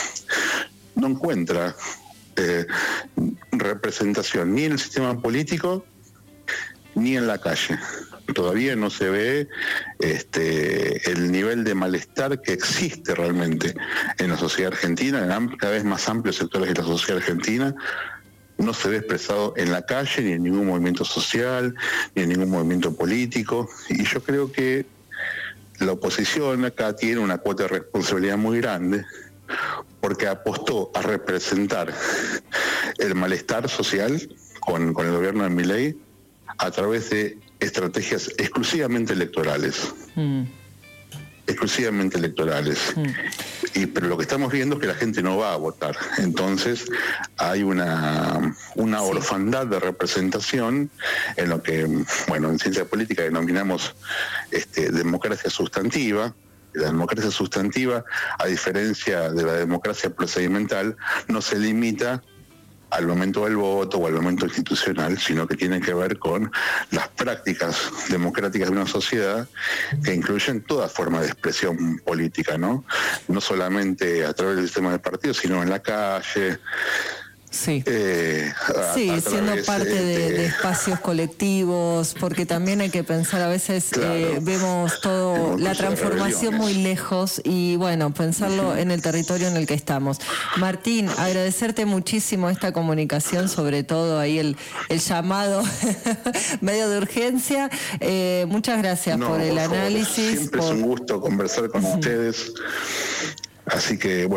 no encuentra eh, representación ni en el sistema político ni en la calle. Todavía no se ve este, el nivel de malestar que existe realmente en la sociedad argentina, en am- cada vez más amplios sectores de la sociedad argentina. No se ve expresado en la calle, ni en ningún movimiento social, ni en ningún movimiento político. Y yo creo que la oposición acá tiene una cuota de responsabilidad muy grande, porque apostó a representar el malestar social con, con el gobierno de Milei a través de estrategias exclusivamente electorales. Mm. exclusivamente electorales. Y, pero lo que estamos viendo es que la gente no va a votar. Entonces hay una, una orfandad de representación en lo que, bueno, en ciencia política denominamos este, democracia sustantiva. La democracia sustantiva, a diferencia de la democracia procedimental, no se limita al momento del voto o al momento institucional, sino que tiene que ver con las prácticas democráticas de una sociedad que incluyen toda forma de expresión política, ¿no? No solamente a través del sistema de partidos, sino en la calle. Sí, eh, a, sí a siendo través, parte eh, de, de espacios colectivos, porque también hay que pensar, a veces Claro. eh, vemos todo, Tenemos la incluso las transformación muy rebeliones. lejos y bueno, pensarlo en el territorio en el que estamos. Martín, agradecerte muchísimo esta comunicación, sobre todo ahí el, el llamado medio de urgencia. Eh, muchas gracias No, por el por favor, análisis. siempre por- es un gusto conversar con ustedes. Así que, bueno,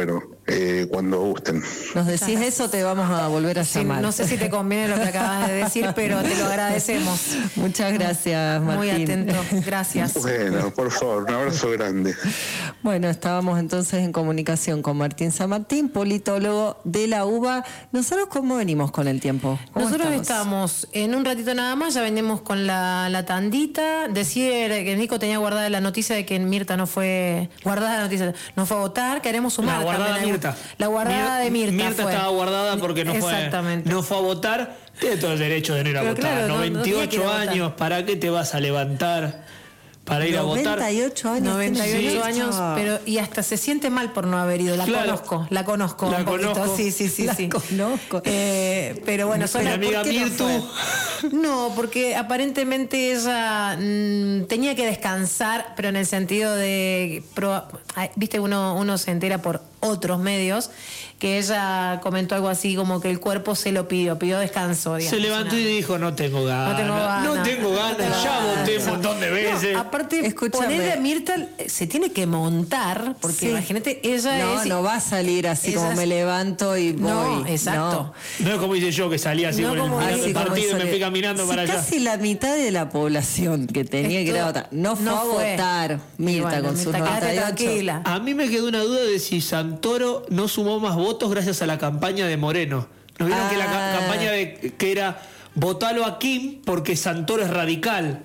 eh, cuando gusten. Nos decís eso, te vamos a volver a Sí, llamar. no sé si te conviene lo que acabas de decir, pero te lo agradecemos. Muchas gracias, Martín. Muy atento, gracias. Bueno, por favor, un abrazo grande. Bueno, estábamos entonces en comunicación con Martín San Martín, politólogo de la U B A. ¿Nosotros cómo venimos con el tiempo? ¿Cómo Nosotros estamos? estamos en un ratito nada más, ya venimos con la, la tandita. Decir que Nico tenía guardada la noticia de que Mirta no fue, guardada la noticia, no fue a votar, queremos sumar. La guardada también. Mirta. La guardada de Mirta. Mirta fue. estaba guardada porque no fue, Exactamente. no fue a votar. Tiene todo el derecho de no ir a Pero votar. claro, no- no tenía que ir noventa y ocho a votar. años, ¿para qué te vas a levantar para ir a votar? noventa y ocho años. noventa y ocho tiene años, Mirta. pero y hasta se siente mal por no haber ido. La Claro. conozco, la conozco La un poquito. conozco. Sí, sí, sí, La sí. conozco. Eh, pero bueno, son Mi amiga ¿por qué no Mirtu. fue? No, porque aparentemente ella mm, tenía que descansar, pero en el sentido de, pro- ay, viste, uno, uno se entera por otros medios que ella comentó algo así como que el cuerpo se lo pidió, pidió descanso. digamos, Se levantó una- y dijo, no tengo ganas. No tengo ganas. No tengo ganas, No tengo ya ganas. voté un montón de veces. No, aparte, Escúchame. ponerle a Mirta eh, se tiene que montar, porque Sí. imagínate, ella No, es... no va a salir así ella como es- me levanto y voy. No, exacto. No es como hice yo, que salí así No con el, como mirando así el como partido y hizo me el- fui caminando Si para allá. casi la mitad de la población que tenía que ir a Esto votar no fue no a fue. votar, Mirta, bueno, con sus Mirta, quédate noventa y ocho. tranquila. A mí me quedó una duda de si Santoro no sumó más votos gracias a la campaña de Moreno. ¿No vieron que la ca- Ah. campaña de que era votalo a Kim porque Santoro es radical?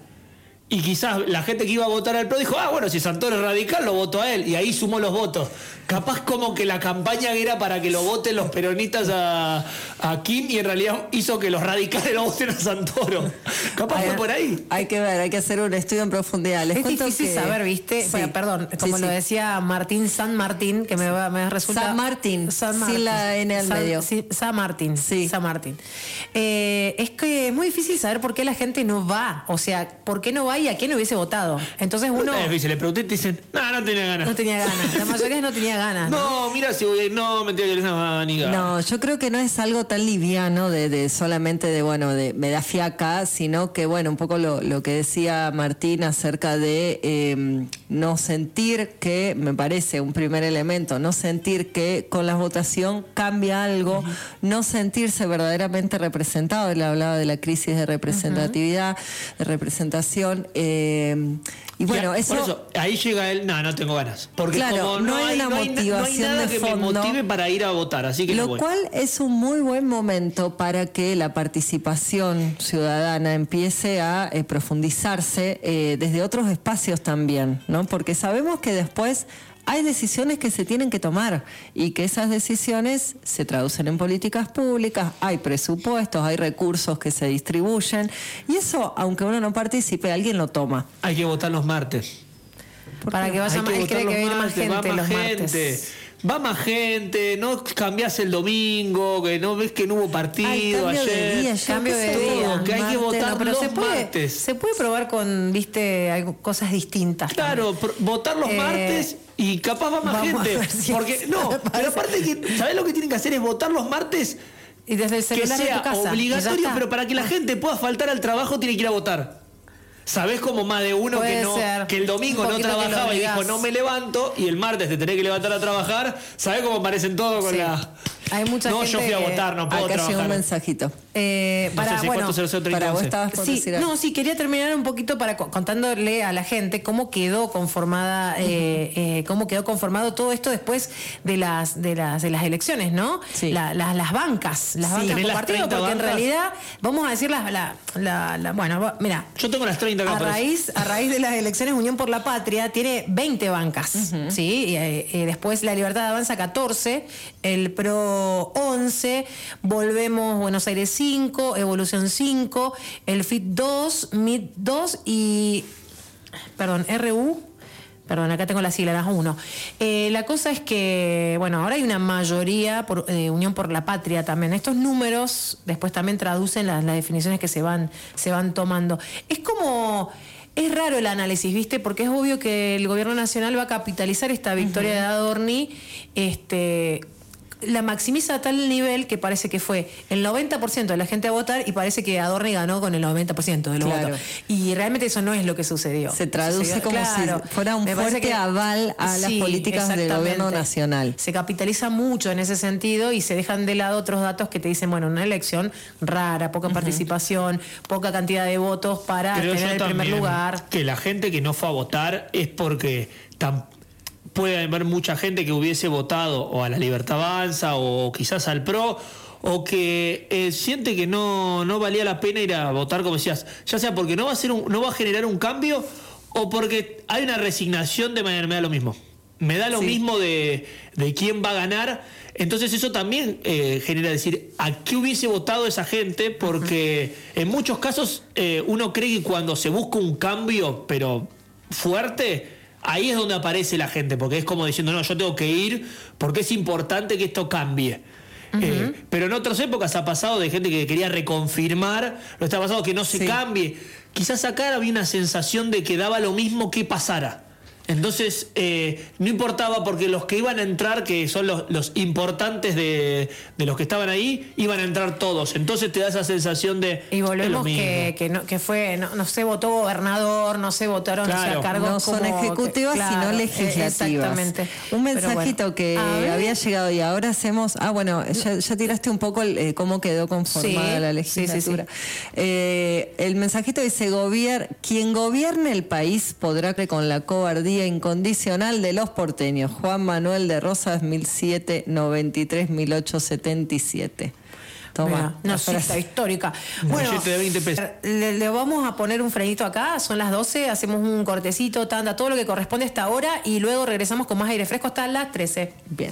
Y quizás la gente que iba a votar al P R O dijo, ah, bueno, si Santoro es radical, lo voto a él. Y ahí sumó los votos. Capaz como que la campaña era para que lo voten los peronistas a, a Kim y en realidad hizo que los radicales lo voten a Santoro. Capaz fue por ahí. Hay que ver, hay que hacer un estudio en profundidad. Les Es cuento difícil que- saber, ¿viste? Sí. Bueno, perdón, Sí, como sí. lo decía Martín San Martín, que me, va, me resulta... San Martín, sin la N al San- medio. sí, San Martín, Sí. San Martín. Eh, es que es muy difícil saber por qué la gente no va, o sea, por qué no va y a quién hubiese votado. Entonces uno Es difícil, le pregunté y te dicen, no, no tenía ganas. no tenía ganas, la mayoría no tenía ganas. ¿no? No, mira si voy a ir, no, mentira, que no, ni ganas. No, yo creo que no es algo tan liviano de, de solamente de, bueno, de me da fiaca, sino que, bueno, un poco lo, lo que decía Martín acerca de eh, no sentir que, me parece un primer elemento, no sentir que con la votación cambia algo, no sentirse verdaderamente representado. Él hablaba de la crisis de representatividad, de representación. eh, y bueno, Ya, eso... por eso, ahí llega él, no, no tengo ganas. Porque Claro, como no hay una no hay, motivación no hay nada de que me fondo. motive para ir a votar, así que no Lo voy. cual es un muy buen momento para que la participación ciudadana empiece a eh, profundizarse eh, desde otros espacios también, ¿no? Porque sabemos que después hay decisiones que se tienen que tomar y que esas decisiones se traducen en políticas públicas, hay presupuestos, hay recursos que se distribuyen y eso, aunque uno no participe, alguien lo toma. Hay que votar los martes. Para que vaya Hay más, él votar cree que los va a ir más martes, gente va más los gente. martes. Va más gente, no cambiás el domingo, que no ves que no hubo partido Ay, cambio de ayer. día, ya Cambio de empezó día. todo, que hay que martes, votar No, pero los se puede, martes. se puede probar con, viste, algo- cosas distintas. Claro, también. pr- votar los Eh, martes y capaz va más vamos a gente. ver si Porque, eso no, me pero parece. aparte que, ¿sabés lo que tienen que hacer? Es votar los martes Y desde el que celular de sea tu casa. y ya obligatorio, está. pero para que la gente pueda faltar al trabajo tiene que ir a votar. ¿Sabés como más de uno Puede que no ser. que el domingo Un no poquito que lo trabajaba y dijo obligás. no me levanto y el martes te tenés que levantar a trabajar? ¿Sabés cómo parecen todos con Sí. la... Hay mucha no, gente yo fui a que- votar, no puedo Acá llegó un trabajar. mensajito. Eh, No para, sé si bueno, cuánto cero cero treinta Para vos once. estabas por Sí, decir algo. no, sí, quería terminar un poquito para co- contándole a la gente cómo quedó conformada, eh, eh, cómo quedó conformado todo esto después de las de las de las elecciones, ¿no? Sí. La- la- las bancas, las Sí. bancas ¿Tenés por las partido, treinta porque en bancas? realidad, vamos a decir la, la, la- la- bueno, va- mira, Yo tengo las treinta acá. a por eso. raíz, a raíz de las elecciones, Unión por la Patria tiene veinte bancas, ¿sí? Y, eh, eh, después La Libertad Avanza catorce, el P R O once, Volvemos Buenos Aires cinco, Evolución cinco, el F I T dos, M I T dos y, perdón, R U. Perdón, acá tengo la sigla, las uno. Eh, la cosa es que, bueno, ahora hay una mayoría por eh, Unión por la Patria también. Estos números después también traducen las, las definiciones que se van, se van tomando. Es como... Es raro el análisis, ¿viste? Porque es obvio que el gobierno nacional va a capitalizar esta victoria de Adorni, este... la maximiza a tal nivel que parece que fue el noventa por ciento de la gente a votar y parece que Adorni ganó con el noventa por ciento de los Claro. votos. Y realmente eso no es lo que sucedió. Se traduce Sucedió- como claro. si fuera un Me parece fuerte que- aval a las Sí, políticas del exactamente. gobierno nacional. Se capitaliza mucho en ese sentido y se dejan de lado otros datos que te dicen, bueno, una elección rara, poca participación, poca cantidad de votos para Creo tener yo el primer también lugar. que la gente que no fue a votar es porque tam- puede haber mucha gente que hubiese votado o a la Libertad Avanza o quizás al PRO o que eh, siente que no, no valía la pena ir a votar, como decías, ya sea porque no va a ser un- no va a generar un cambio o porque hay una resignación de manera, me da lo mismo. Me da lo Sí. mismo de, de quién va a ganar. Entonces eso también eh, genera decir, ¿a qué hubiese votado esa gente? Porque en muchos casos eh, uno cree que cuando se busca un cambio, pero fuerte, ahí es donde aparece la gente, porque es como diciendo, no, yo tengo que ir porque es importante que esto cambie. Eh, pero en otras épocas ha pasado de gente que quería reconfirmar, lo está pasando que no se cambie. Quizás acá había una sensación de que daba lo mismo que pasara. Entonces, eh, no importaba porque los que iban a entrar, que son los, los importantes de, de los que estaban ahí, iban a entrar todos. Entonces te da esa sensación de... Y es lo volvemos mismo. que, que, no, que fue, no, no se votó gobernador, no se votaron o sea, Claro. cargos No son como- ejecutivas, claro, sino eh, legislativas. Exactamente. Un Pero mensajito bueno. que A ver. había llegado y ahora hacemos. Ah, bueno, ya, ya tiraste un poco el, eh, cómo quedó conformada Sí, la sí, sí, legislatura. Eh, el mensajito dice: Gobier- quien gobierne el país podrá que con la cobardía incondicional de los porteños. Juan Manuel de Rosas, mil setecientos noventa y tres a mil ochocientos setenta y siete. Toma, Mira, una la cita frase. histórica. Un Bueno, billete de veinte pesos. le, le vamos a poner un frenito acá, son las doce, hacemos un cortecito, tanda, todo lo que corresponde a esta hora y luego regresamos con más aire fresco hasta las trece. Bien.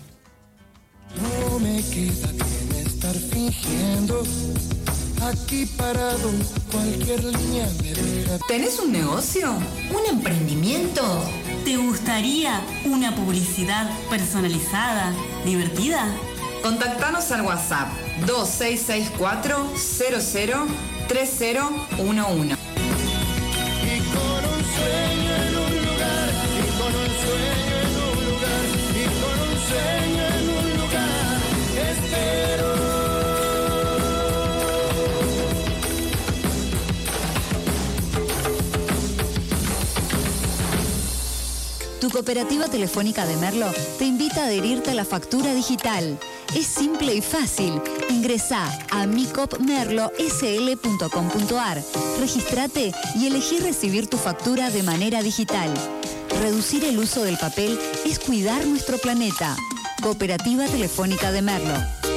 No me queda bien estar fingiendo. Aquí parado, cualquier línea me deja. ¿Tenés un negocio? ¿Un emprendimiento? ¿Te gustaría una publicidad personalizada, divertida? Contactanos al WhatsApp dos seis seis cuatro cero cero tres cero uno uno. Y con un sueño en un lugar, y con un sueño en un lugar, y con un sueño en un lugar, espero. Tu cooperativa telefónica de Merlo te invita a adherirte a la factura digital. Es simple y fácil. Ingresá a mi cop merlo s l punto com punto a r, registrate y elegí recibir tu factura de manera digital. Reducir el uso del papel es cuidar nuestro planeta. Cooperativa Telefónica de Merlo.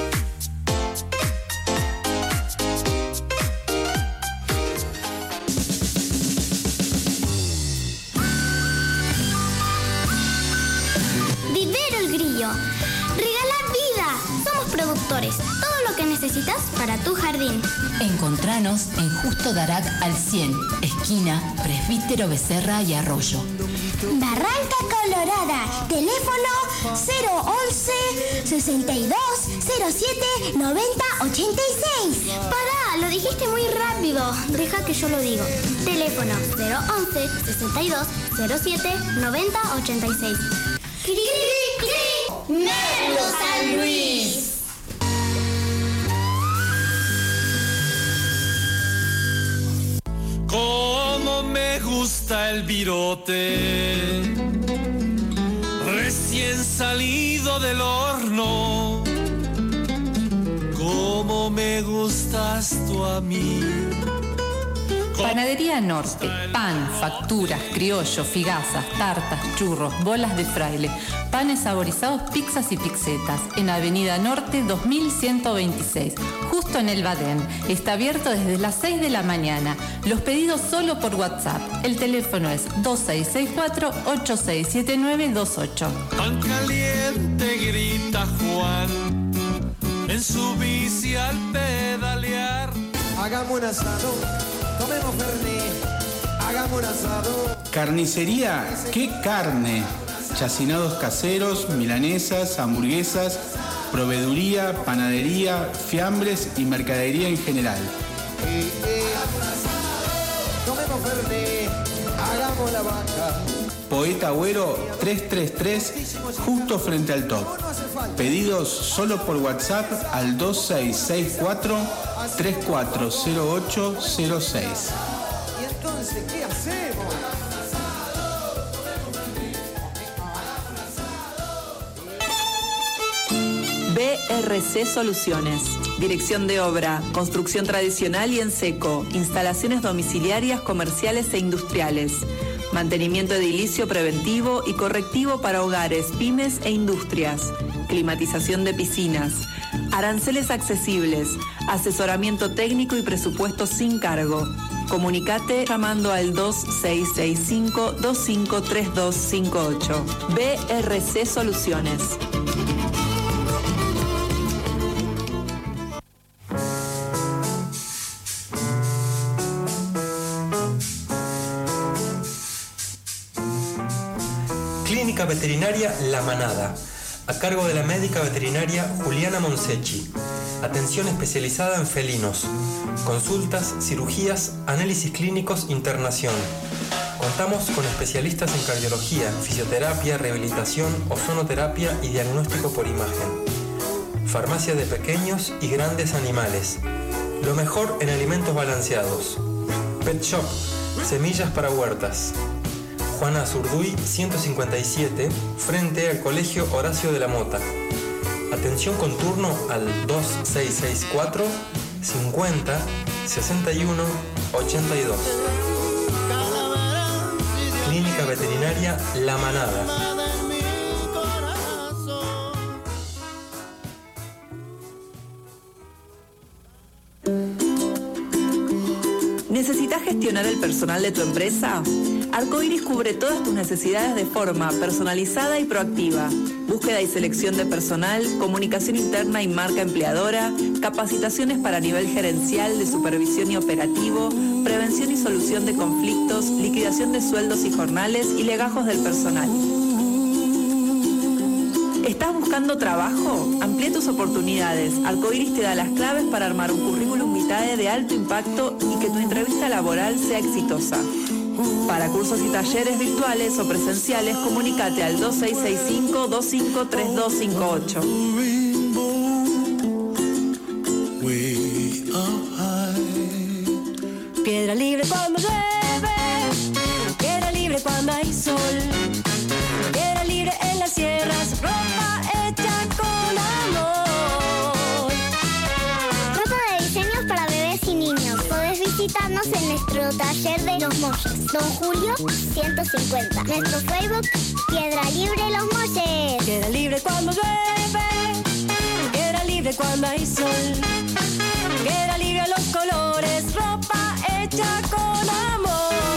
Vivero El Grillo. Regala vida. Somos productores. Todo lo que necesitas para tu jardín. Encontranos en Justo Darac al cien, esquina Presbítero Becerra y Arroyo. Barranca Colorada. Teléfono cero once sesenta y dos cero siete noventa ochenta y seis. Pará, lo dijiste muy rápido. Deja que yo lo digo. Teléfono cero once sesenta y dos cero siete noventa ochenta y seis. ¡Cri, cri, cri! ¡Merlo San Luis! Cómo me gusta el virote, recién salido del horno. Cómo me gustas tú a mí. Panadería Norte, pan, facturas, criollo, figazas, tartas, churros, bolas de fraile, panes saborizados, pizzas y pizzetas, en Avenida Norte dos mil ciento veintiséis, justo en el Badén. Está abierto desde las seis de la mañana. Los pedidos solo por WhatsApp. El teléfono es dos seis seis cuatro ocho seis siete nueve dos ocho. Tan caliente grita Juan en su bici al pedalear. Hagamos un asado, tomemos fernet, hagamos un asado. Carnicería, ¿qué carne? Chacinados caseros, milanesas, hamburguesas, proveeduría, panadería, fiambres y mercadería en general. Eh, eh. Tomemos fernet, hagamos la vaca. Poeta Agüero trescientos treinta y tres, justo frente al top. Pedidos solo por WhatsApp al dos seis seis cuatro, tres cuatro cero ocho cero seis. ¿Y entonces qué hacemos? B R C Soluciones. Dirección de obra, construcción tradicional y en seco, instalaciones domiciliarias, comerciales e industriales. Mantenimiento edilicio preventivo y correctivo para hogares, pymes e industrias. Climatización de piscinas. Aranceles accesibles. Asesoramiento técnico y presupuesto sin cargo. Comunicate llamando al dos seis seis cinco, dos cinco tres dos cinco ocho. B R C Soluciones. Clínica Veterinaria La Manada, a cargo de la médica veterinaria Juliana Monsechi. Atención especializada en felinos. Consultas, cirugías, análisis clínicos, internación. Contamos con especialistas en cardiología, fisioterapia, rehabilitación, ozonoterapia y diagnóstico por imagen. Farmacia de pequeños y grandes animales. Lo mejor en alimentos balanceados. Pet Shop, semillas para huertas. Juana Azurduy ciento cincuenta y siete, frente al Colegio Horacio de la Mota. Atención con turno al dos seis seis cuatro, cincuenta, sesenta y uno, ochenta y dos. Clínica Veterinaria La Manada. ¿Necesitas gestionar el personal de tu empresa? Arcoiris cubre todas tus necesidades de forma personalizada y proactiva. Búsqueda y selección de personal, comunicación interna y marca empleadora, capacitaciones para nivel gerencial, de supervisión y operativo, prevención y solución de conflictos, liquidación de sueldos y jornales y legajos del personal. ¿Estás buscando trabajo? Amplía tus oportunidades. Arcoiris te da las claves para armar un currículum vitae de alto impacto y que tu entrevista laboral sea exitosa. Para cursos y talleres virtuales o presenciales, comunícate al dos seis seis cinco, dos cinco tres dos cinco ocho. Piedra libre cuando llueve, piedra libre cuando hay sol, piedra libre en las sierras, ropa hecha con amor. Ropa de diseños para bebés y niños. Podés visitarnos en nuestro taller de los molles, Don Julio ciento cincuenta. Nuestro Facebook, Piedra Libre Los Molles. Piedra libre cuando llueve, piedra libre cuando hay sol, piedra libre los colores, ropa hecha con amor.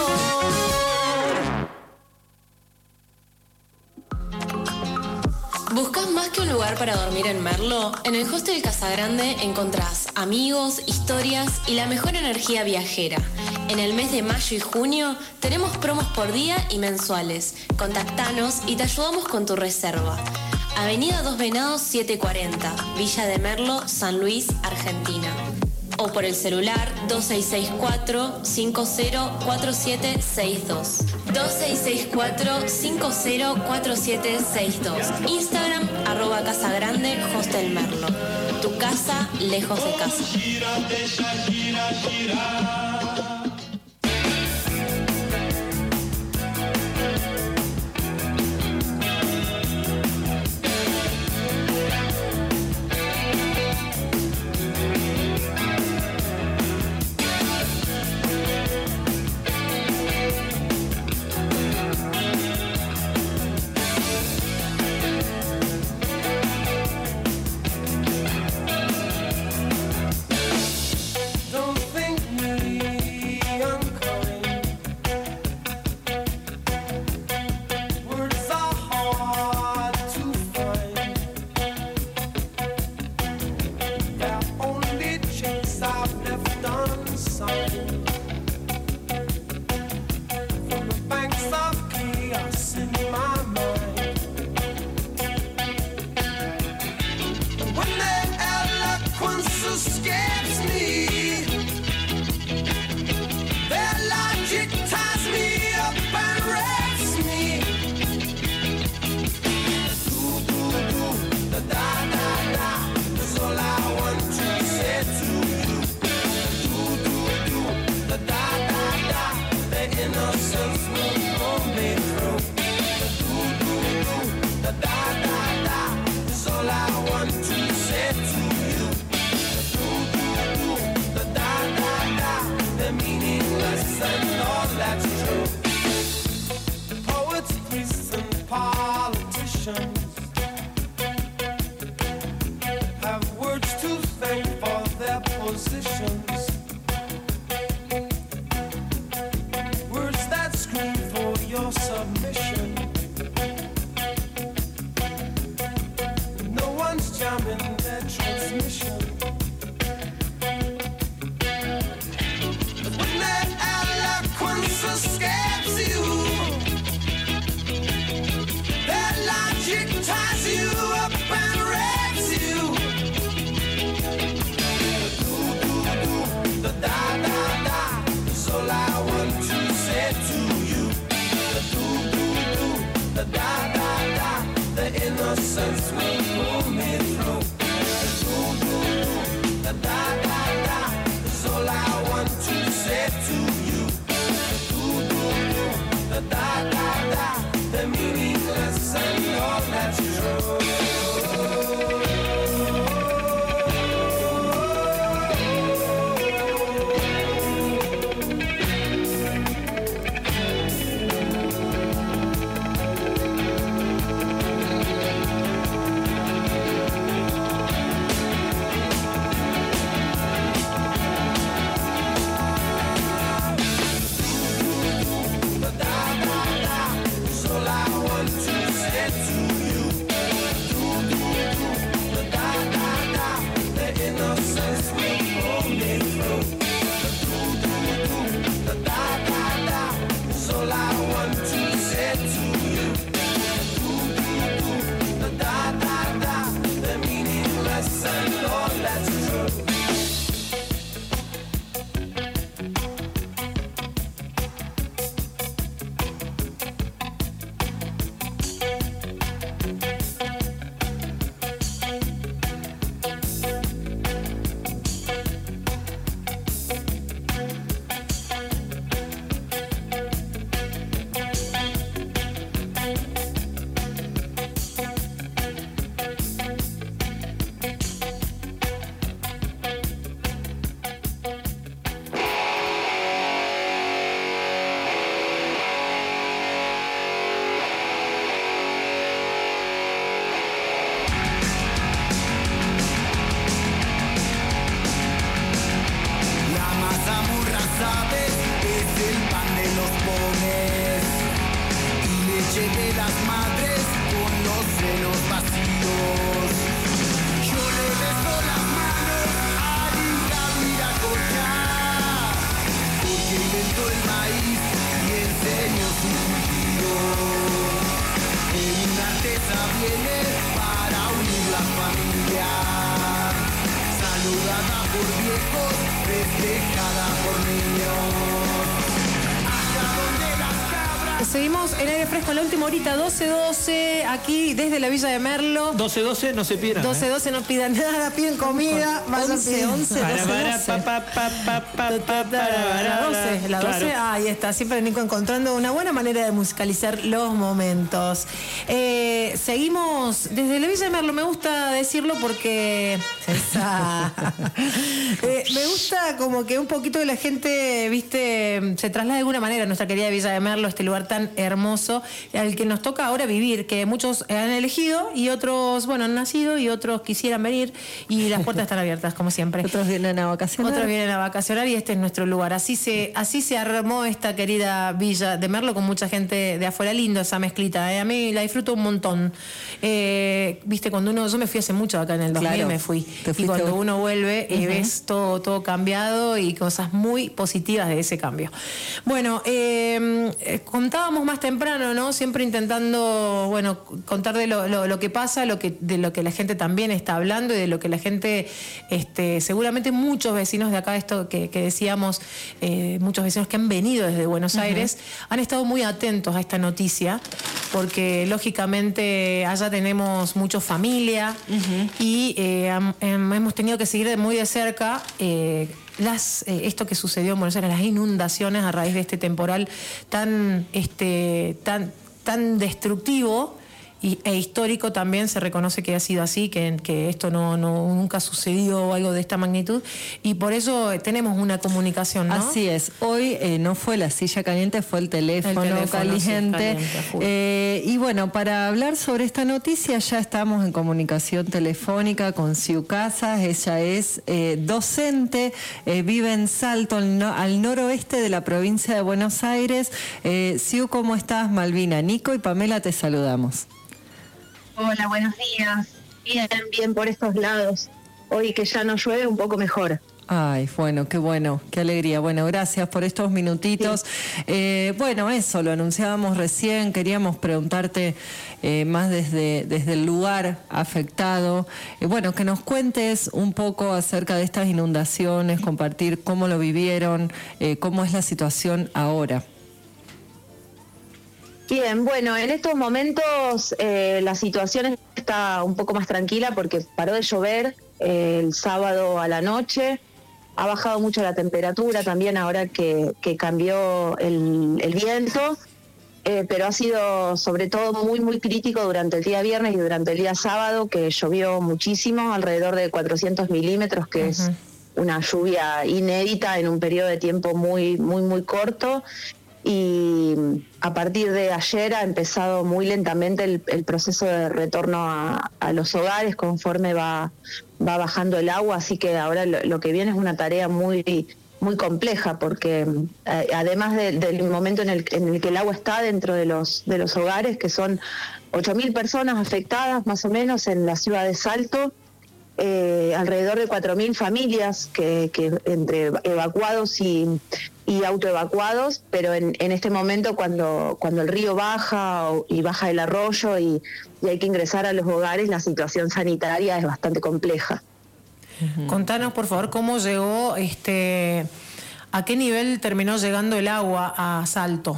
¿Buscas más que un lugar para dormir en Merlo? En el Hostel Casagrande encontrás amigos, historias y la mejor energía viajera. En el mes de mayo y junio tenemos promos por día y mensuales. Contactanos y te ayudamos con tu reserva. Avenida Dos Venados setecientos cuarenta, Villa de Merlo, San Luis, Argentina. O por el celular dos seis seis cuatro, cinco cero cuatro siete seis dos. dos seis seis cuatro, cinco cero cuatro siete seis dos. Instagram, arroba Casagrande Hostel Merlo. Tu casa, lejos de casa. Their logic ties me up and wrecks me. emotions. Words that scream for your submission. No one's jamming their transmission. But when their eloquence escapes you, their logic ties you up and rapes you. The da da da is all I want to say to you. The do do do, the da da da, the innocence will pull me through. The do do do, the da da da is all I want to say to you. The do do do, the da da da, the meaningless and all that's true. Seguimos en aire fresco en la última horita, doce doce, aquí desde la Villa de Merlo. doce doce, no se pierdan. doce doce, no pidan nada, piden comida. once once, la doce, ahí está, siempre Nico encontrando una buena manera de musicalizar los momentos. Eh, seguimos desde la Villa de Merlo, me gusta decirlo porque eh, me gusta como que un poquito de la gente, viste, se traslada de alguna manera a nuestra querida Villa de Merlo, este lugar tan hermoso al que nos toca ahora vivir, que muchos han elegido y otros, bueno, han nacido y otros quisieran venir y las puertas están abiertas como siempre. Otros vienen a vacacionar. Otros vienen a vacacionar y este es nuestro lugar. Así se, así se armó esta querida Villa de Merlo con mucha gente de afuera. Lindo esa mezclita, ¿eh? A mí la disfruto un montón. Eh, viste, cuando uno, yo me fui hace mucho acá en el dos mil, claro, me fui. Y cuando uno vuelve y uh-huh. ves todo, todo cambiado y cosas muy positivas de ese cambio. Bueno, eh, contábamos más temprano, ¿no? Siempre intentando, bueno, contar de lo, lo, lo que pasa, lo que, de lo que la gente también está hablando y de lo que la gente, este, seguramente muchos vecinos de acá, esto que, que decíamos, eh, muchos vecinos que han venido desde Buenos Aires, uh-huh. han estado muy atentos a esta noticia, porque lógicamente allá tenemos mucho familia uh-huh. y eh, am, am, hemos tenido que seguir muy de cerca eh, Las, eh, esto que sucedió en Buenos Aires, las inundaciones a raíz de este temporal tan, este, tan, tan destructivo y, e histórico también, se reconoce que ha sido así, que, que esto no, no nunca sucedió algo de esta magnitud, y por eso tenemos una comunicación, ¿no? Así es. Hoy eh, no fue la silla caliente, fue el teléfono, El teléfono, caliente. sí, caliente, a full. Eh, y bueno, para hablar sobre esta noticia ya estamos en comunicación telefónica con Siu Casas. Ella es eh, docente, eh, vive en Salto, al, no, al noroeste de la provincia de Buenos Aires. Eh, Siu, ¿cómo estás? Malvina, Nico y Pamela te saludamos. Hola, buenos días. Bien, bien por estos lados. Hoy que ya no llueve, un poco mejor. Ay, bueno, qué bueno, qué alegría. Bueno, gracias por estos minutitos. Sí. Eh, bueno, eso lo anunciábamos recién. Queríamos preguntarte eh, más desde, desde el lugar afectado. Eh, bueno, que nos cuentes un poco acerca de estas inundaciones, compartir cómo lo vivieron, eh, cómo es la situación ahora. Bien, bueno, en estos momentos eh, la situación está un poco más tranquila porque paró de llover eh, el sábado a la noche, ha bajado mucho la temperatura también ahora que, que cambió el, el viento, eh, pero ha sido sobre todo muy, muy crítico durante el día viernes y durante el día sábado, que llovió muchísimo, alrededor de cuatrocientos milímetros, que uh-huh. es una lluvia inédita en un periodo de tiempo muy, muy, muy corto. Y a partir de ayer ha empezado muy lentamente el, el proceso de retorno a, a los hogares conforme va, va bajando el agua, así que ahora lo, lo que viene es una tarea muy, muy compleja, porque eh, además de, del momento en el, en el que el agua está dentro de los, de los hogares, que son ocho mil personas afectadas más o menos en la ciudad de Salto, eh, alrededor de cuatro mil familias que, que entre evacuados y... y autoevacuados, pero en, en este momento cuando, cuando el río baja o, y baja el arroyo y, y hay que ingresar a los hogares, la situación sanitaria es bastante compleja. Uh-huh. Contanos, por favor, cómo llegó, este, a qué nivel terminó llegando el agua a Salto.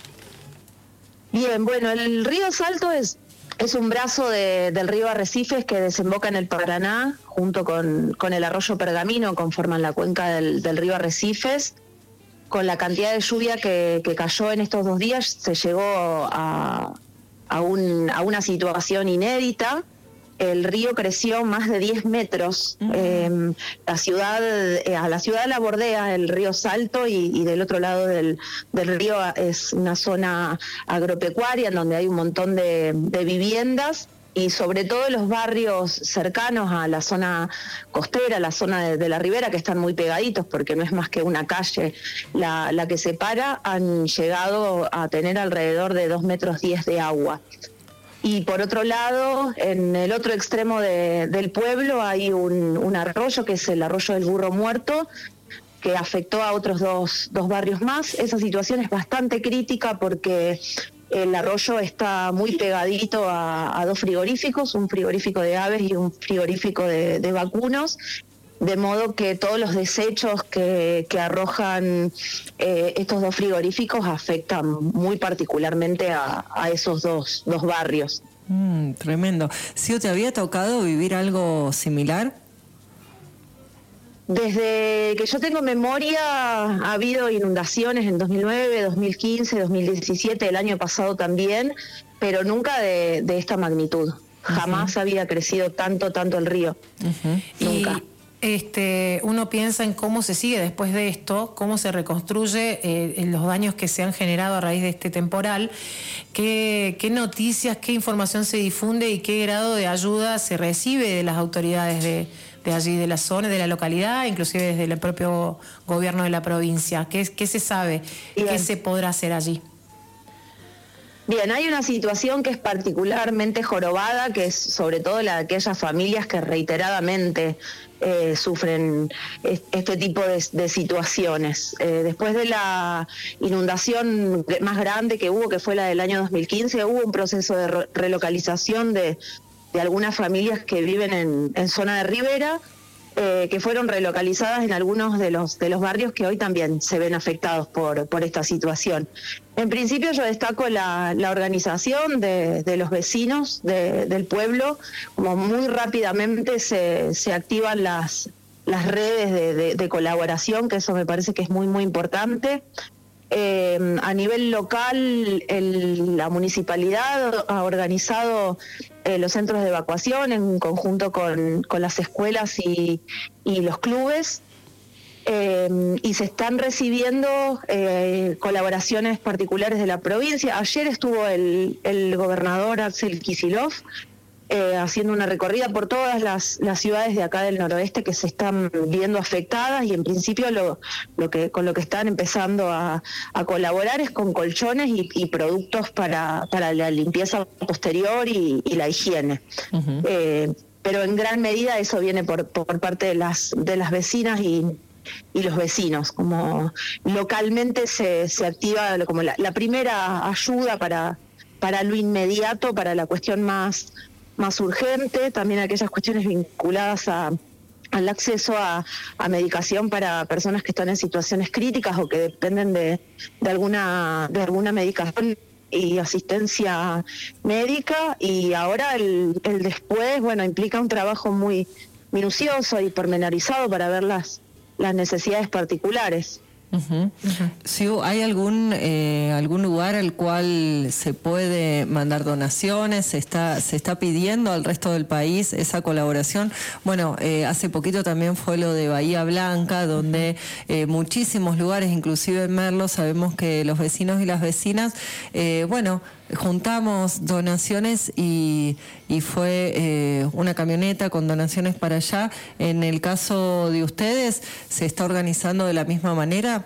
Bien, bueno, el río Salto es, es un brazo de, del río Arrecifes que desemboca en el Paraná, junto con, con el arroyo Pergamino, conforman la cuenca del, del río Arrecifes. Con la cantidad de lluvia que, que cayó en estos dos días, se llegó a, a, un, a una situación inédita. El río creció más de diez metros. Uh-huh. Eh, la ciudad, eh, a la ciudad la bordea el río Salto y, y del otro lado del, del río es una zona agropecuaria en donde hay un montón de, de viviendas. Y sobre todo los barrios cercanos a la zona costera, la zona de, de la ribera, que están muy pegaditos porque no es más que una calle la, la que separa, han llegado a tener alrededor de dos metros diez de agua. Y por otro lado, en el otro extremo de, del pueblo hay un, un arroyo, que es el arroyo del Burro Muerto, que afectó a otros dos, dos barrios más. Esa situación es bastante crítica porque el arroyo está muy pegadito a, a dos frigoríficos, un frigorífico de aves y un frigorífico de, de vacunos, de modo que todos los desechos que, que arrojan eh, estos dos frigoríficos afectan muy particularmente a, a esos dos, dos barrios. Mm, tremendo. ¿Sí te había tocado vivir algo similar? Desde que yo tengo memoria ha habido inundaciones en dos mil nueve, dos mil quince, dos mil diecisiete, el año pasado también, pero nunca de, de esta magnitud. Jamás uh-huh. había crecido tanto, tanto el río. Uh-huh. Nunca. Y este, uno piensa en cómo se sigue después de esto, cómo se reconstruye eh, los daños que se han generado a raíz de este temporal, qué, qué noticias, qué información se difunde y qué grado de ayuda se recibe de las autoridades de... de allí, de la zona, de la localidad, inclusive desde el propio gobierno de la provincia. ¿Qué, qué se sabe? Bien. ¿Qué se podrá hacer allí? Bien, hay una situación que es particularmente jorobada, que es sobre todo la de aquellas familias que reiteradamente eh, sufren este tipo de, de situaciones. Eh, después de la inundación más grande que hubo, que fue la del año dos mil quince, hubo un proceso de re- relocalización de de algunas familias que viven en, en zona de ribera, eh, que fueron relocalizadas en algunos de los de los barrios que hoy también se ven afectados por, por esta situación. En principio yo destaco la, la organización de, de los vecinos de, del pueblo, como muy rápidamente se, se activan las, las redes de, de, de colaboración, que eso me parece que es muy, muy importante. Eh, a nivel local, el- la municipalidad ha organizado eh, los centros de evacuación en conjunto con, con las escuelas y, y los clubes. Eh, y se están recibiendo eh, colaboraciones particulares de la provincia. Ayer estuvo el, el gobernador Axel Kicillof eh, haciendo una recorrida por todas las, las ciudades de acá del noroeste que se están viendo afectadas, y en principio lo, lo que con lo que están empezando a, a colaborar es con colchones y, y productos para, para la limpieza posterior y, y la higiene. Eh, pero en gran medida eso viene por, por parte de las, de las vecinas y y los vecinos, como localmente se, se activa como la, la primera ayuda para, para lo inmediato, para la cuestión más, más urgente, también aquellas cuestiones vinculadas a, al acceso a, a medicación para personas que están en situaciones críticas o que dependen de, de alguna de alguna medicación y asistencia médica. Y ahora el, el después, bueno, implica un trabajo muy minucioso y pormenorizado para ver las las necesidades particulares. Ujú. Si hay algún eh, algún lugar al cual se puede mandar donaciones, se está se está pidiendo al resto del país esa colaboración. Bueno, eh, hace poquito también fue lo de Bahía Blanca, donde eh, muchísimos lugares, inclusive en Merlo, sabemos que los vecinos y las vecinas, eh, bueno, juntamos donaciones y, y fue eh, una camioneta con donaciones para allá. En el caso de ustedes, ¿se está organizando de la misma manera?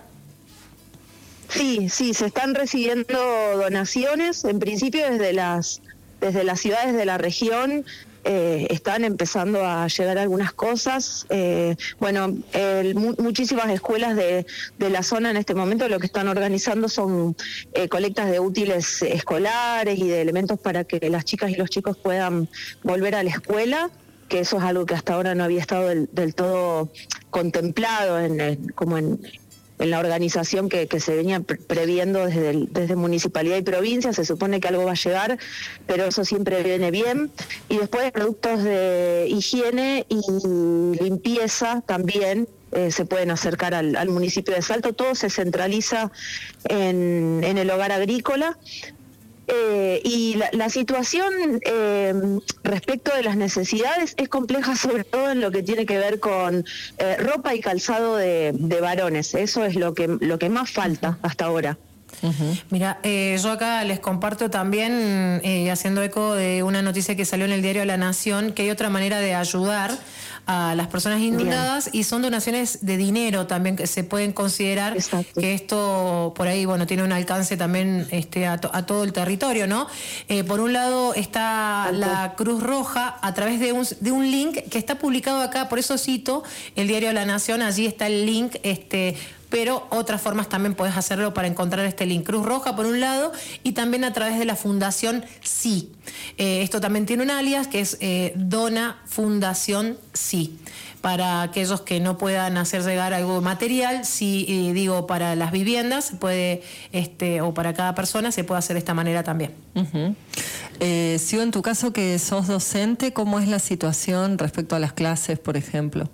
Sí, sí, se están recibiendo donaciones, en principio desde las desde las ciudades de la región. Eh, están empezando a llegar algunas cosas. Eh, bueno, el, mu- muchísimas escuelas de, de la zona en este momento lo que están organizando son eh, colectas de útiles escolares y de elementos para que las chicas y los chicos puedan volver a la escuela, que eso es algo que hasta ahora no había estado del, del todo contemplado en, en- como en... en la organización que, que se venía pre- previendo desde, el- desde municipalidad y provincia. Se supone que algo va a llegar, pero eso siempre viene bien. Y después productos de higiene y limpieza también eh, se pueden acercar al, al municipio de Salto. Todo se centraliza en, en el hogar agrícola. Eh, y la, la situación eh, respecto de las necesidades es compleja, sobre todo en lo que tiene que ver con eh, ropa y calzado de, de varones. Eso es lo que lo que más falta hasta ahora. Mira, eh, yo acá les comparto también, eh, haciendo eco de una noticia que salió en el diario La Nación, que hay otra manera de ayudar a las personas inundadas. Bien. Y son donaciones de dinero también que se pueden considerar. Exacto. Que esto por ahí, bueno, tiene un alcance también este, a, to, a todo el territorio, ¿no? Eh, por un lado está la Cruz Roja a través de un, de un link que está publicado acá, por eso cito el diario La Nación, allí está el link, este... pero otras formas también puedes hacerlo para encontrar este link. Cruz Roja por un lado, y también a través de la Fundación Sí. Eh, esto también tiene un alias que es eh, Dona Fundación Sí. Para aquellos que no puedan hacer llegar algo material, sí, eh, digo, para las viviendas se puede, este, o para cada persona se puede hacer de esta manera también. Uh-huh. Eh, Sio, en tu caso que sos docente, ¿cómo es la situación respecto a las clases, por ejemplo?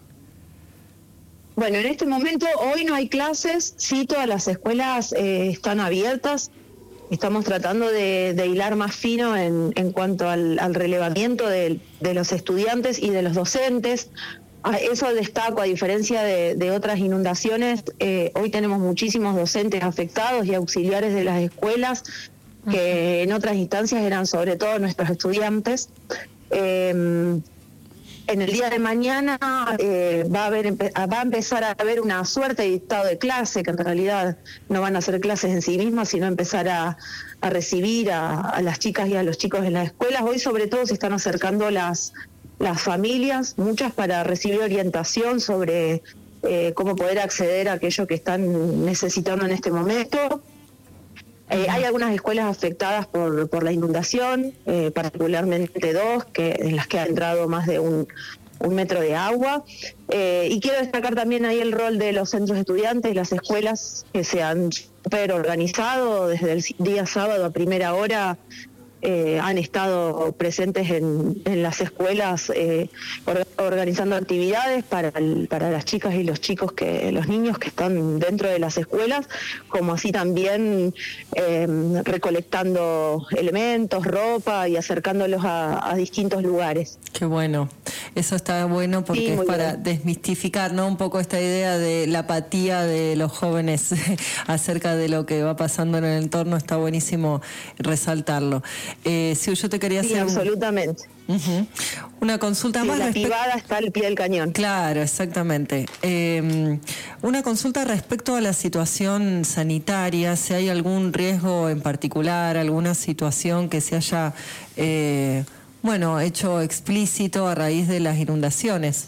Bueno, en este momento hoy no hay clases, sí, todas las escuelas eh, están abiertas. Estamos tratando de, de hilar más fino en, en cuanto al, al relevamiento de, de los estudiantes y de los docentes. A eso destaco, a diferencia de, de otras inundaciones, eh, hoy tenemos muchísimos docentes afectados y auxiliares de las escuelas, que en otras instancias eran sobre todo nuestros estudiantes. Eh, En el día de mañana eh, va, a haber, va a empezar a haber una suerte de dictado de clase, que en realidad no van a ser clases en sí mismas, sino empezar a, a recibir a, a las chicas y a los chicos en las escuelas. Hoy sobre todo se están acercando las, las familias, muchas para recibir orientación sobre eh, cómo poder acceder a aquello que están necesitando en este momento. Eh, hay algunas escuelas afectadas por, por la inundación, eh, particularmente dos, que, en las que ha entrado más de un, un metro de agua. Eh, y quiero destacar también ahí el rol de los centros de estudiantes, las escuelas que se han súper organizado desde el día sábado a primera hora. eh, han estado presentes en, en las escuelas eh, or, organizando actividades para, el, para las chicas y los chicos, que los niños que están dentro de las escuelas, como así también eh, recolectando elementos, ropa y acercándolos a, a distintos lugares. Qué bueno, eso está bueno porque Sí, es muy para bien. desmistificar, ¿no? Un poco esta idea de la apatía de los jóvenes acerca de lo que va pasando en el entorno, está buenísimo resaltarlo. Eh, sí, yo te quería Sí, hacer un- absolutamente. Ujú. Una consulta Sí, más. la respe- pibada está al pie del cañón. Claro, exactamente. Eh, una consulta respecto a la situación sanitaria, si hay algún riesgo en particular, alguna situación que se haya, eh, bueno, hecho explícito a raíz de las inundaciones.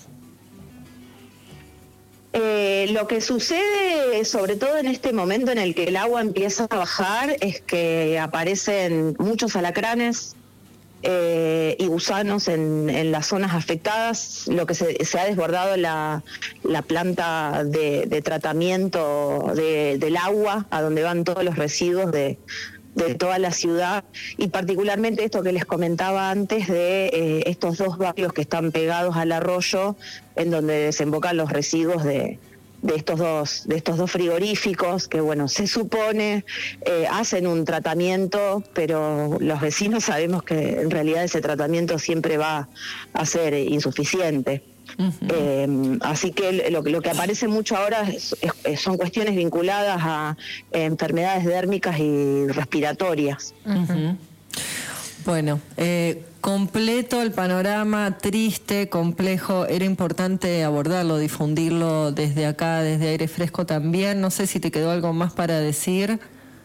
Eh, lo que sucede, sobre todo en este momento en el que el agua empieza a bajar, es que aparecen muchos alacranes eh, y gusanos en, en las zonas afectadas, lo que se, se ha desbordado la, la planta de, de tratamiento de- del agua, a donde van todos los residuos de, de toda la ciudad, y particularmente esto que les comentaba antes de eh, estos dos barrios que están pegados al arroyo, en donde desembocan los residuos de, de estos dos de estos dos frigoríficos que, bueno, se supone eh, hacen un tratamiento, pero los vecinos sabemos que en realidad ese tratamiento siempre va a ser insuficiente. Eh, así que lo, lo que aparece mucho ahora es- es- son cuestiones vinculadas a eh, enfermedades dérmicas y respiratorias. Ujú. Bueno, eh, completo el panorama, triste, complejo, era importante abordarlo, difundirlo desde acá, desde Aire Fresco también. No sé si te quedó algo más para decir.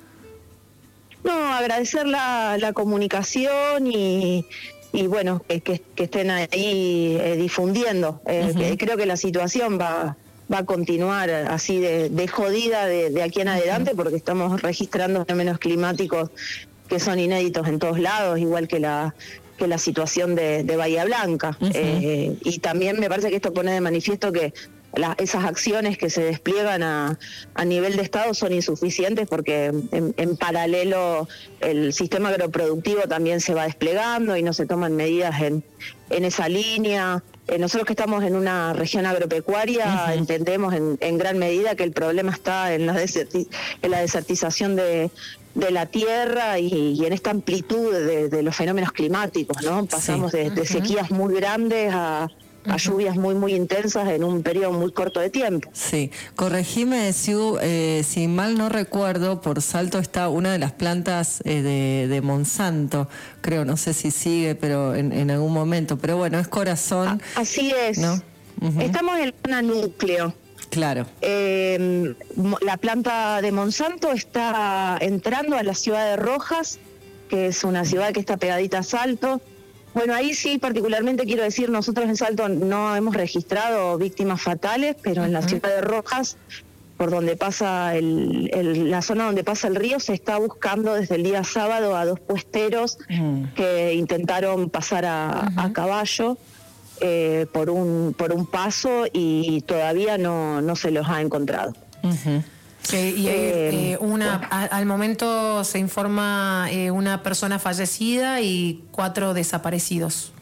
No, agradecer la, la comunicación y, y bueno, que, que- que estén ahí eh, difundiendo. Eh, Ujú. que creo que la situación va, va a continuar así de, de jodida de, de aquí en adelante, porque estamos registrando fenómenos climáticos que son inéditos en todos lados, igual que la que la situación de, de Bahía Blanca. Ujú. Eh, y también me parece que esto pone de manifiesto que la- esas acciones que se despliegan a, a nivel de Estado son insuficientes, porque en, en paralelo el sistema agroproductivo también se va desplegando y no se toman medidas en, en esa línea. Eh, nosotros que estamos en una región agropecuaria, Ujú. entendemos en, en gran medida que el problema está en la, deserti- en la desertización de, de la tierra y, y en esta amplitud de, de los fenómenos climáticos, ¿no? Pasamos de, de Ujú. sequías muy grandes a, a lluvias muy, muy intensas en un periodo muy corto de tiempo. Sí, corregime, Siu, eh, si mal no recuerdo, por Salto está una de las plantas eh, de, de Monsanto, creo, no sé si sigue, pero en, en algún momento, pero bueno, es Corazón. Así es. ¿No? Ujú. Estamos en la zona núcleo. Claro. Eh, mo- la planta de Monsanto está entrando a la ciudad de Rojas, que es una ciudad que está pegadita a Salto. Bueno, ahí sí, particularmente quiero decir, nosotros en Salto no hemos registrado víctimas fatales, pero en la ciudad de Rojas, por donde pasa el, el- la zona donde pasa el río, se está buscando desde el día sábado a dos puesteros que intentaron pasar a, a caballo eh, por un por un paso y todavía no, no se los ha encontrado. Ujú. Sí, y Eh, eh, una, a- al momento se informa eh, una persona fallecida y cuatro desaparecidos.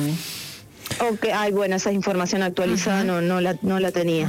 Ok, ay, bueno, esa información actualizada no, no, la, no la tenía.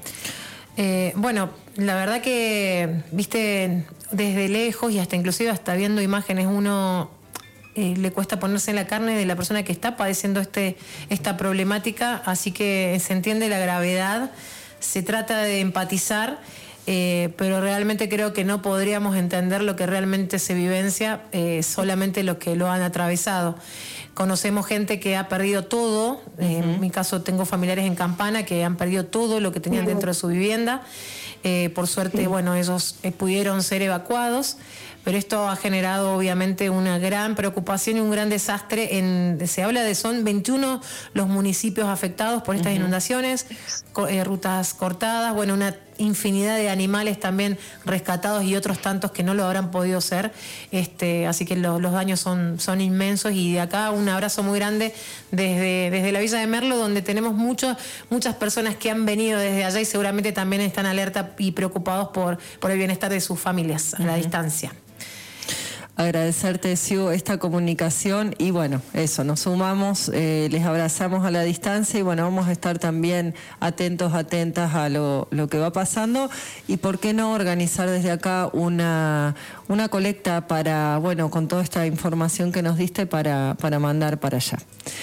Eh, bueno, la verdad que, viste, desde lejos y hasta inclusive hasta viendo imágenes, uno eh, le cuesta ponerse en la carne de la persona que está padeciendo este, esta problemática, así que se entiende la gravedad, se trata de empatizar, eh, pero realmente creo que no podríamos entender lo que realmente se vivencia eh, solamente los que lo han atravesado. Conocemos gente que ha perdido todo, eh, en mi caso tengo familiares en Campana que han perdido todo lo que tenían dentro de su vivienda. Eh, por suerte, bueno, ellos eh, pudieron ser evacuados, pero esto ha generado obviamente una gran preocupación y un gran desastre. En, se habla de son veintiuno los municipios afectados por estas Ujú. inundaciones, co- eh, rutas cortadas, bueno, una infinidad de animales también rescatados y otros tantos que no lo habrán podido ser. Este, así que lo- los daños son, son inmensos y de acá un abrazo muy grande desde, desde la Villa de Merlo, donde tenemos muchos, muchas personas que han venido desde allá y seguramente también están alerta y preocupados por, por el bienestar de sus familias a la distancia. Agradecerte, Siu, esta comunicación y bueno, eso, nos sumamos, eh, les abrazamos a la distancia y bueno, vamos a estar también atentos, atentas a lo, lo que va pasando y por qué no organizar desde acá una, una colecta para, bueno, con toda esta información que nos diste para, para mandar para allá.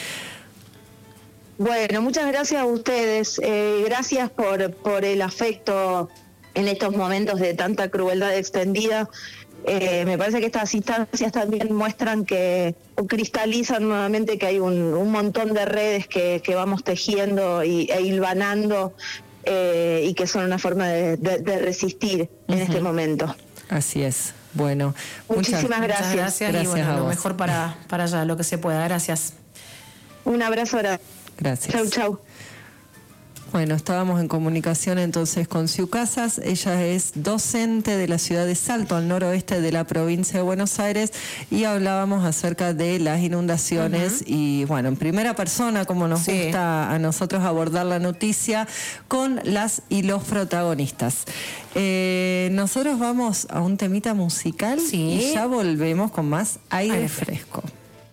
Bueno, muchas gracias a ustedes, eh, gracias por, por el afecto en estos momentos de tanta crueldad extendida. Eh, me parece que estas instancias también muestran que, o cristalizan nuevamente que hay un, un montón de redes que, que vamos tejiendo y, e hilvanando eh, y que son una forma de, de, de resistir en uh-huh. este momento. Así es. Bueno, muchísimas muchas, gracias. Muchas gracias, gracias y bueno, a lo vos. mejor para, para allá, lo que se pueda. Gracias. Un abrazo grande. Gracias. Chau, chau. Bueno, estábamos en comunicación entonces con Siu Casas. Ella es docente de la ciudad de Salto, al noroeste de la provincia de Buenos Aires, y hablábamos acerca de las inundaciones uh-huh. y, bueno, en primera persona, como nos sí. gusta a nosotros abordar la noticia, con las y los protagonistas. Eh, nosotros vamos a un temita musical sí. y ya volvemos con más aire, aire fresco.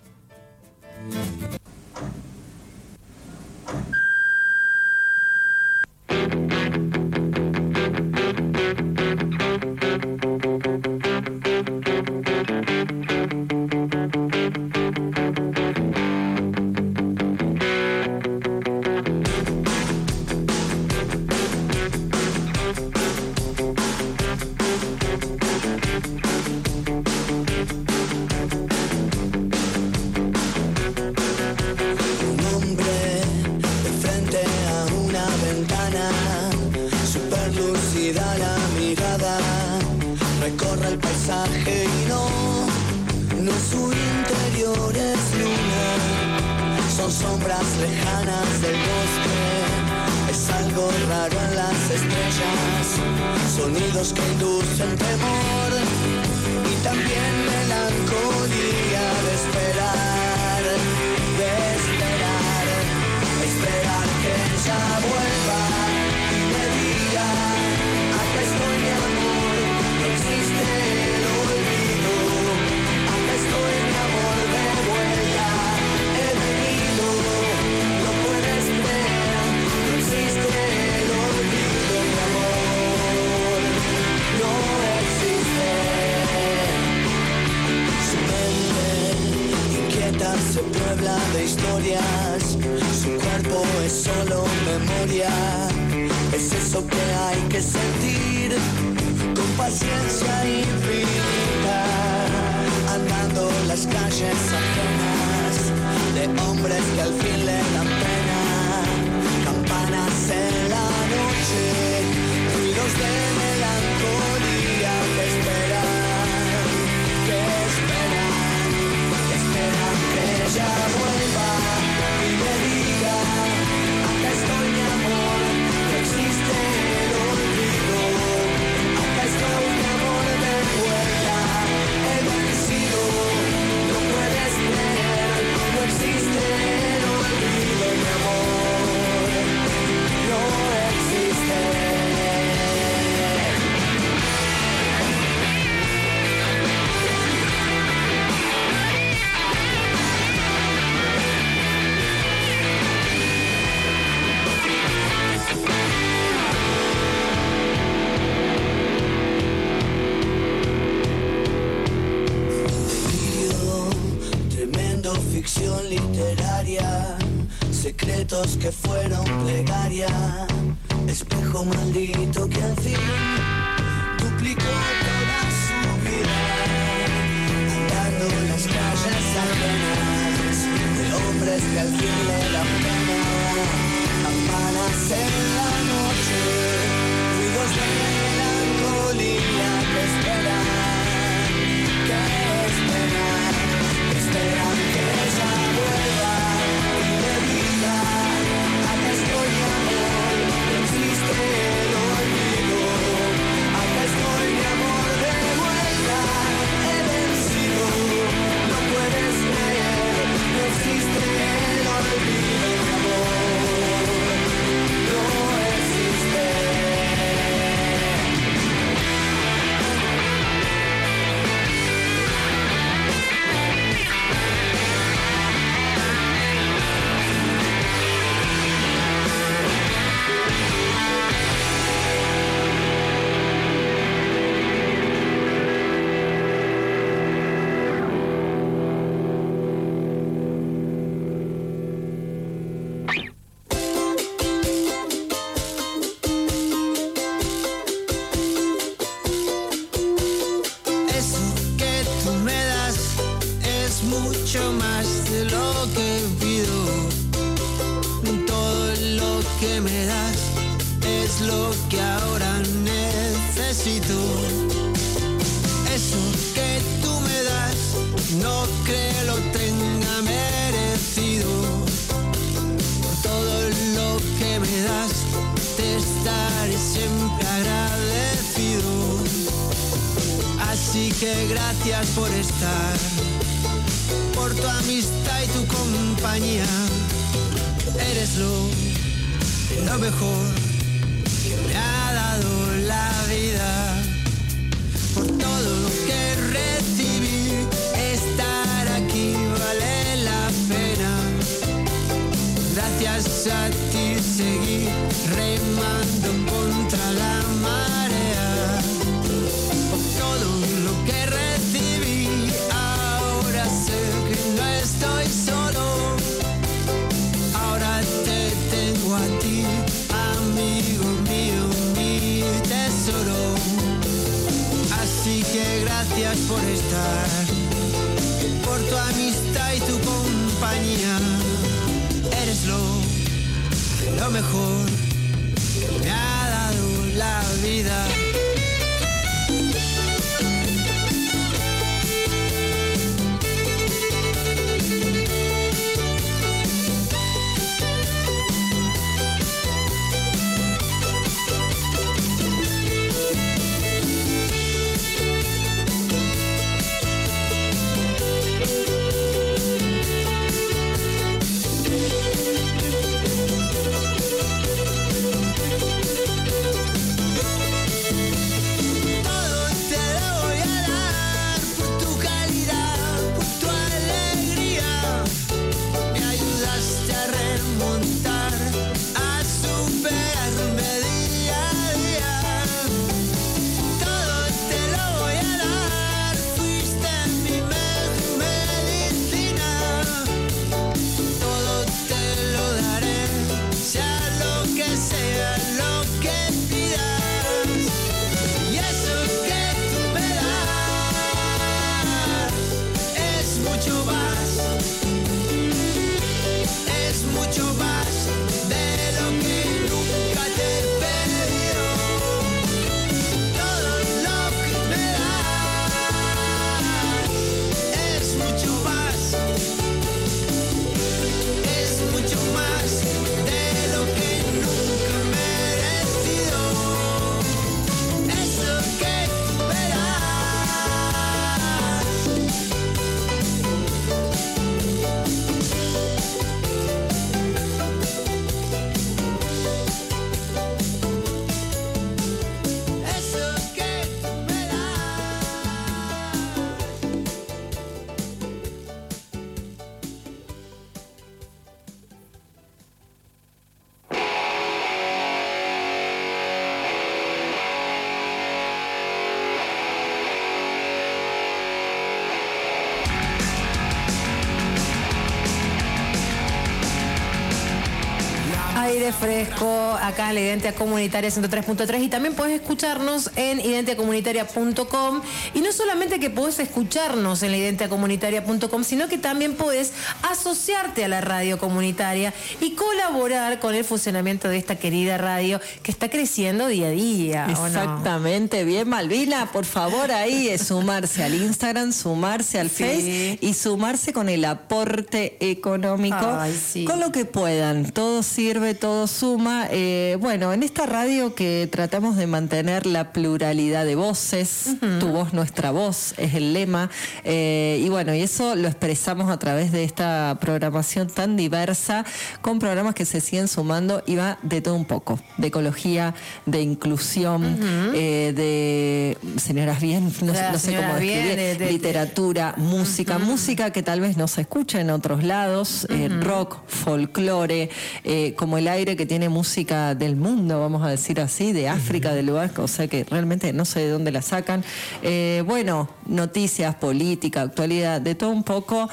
Recorre el paisaje y no, no su interior es luna, son sombras lejanas del bosque, es algo raro en las estrellas, sonidos que inducen temor y también melancolía de esperar, de esperar, esperar que ella vuelva y me diga, acá estoy mi amor. Existe el olvido, acá estoy mi amor de vuelta, he venido, no puedes ver, no existe el olvido, mi amor, no existe. Su mente inquieta se puebla de historias, su cuerpo es solo memoria, es eso que hay que sentir. Con paciencia infinita, andando las calles ajenas de hombres que al fin le dan pena, campanas en la noche, ruidos de melancolía que esperan, que esperan, que esperan que ella vuelva y me diga, acá estoy mi amor, no existe el olvido. Estoy mi amor de vuelta, he vencido, no puedes creer, no existe el olvido, mi amor, no existe. Ficción literaria, secretos que fueron plegaria, espejo maldito que al fin duplicó toda su vida, andando en las calles ajenas de hombres que al fin le dan pena, campanas en la noche, ruidos de melancolía que esperan, que esperan, que esperan que ella vuelva y me diga, acá estoy mi amor, no existe el olvido, acá estoy mi amor de vuelta, he vencido, no puedes creer, no existe el olvido, mi amor. que me das es lo que ahora necesito. Eso que tú me das no creo lo tenga merecido. Por todo lo que me das te estaré siempre agradecido. Así que gracias por estar, por tu amistad y tu compañía. Eres lo, lo mejor que me ha dado la vida. Por todo lo que recibí, estar aquí vale la pena. Gracias a ti seguí remando contra la marea. Por todo lo que recibí, ahora sé que no estoy solo. Ahora te tengo a ti, amigo mío, mi tesoro. Así que gracias por estar, por tu amistad y tu compañía. Eres lo, lo mejor que me ha dado la vida. Aire fresco, acá en la Identidad Comunitaria ciento tres punto tres, y también podés escucharnos en identidad comunitaria punto com. Y no solamente que podés escucharnos en la identidad comunitaria punto com, sino que también podés asociarte a la radio comunitaria y colaborar con el funcionamiento de esta querida radio que está creciendo día a día. ¿O no? Exactamente, bien, Malvina, por favor, ahí es sumarse al Instagram, sumarse al Sí. Face y sumarse con el aporte económico, Ay, sí. con lo que puedan. Todo sirve, todo suma. Eh, bueno, en esta radio que tratamos de mantener la pluralidad de voces, uh-huh. Tu voz, nuestra voz, es el lema. Eh, y bueno, y eso lo expresamos a través de esta programación tan diversa, con programas que se siguen sumando y va de todo un poco, de ecología, de inclusión, uh-huh. eh, de señoras bien, no, La no sé cómo señora bien, describir, de- de- literatura, música, uh-huh. música que tal vez no se escucha en otros lados, eh, Uh-huh. rock, folclore, eh, como el aire que tiene música del mundo, vamos a decir así, de África, de lugares, o sea que realmente no sé de dónde la sacan. Eh, bueno, noticias, política, actualidad, de todo un poco.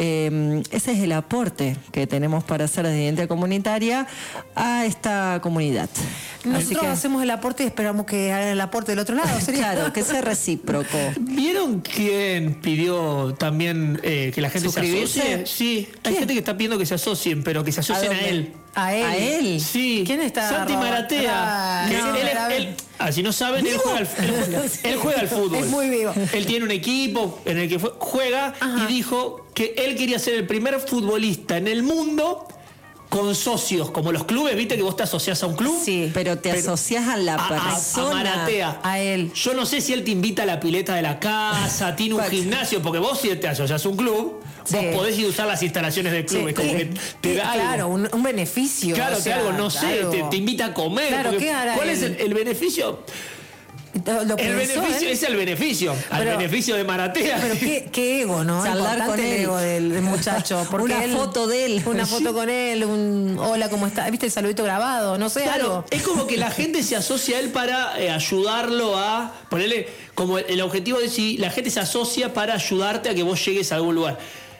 Eh, ese es el aporte que tenemos para hacer desde Identidad Comunitaria a esta comunidad. Nosotros Así que, hacemos el aporte y esperamos que hagan el aporte del otro lado. ¿Sería? claro, que sea recíproco. ¿Vieron quién pidió también eh, que la gente se ¿Suscribirse? asocie? Sí, hay gente que está pidiendo que se asocien, pero que se asocien ¿A a, dónde? él. ¿A él? ¿A él? Sí. ¿Quién está? Santi robando? Maratea. Ah, Que no, él, a ver. él- ah, si no saben, él juega, al, él, juega, él juega al fútbol. Es muy vivo. Él tiene un equipo en el que fue- juega Ajá. y dijo que él quería ser el primer futbolista en el mundo con socios, como los clubes, ¿viste? Que vos te asociás a un club. Sí. Pero te asociás a la A, a- a persona. Maratea. A él. Yo no sé si él te invita a la pileta de la casa, tiene un Bueno. gimnasio, porque vos si te asociás a un club, Sí. vos podés ir a usar las instalaciones del club. Sí, es como sí. que te da algo. Claro, un, un beneficio. Claro, o que sea, algo, no sé, algo. te, te invita a comer. Claro, porque ¿qué hará ¿cuál es él? el, el beneficio? Lo El pensó, beneficio ¿eh? es el beneficio. Al Pero- beneficio de Maratea. Pero qué, qué ego, ¿no? Charlar Importante con el él. ego del, del muchacho. Porque Una él- foto de él. Una foto con él, un hola, ¿cómo está? ¿Viste el saludito grabado? No sé, Claro, algo. es como que la gente se asocia a él para eh, ayudarlo a ponerle como el, el objetivo de si la gente se asocia para ayudarte a que vos llegues a algún lugar.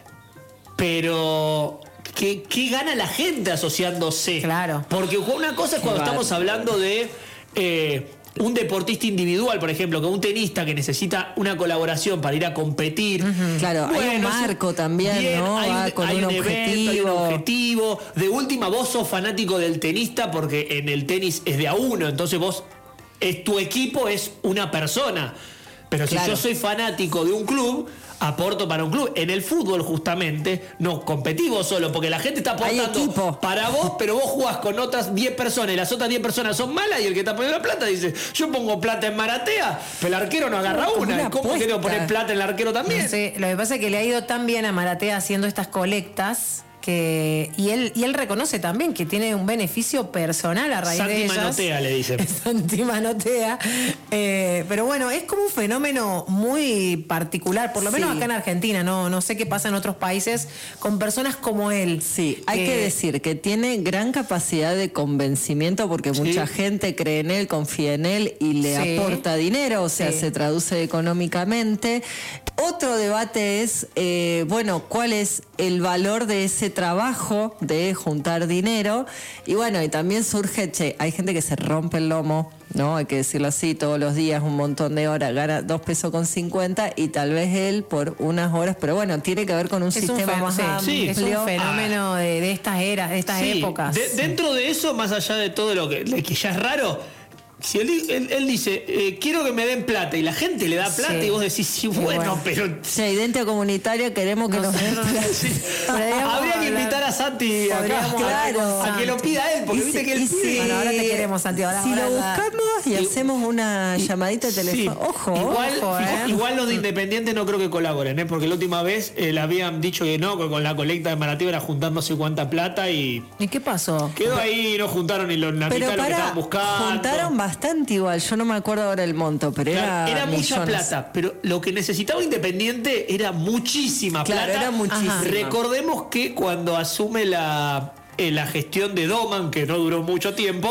Pero ¿qué, qué gana la gente asociándose? Claro. Porque una cosa es cuando Qué estamos hablando de eh, un deportista individual, por ejemplo, que un tenista que necesita una colaboración para ir a competir. Claro, hay un Bueno, marco también, bien, ¿no? Hay Va un, con hay un un evento, hay un objetivo. objetivo. De última, vos sos fanático del tenista porque en el tenis es de a uno, entonces vos, es, tu equipo es una persona. Pero si Claro. yo soy fanático de un club, aporto para un club. En el fútbol, justamente, no competís vos solo, porque la gente está Hay aportando equipo. para vos, pero vos jugás con otras diez personas y las otras diez personas son malas y el que está poniendo la plata dice, yo pongo plata en Maratea, pero el arquero no agarra Como una. una ¿Y cómo que no apuesta. poner plata en el arquero también? No sé, lo que pasa es que le ha ido tan bien a Maratea haciendo estas colectas que y él y él reconoce también que tiene un beneficio personal a raíz Santi de ellas. Manotea, le dicen. Santi Manotea. Eh, pero bueno, es como un fenómeno muy particular, por lo menos Sí. acá en Argentina, no, no sé qué pasa en otros países con personas como él. Sí, hay que decir que tiene gran capacidad de convencimiento porque mucha gente cree en él, confía en él y le Sí. aporta dinero, o sea, Sí. se traduce económicamente. Otro debate es, eh, bueno, cuál es el valor de ese trabajo de juntar dinero. Y bueno, y también surge, che, hay gente que se rompe el lomo, ¿no? Hay que decirlo así, todos los días, un montón de horas, gana dos pesos con cincuenta y tal vez él por unas horas, pero bueno, tiene que ver con un Es un, sistema fe- más sí, amplio. es un fenómeno de, de estas eras, de estas Sí, épocas. de- dentro de eso, más allá de todo lo que, de que ya es raro, si él, él- él dice, eh, quiero que me den plata, y la gente le da plata, Sí. y vos decís, sí, bueno, bueno. pero... Che, Identia Comunitaria, queremos que nos den plata. Habría que invitar a Santi acá, Podríamos a- hablar con a, que lo pida él, porque Y viste si- que él y si- pide. Bueno, ahora te queremos, Santi. Ahora, Si ahora lo la- buscamos y hacemos una llamadita de Sí. teléfono. Ojo, igual, ojo, fija- ¿eh? igual los de Independiente no creo que colaboren, ¿eh? Porque la última vez eh, le habían dicho que no, que con la colecta de Maratea era juntar no sé cuánta plata y ¿Y qué pasó? quedó ahí, no juntaron ni lo- la Pero mitad de lo que para, estaban buscando. juntaron bastante igual. Yo no me acuerdo ahora el monto, pero Claro, era era mucha millones. plata, pero lo que necesitaba Independiente era muchísima Claro, plata. era muchísima. Ajá. Recordemos que cuando asume la, eh, la gestión de Doman, que no duró mucho tiempo,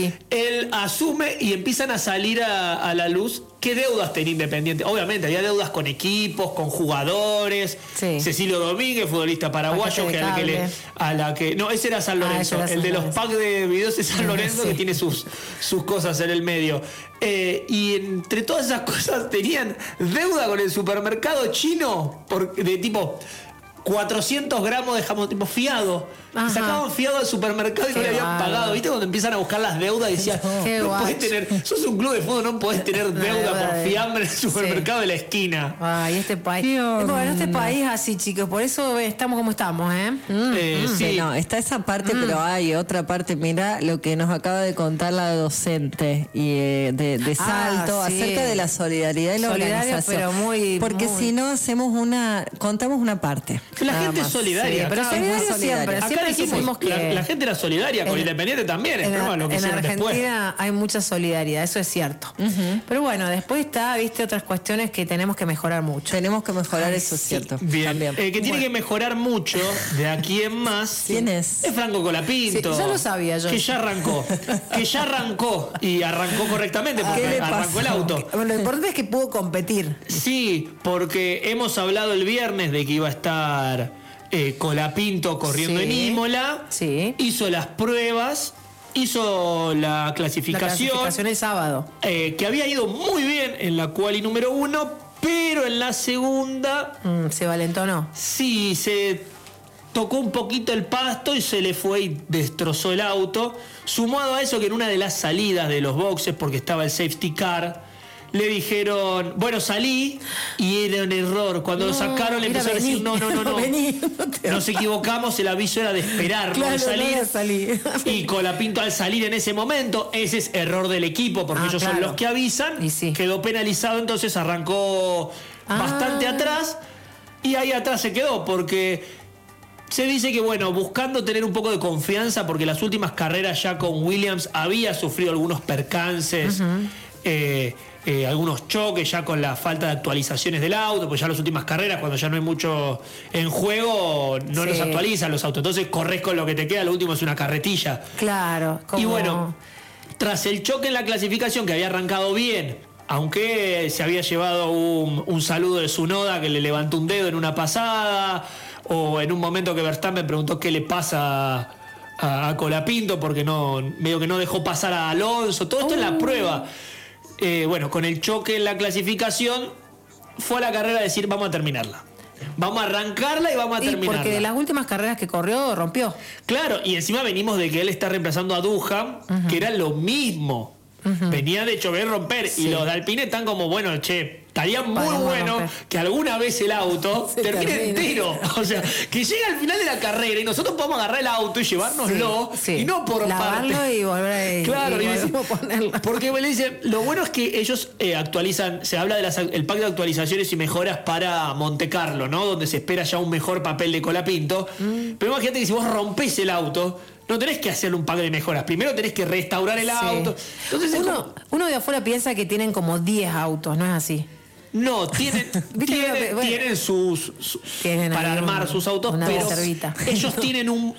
él asume y empiezan a salir a, a la luz qué deudas tenía Independiente. Obviamente, había deudas con equipos, con jugadores. Cecilio Domínguez, futbolista paraguayo, Paquete que, de a la que le- cable. a la que. No, ese era San Ah, Lorenzo. ese era el San de los Lorenzo. packs de videos de San Lorenzo, Sí. que tiene sus, sus cosas en el medio. Eh, y entre todas esas cosas tenían deuda con el supermercado chino por- de tipo cuatrocientos gramos de jamón tipo fiado. Ajá. Sacaban fiado al supermercado y no Qué le habían bárbaro. pagado. ¿Viste? Cuando empiezan a buscar las deudas y decían, Qué no guacho. podés tener, sos un club de fútbol, no podés tener deuda deuda por de- fiambre en el supermercado de la esquina. Ay, este país. Bueno, este país así, chicos, por eso estamos como estamos, ¿eh? Mm, Eh, mm. Sí, no, está esa parte, pero hay otra parte. Mira lo que nos acaba de contar la docente y eh, de, de Ah, Salto sí. acerca de la solidaridad y la Solidaria, organización. pero muy- Porque muy- si no hacemos una, contamos una parte. La nada gente es más. solidaria. Sí, pero Acá- solidaria solidaria siempre. siempre. Acá Siempre dijimos, dijimos que- la, la gente era solidaria con En- Independiente también, En, esperemos lo que en hicieron después. Argentina hay mucha solidaridad, eso es cierto. Pero bueno, después está, viste, otras cuestiones que tenemos que mejorar mucho. Tenemos que mejorar, Ay, eso es sí. cierto. Bien, También. eh, que tiene Bueno. que mejorar mucho de aquí en más. ¿Quién es? Es Franco Colapinto. Sí, ya lo sabía yo. Que ya arrancó. que ya arrancó. Y arrancó correctamente porque ¿Qué le arrancó el pasó? auto. Bueno, lo importante es que pudo competir. Sí, porque hemos hablado el viernes de que iba a estar eh, Colapinto corriendo Sí. en Imola. Sí. Hizo las pruebas. Hizo la La clasificación. clasificación el sábado. eh, que había ido muy bien en la quali número uno. Pero en la segunda Mm, se valentonó. sí se tocó un poquito el pasto y se le fue y destrozó el auto. Sumado a eso que en una de las salidas de los boxes, porque estaba el safety car, le dijeron, bueno, salí, y era un error. Cuando no, lo sacaron le empezaron a decir, no, no, no, no, vení, no te nos equivocamos, el aviso era de esperar, claro, no de salir. No salir. Y Colapinto al salir en ese momento, ese es error del equipo, porque ah, ellos claro. son los que avisan, sí. quedó penalizado, entonces arrancó ah. bastante atrás, y ahí atrás se quedó, porque se dice que, bueno, buscando tener un poco de confianza, porque las últimas carreras ya con Williams había sufrido algunos percances, uh-huh. eh, Eh, algunos choques ya con la falta de actualizaciones del auto, pues ya las últimas carreras, cuando ya no hay mucho en juego, no sí. los actualizan los autos. Entonces corres con lo que te queda, lo último es una carretilla. Claro. Como... Y bueno, tras el choque en la clasificación, que había arrancado bien, aunque se había llevado un, un saludo de Tsunoda, que le levantó un dedo en una pasada, o en un momento que Verstappen preguntó qué le pasa a, a Colapinto, porque no, medio que no dejó pasar a Alonso. Todo esto oh. en la prueba. Eh, bueno, con el choque en la clasificación, fue a la carrera a decir, vamos a terminarla. Vamos a arrancarla y vamos a y terminarla. Porque de las últimas carreras que corrió, rompió. Claro, y encima venimos de que él está reemplazando a Duhan, uh-huh. que era lo mismo. Uh-huh. Venía de chover y romper. Sí. Y los de Alpine están como, bueno, che, estaría muy Podemos bueno romper. que alguna vez el auto se termine termine. entero. O sea, que llegue al final de la carrera y nosotros podamos agarrar el auto y llevárnoslo. Sí, sí. Y no por Lavarlo parte. y volver a Claro, y y decir, ponerlo. Porque le dicen, lo bueno es que ellos eh, actualizan, se habla del pack de actualizaciones y mejoras para Monte Carlo, ¿no? Donde se espera ya un mejor papel de Colapinto. Mm. Pero imagínate que si vos rompés el auto, no tenés que hacerle un pack de mejoras. Primero tenés que restaurar el sí. auto. Entonces uno, como... uno de afuera piensa que tienen como diez autos, ¿no es así? No, tienen, tienen, bueno, tienen sus, sus tienen para armar un, sus autos, pero reservita. ellos tienen un,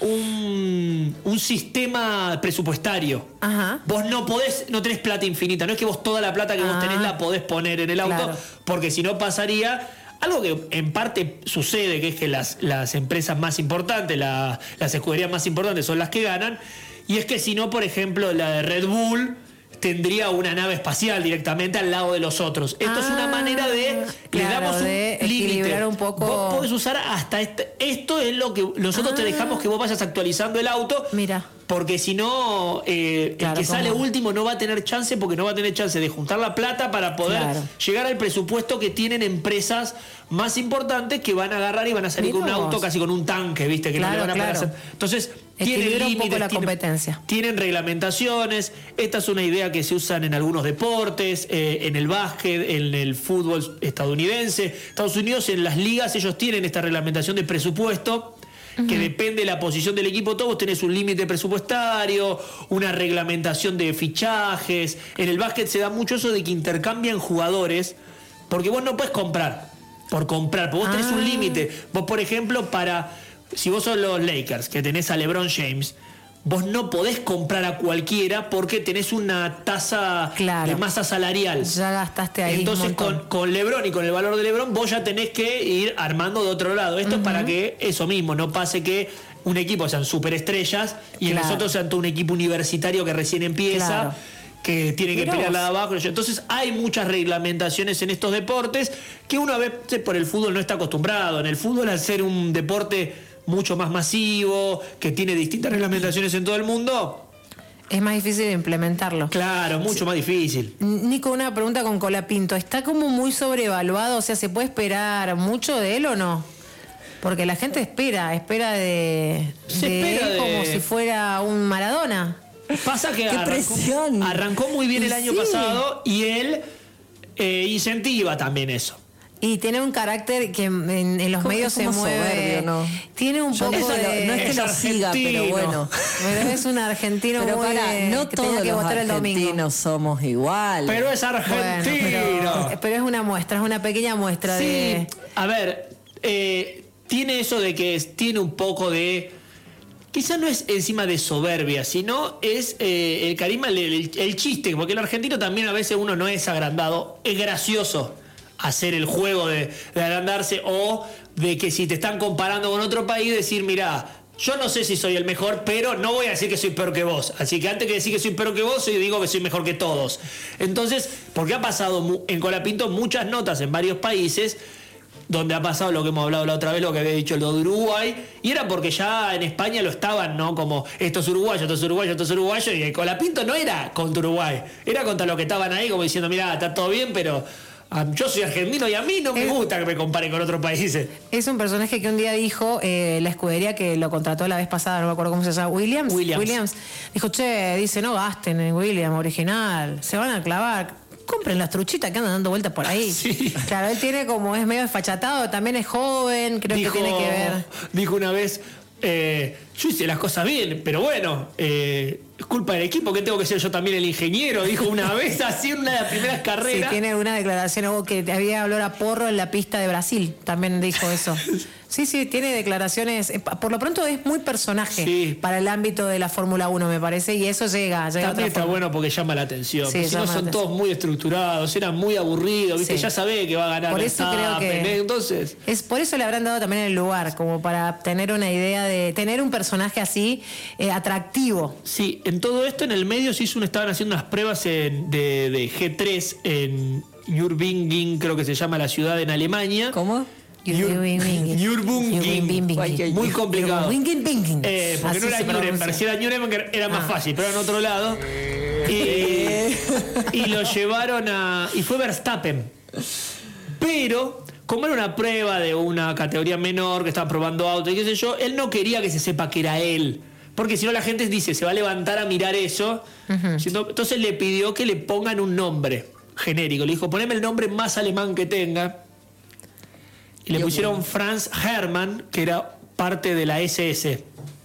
un, un sistema presupuestario. Ajá. Vos no podés, no tenés plata infinita. No es que vos toda la plata que ah. vos tenés la podés poner en el auto, claro. porque si no pasaría algo que en parte sucede, que es que las, las empresas más importantes, la, las escuderías más importantes son las que ganan, y es que si no, por ejemplo, la de Red Bull tendría una nave espacial directamente al lado de los otros. Esto ah, es una manera de claro, le damos un límite. Un poco... Vos podés usar hasta este. Esto es lo que nosotros ah. te dejamos que vos vayas actualizando el auto. Mira. Porque si no, eh, claro, el que sale ¿cómo? último no va a tener chance, porque no va a tener chance de juntar la plata para poder claro. llegar al presupuesto que tienen empresas más importantes que van a agarrar y van a salir Mirá con un auto vos. casi con un tanque, ¿viste? Que claro, no le van a claro. hacer. Entonces, tienen límites, un poco la tienen, competencia. Tienen reglamentaciones. Esta es una idea que se usan en algunos deportes, eh, en el básquet, en el fútbol estadounidense. Estados Unidos, en las ligas, ellos tienen esta reglamentación de presupuesto, que uh-huh. depende de la posición del equipo. Todos tenés un límite presupuestario, una reglamentación de fichajes. En el básquet se da mucho eso de que intercambian jugadores, porque vos no podés comprar por comprar, porque vos tenés ah. un límite. Vos, por ejemplo, para si vos sos los Lakers, que tenés a LeBron James, vos no podés comprar a cualquiera porque tenés una tasa claro. de masa salarial. Ya gastaste ahí. Entonces, con, con LeBron y con el valor de LeBron, vos ya tenés que ir armando de otro lado. Esto uh-huh. es para que eso mismo, no pase que un equipo sean superestrellas y claro. en nosotros sean todo un equipo universitario que recién empieza. Claro. Que tiene que pelear la de abajo. Entonces hay muchas reglamentaciones en estos deportes que uno a veces por el fútbol no está acostumbrado. En el fútbol, al ser un deporte mucho más masivo, que tiene distintas reglamentaciones en todo el mundo, es más difícil de implementarlo. Claro, mucho sí. más difícil. Nico, una pregunta con Colapinto. ¿Está como muy sobrevaluado? O sea, ¿se puede esperar mucho de él o no? Porque la gente espera, espera de, Se de espera él de... como si fuera un Maradona. Pasa que ¡Qué arrancó, presión! arrancó muy bien y el año sí. pasado y él eh, incentiva también eso. Y tiene un carácter que en, en los medios se mueve. Soberbio, ¿no? Tiene un Yo poco no, de. No es que es lo siga, pero bueno. Pero es un argentino pero muy. Para, no que todos que los votar el argentinos somos iguales. Pero es argentino. Bueno, pero, pero es una muestra, es una pequeña muestra sí. de. A ver, eh, tiene eso de que es, tiene un poco de. Quizás no es encima de soberbia, sino es eh, el carisma, el, el, el chiste, porque el argentino también a veces uno no es agrandado, es gracioso hacer el juego de, de agrandarse o de que si te están comparando con otro país, decir, mirá, yo no sé si soy el mejor, pero no voy a decir que soy peor que vos. Así que antes que decir que soy peor que vos, yo digo que soy mejor que todos. Entonces, porque ha pasado en Colapinto muchas notas en varios países donde ha pasado lo que hemos hablado la otra vez, lo que había dicho el de Uruguay, y era porque ya en España lo estaban, ¿no? Como esto es uruguayo, esto es uruguayo, esto es uruguayo, y el Colapinto no era contra Uruguay, era contra los que estaban ahí, como diciendo, mira, está todo bien, pero ah, yo soy argentino y a mí no me gusta que me comparen con otros países. Es un personaje que un día dijo, eh, la escudería que lo contrató la vez pasada, no me acuerdo cómo se llama, Williams. Williams. Williams. Dijo, che, dice, no gasten en Williams original, se van a clavar. Compren las truchitas que andan dando vueltas por ahí. Sí. Claro, él tiene como, es medio desfachatado, también es joven, creo dijo, que tiene que ver. Dijo una vez, eh, yo hice las cosas bien, pero bueno, eh, es culpa del equipo, que tengo que ser yo también el ingeniero, dijo una vez así en una de las primeras carreras. Sí, tiene una declaración, algo que había olor a porro en la pista de Brasil, también dijo eso. Sí, sí, tiene declaraciones, por lo pronto es muy personaje sí. para el ámbito de la Fórmula uno, me parece, y eso llega. llega También está forma. Bueno porque llama la atención, sí, si no son todos muy estructurados, eran muy aburridos, ¿viste? Sí. Ya sabés que va a ganar por eso creo que entonces... Es, por eso le habrán dado también el lugar, como para tener una idea de tener un personaje así eh, atractivo. Sí, en todo esto, en el medio se hizo, estaban haciendo unas pruebas en, de, de G tres en Nürburgring, creo que se llama la ciudad en Alemania. ¿Cómo? Nürburgring, muy complicado. Eh, porque Así no era Nuremberg, si era Nuremberg era más ah. fácil, pero en otro lado. Y, y lo llevaron a. Y fue Verstappen. Pero, como era una prueba de una categoría menor que estaba probando auto y qué sé yo, él no quería que se sepa que era él. Porque si no la gente dice, se va a levantar a mirar eso. Uh-huh. Entonces le pidió que le pongan un nombre genérico. Le dijo, poneme el nombre más alemán que tenga. Y le pusieron bueno. Franz Hermann, que era parte de la S S.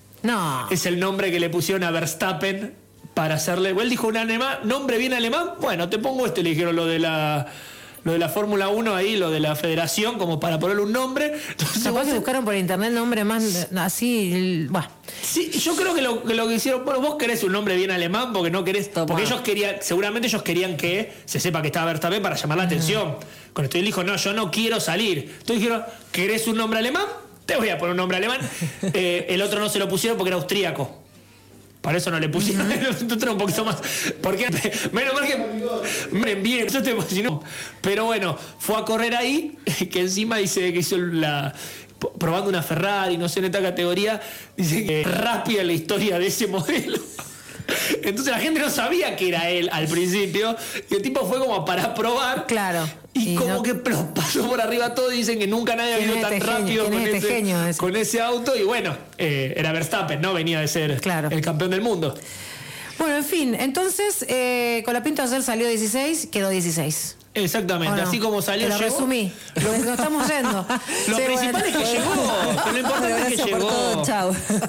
No. Es el nombre que le pusieron a Verstappen para hacerle... Él dijo un alemán, nombre bien alemán. Bueno, te pongo este, le dijeron lo de la... Lo de la Fórmula uno ahí, lo de la federación, como para ponerle un nombre. Entonces, capaz que buscaron por internet nombre más así. Bueno. Sí, yo creo que lo, que lo que hicieron, bueno, vos querés un nombre bien alemán porque no querés. Toma. Porque ellos querían, seguramente ellos querían que se sepa que estaba Verstappen para llamar la atención. Con esto él dijo, no, yo no quiero salir. Entonces dijeron, ¿querés un nombre alemán? Te voy a poner un nombre alemán. eh, el otro no se lo pusieron porque era austríaco. Para eso no le pusieron uh-huh. un poquito más. Porque menos mal que me bien, eso te emocionó. Pero bueno, fue a correr ahí, que encima dice que hizo la. Probando una Ferrari, no sé, en esta categoría, dice que es rápida la historia de ese modelo. Entonces la gente no sabía que era él al principio. Y el tipo fue como para probar. Claro. Y, y como no... que pasó por arriba todo y dicen que nunca nadie ha venido tan este rápido genio, con, este ese, genio ese. con ese auto. Y bueno, eh, era Verstappen, ¿no? Venía de ser claro. el campeón del mundo. Bueno, en fin, entonces eh, Colapinto ayer salió dieciséis, quedó dieciséis. Exactamente, así como salió. Te lo llegó. resumí, lo, lo estamos yendo. Lo sí, principal bueno. es que llegó. Lo importante es que llegó. Todo, chau.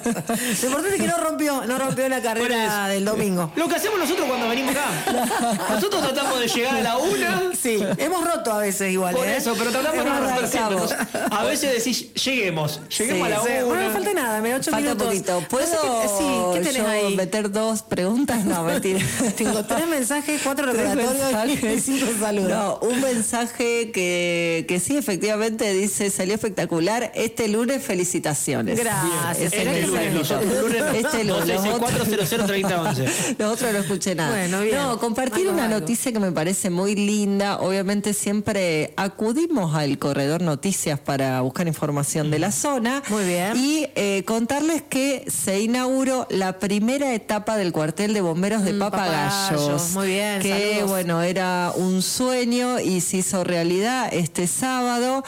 Lo importante es que no rompió, no rompió la carrera del domingo. Lo que hacemos nosotros cuando venimos acá. Nosotros tratamos de llegar a la una. Sí, hemos roto a veces igual. Por ¿eh? eso, pero tratamos de no romper siempre. A veces decís, lleguemos, lleguemos sí, a la sí. una. Bueno, no falta nada, me da ocho falta minutos. Poquito. ¿Puedo que, sí, ¿qué tenés yo ahí? meter dos preguntas? No, mentira. Tengo tres mensajes, cuatro recordatorios y cinco saludos. No, un mensaje que, que sí, efectivamente dice, salió espectacular. Este lunes, felicitaciones. Gracias. Bien, este lunes, los otros lunes, este lunes. cuatro cero cero treinta once. Los otros no escuché nada. Bueno, bien. No, compartir Algo, una algo. noticia que me parece muy linda. Obviamente siempre acudimos al Corredor Noticias para buscar información de la zona. Muy bien. Y eh, contarles que se inauguró la primera etapa del cuartel de bomberos de Mm, Papagayos. Papagayos, muy bien, Que, saludos. bueno, era un sueño y se hizo realidad este sábado.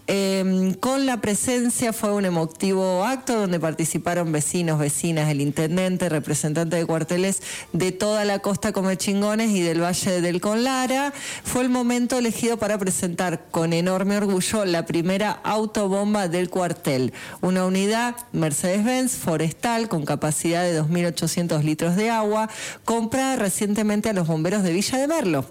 Eh, con la presencia, fue un emotivo acto donde participaron vecinos, vecinas, el intendente, representantes de cuarteles de toda la costa Comechingones y del Valle del Conlara. Fue el momento elegido para presentar con enorme orgullo la primera autobomba del cuartel. Una unidad Mercedes-Benz forestal con capacidad de dos mil ochocientos litros de agua, comprada recientemente a los bomberos de Villa de Merlo.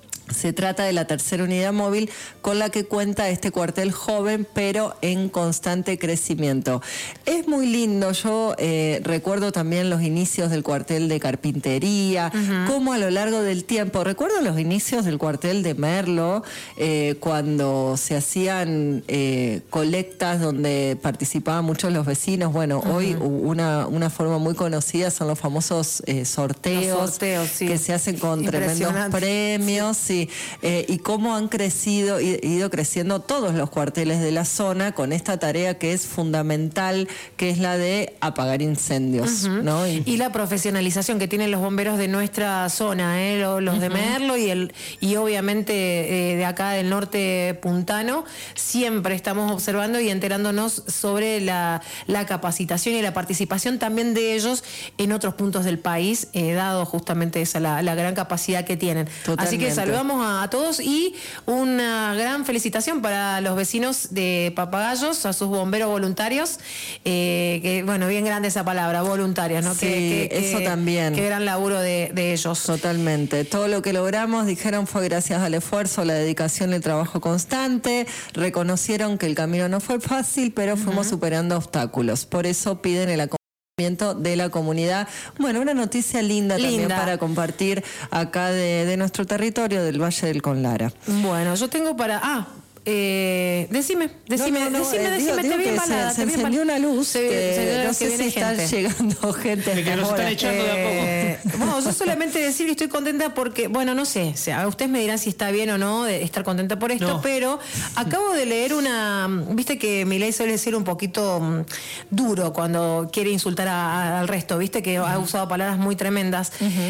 Se trata de la tercera unidad móvil con la que cuenta este cuartel joven, pero en constante crecimiento. Es muy lindo, yo eh, recuerdo también los inicios del cuartel de carpintería, uh-huh. cómo a lo largo del tiempo, recuerdo los inicios del cuartel de Merlo, eh, cuando se hacían eh, colectas donde participaban muchos los vecinos. Bueno, uh-huh. hoy una, una forma muy conocida son los famosos eh, sorteos, los sorteos sí. que se hacen con tremendos premios. Sí. eh, y cómo han crecido, i- ido creciendo todos los cuarteles de la zona con esta tarea que es fundamental, que es la de apagar incendios, Ujú. ¿no? Y- Y la profesionalización que tienen los bomberos de nuestra zona, ¿eh? Lo- los de Ujú. Merlo y el y obviamente eh, de acá del norte puntano, siempre estamos observando y enterándonos sobre la, la capacitación y la participación también de ellos en otros puntos del país, eh, dado justamente esa la, la gran capacidad que tienen. Así Totalmente. que saludamos a, a todos y una gran felicitación para los vecinos de Papagayos, a sus bomberos voluntarios, eh, que bueno, bien grande esa palabra, voluntarios, ¿no? Sí, Que- que- eso que- también. Qué gran laburo de, de ellos. Totalmente. Todo lo que logramos, dijeron, fue gracias al esfuerzo, la dedicación y el trabajo constante. Reconocieron que el camino no fue fácil, pero fuimos superando obstáculos. Por eso piden el acompañamiento de la comunidad. Bueno, una noticia linda, también Linda. para compartir acá de, de nuestro territorio, del Valle del Conlara. Bueno, yo tengo para... Ah, eh, decime, decime, No, no, no, decime, eh, decime, digo- te digo vi que embalada. se, te se vi encendió embal- una luz Se- que se- no que sé viene si está gente. llegando gente. De que hasta nos están ahora. echando de a poco. Eh, bueno, yo solamente decir que estoy contenta porque, bueno, no sé, o sea, ustedes me dirán si está bien o no de estar contenta por esto, No. pero acabo de leer una, viste que Milei suele ser un poquito mm, duro cuando quiere insultar a- a- al resto, viste que ha usado palabras muy tremendas.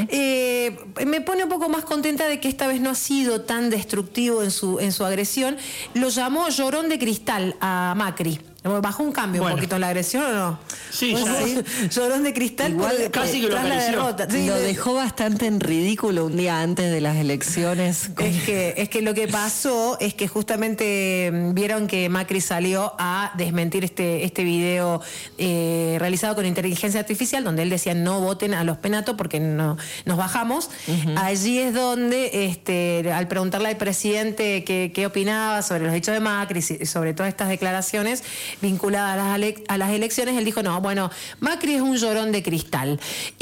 Eh, me pone un poco más contenta de que esta vez no ha sido tan destructivo en su, en su agresión. Lo llamó llorón de cristal a Macri. ¿Bajó un cambio Bueno. un poquito en la agresión o no? Sí, Pues ya. sí, llorón de cristal Igual, por- casi que lo tras la acarició. derrota. Sí, lo le- dejó bastante en ridículo un día antes de las elecciones. Es que, es que lo que pasó es que justamente mm, vieron que Macri salió a desmentir este, este video eh, realizado con inteligencia artificial, donde él decía no voten a los penatos porque no, nos bajamos. Allí es donde, este, al preguntarle al presidente qué, qué opinaba sobre los hechos de Macri y sobre todas estas declaraciones vinculadas a las, ale- a las elecciones, él dijo, no, bueno, Macri es un llorón de cristal.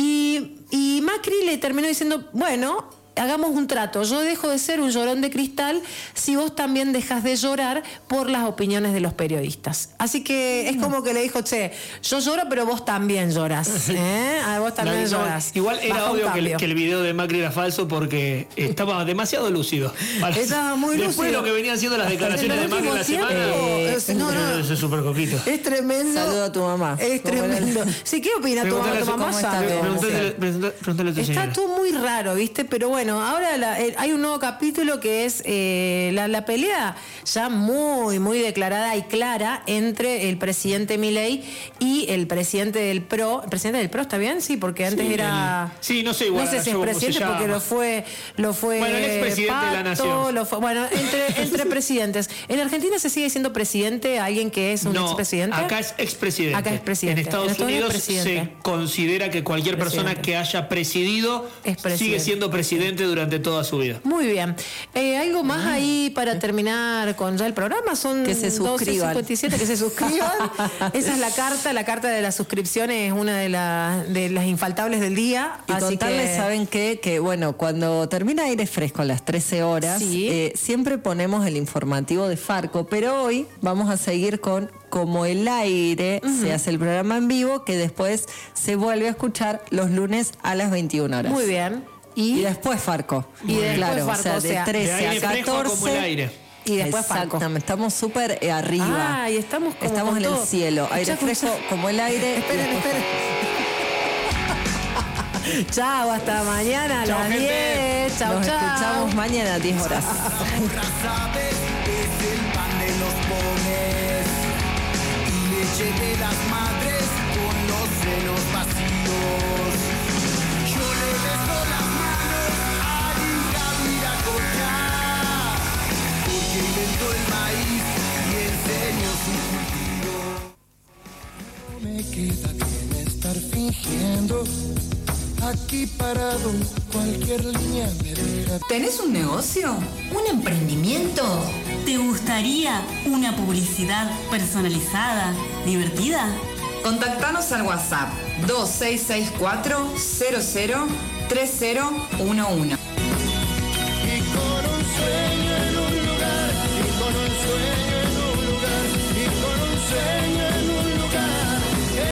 Y, y Macri le terminó diciendo, bueno, hagamos un trato, yo dejo de ser un llorón de cristal si vos también dejas de llorar por las opiniones de los periodistas. Así que es como que le dijo, che, yo lloro pero vos también lloras, ¿eh? Ah, vos también No, no, lloras. igual era Baja un obvio que el, cambio. que el video de Macri era falso porque estaba demasiado lúcido. Para- Estaba muy Después de lúcido. lo que venían siendo las declaraciones En de el Macri en la último semana. tiempo, eh, es- no, no. Ese súper coquito. Es tremendo. Saludo a tu mamá. Es tremendo. Sí, ¿qué opina tu, Preguntale tu a su- mamá? ¿cómo está? Sabe. Preguntale- preguntale- preguntale a tu Está señora. todo muy raro, ¿viste? Pero bueno, ahora la- eh, hay un nuevo capítulo que es eh, la, la pelea ya muy, muy declarada y clara entre el presidente Milei y el presidente del P R O. ¿El presidente del P R O está bien? Sí, porque antes Sí, era... el- sí, no sé igual No sé si es cómo se presidente llama. porque lo fue... Lo fue Bueno, el expresidente de la Pato, nación. lo fue- bueno, entre, entre presidentes. ¿En Argentina se sigue siendo presidente alguien que es un No, expresidente? acá es expresidente. Acá es presidente. En Estados En Estados Unidos Unidos es presidente. se considera que cualquier persona Presidente. que haya presidido Es presidente. sigue siendo presidente durante toda su vida. Muy bien. Eh, ¿Algo más ahí para terminar con ya el programa? Son Que se suscriban. doce cincuenta y siete, que se suscriban. Esa es la carta. La carta de la suscripción es una de, la- de las infaltables del día. Y así contarles, que- ¿saben qué? Que bueno, cuando termina Aire Fresco a las trece horas, Sí. eh, siempre ponemos el informativo de Farco, pero hoy vamos a seguir con Como el Aire, se hace el programa en vivo, que después se vuelve a escuchar los lunes a las veintiuna horas. Muy bien. Y, Y, después Farco. Y después claro, Farco, o sea, o sea, de De trece aire a fresco a catorce. como el aire. y después Farco. Exactamente, estamos súper eh, arriba. Ah, y estamos como Estamos con en el todo. cielo. Aire Escuchá, fresco escuchá. como el aire. y Esperen, después esperen. Chao, hasta mañana a Chao, las gente. diez. Chao, Nos chao. escuchamos mañana a diez horas. Burra, sabes, es el pan de los pobres y leche de las madres con los senos vacíos. Yo le beso las manos a Irabiracocha porque inventó el maíz y enseñó su cultivo. No me queda bien estar fingiendo. Aquí parado, cualquier línea me deja. ¿Tenés un negocio? ¿Un emprendimiento? ¿Te gustaría una publicidad personalizada, divertida? Contactanos al WhatsApp dos seis seis cuatro cero cero tres cero uno uno.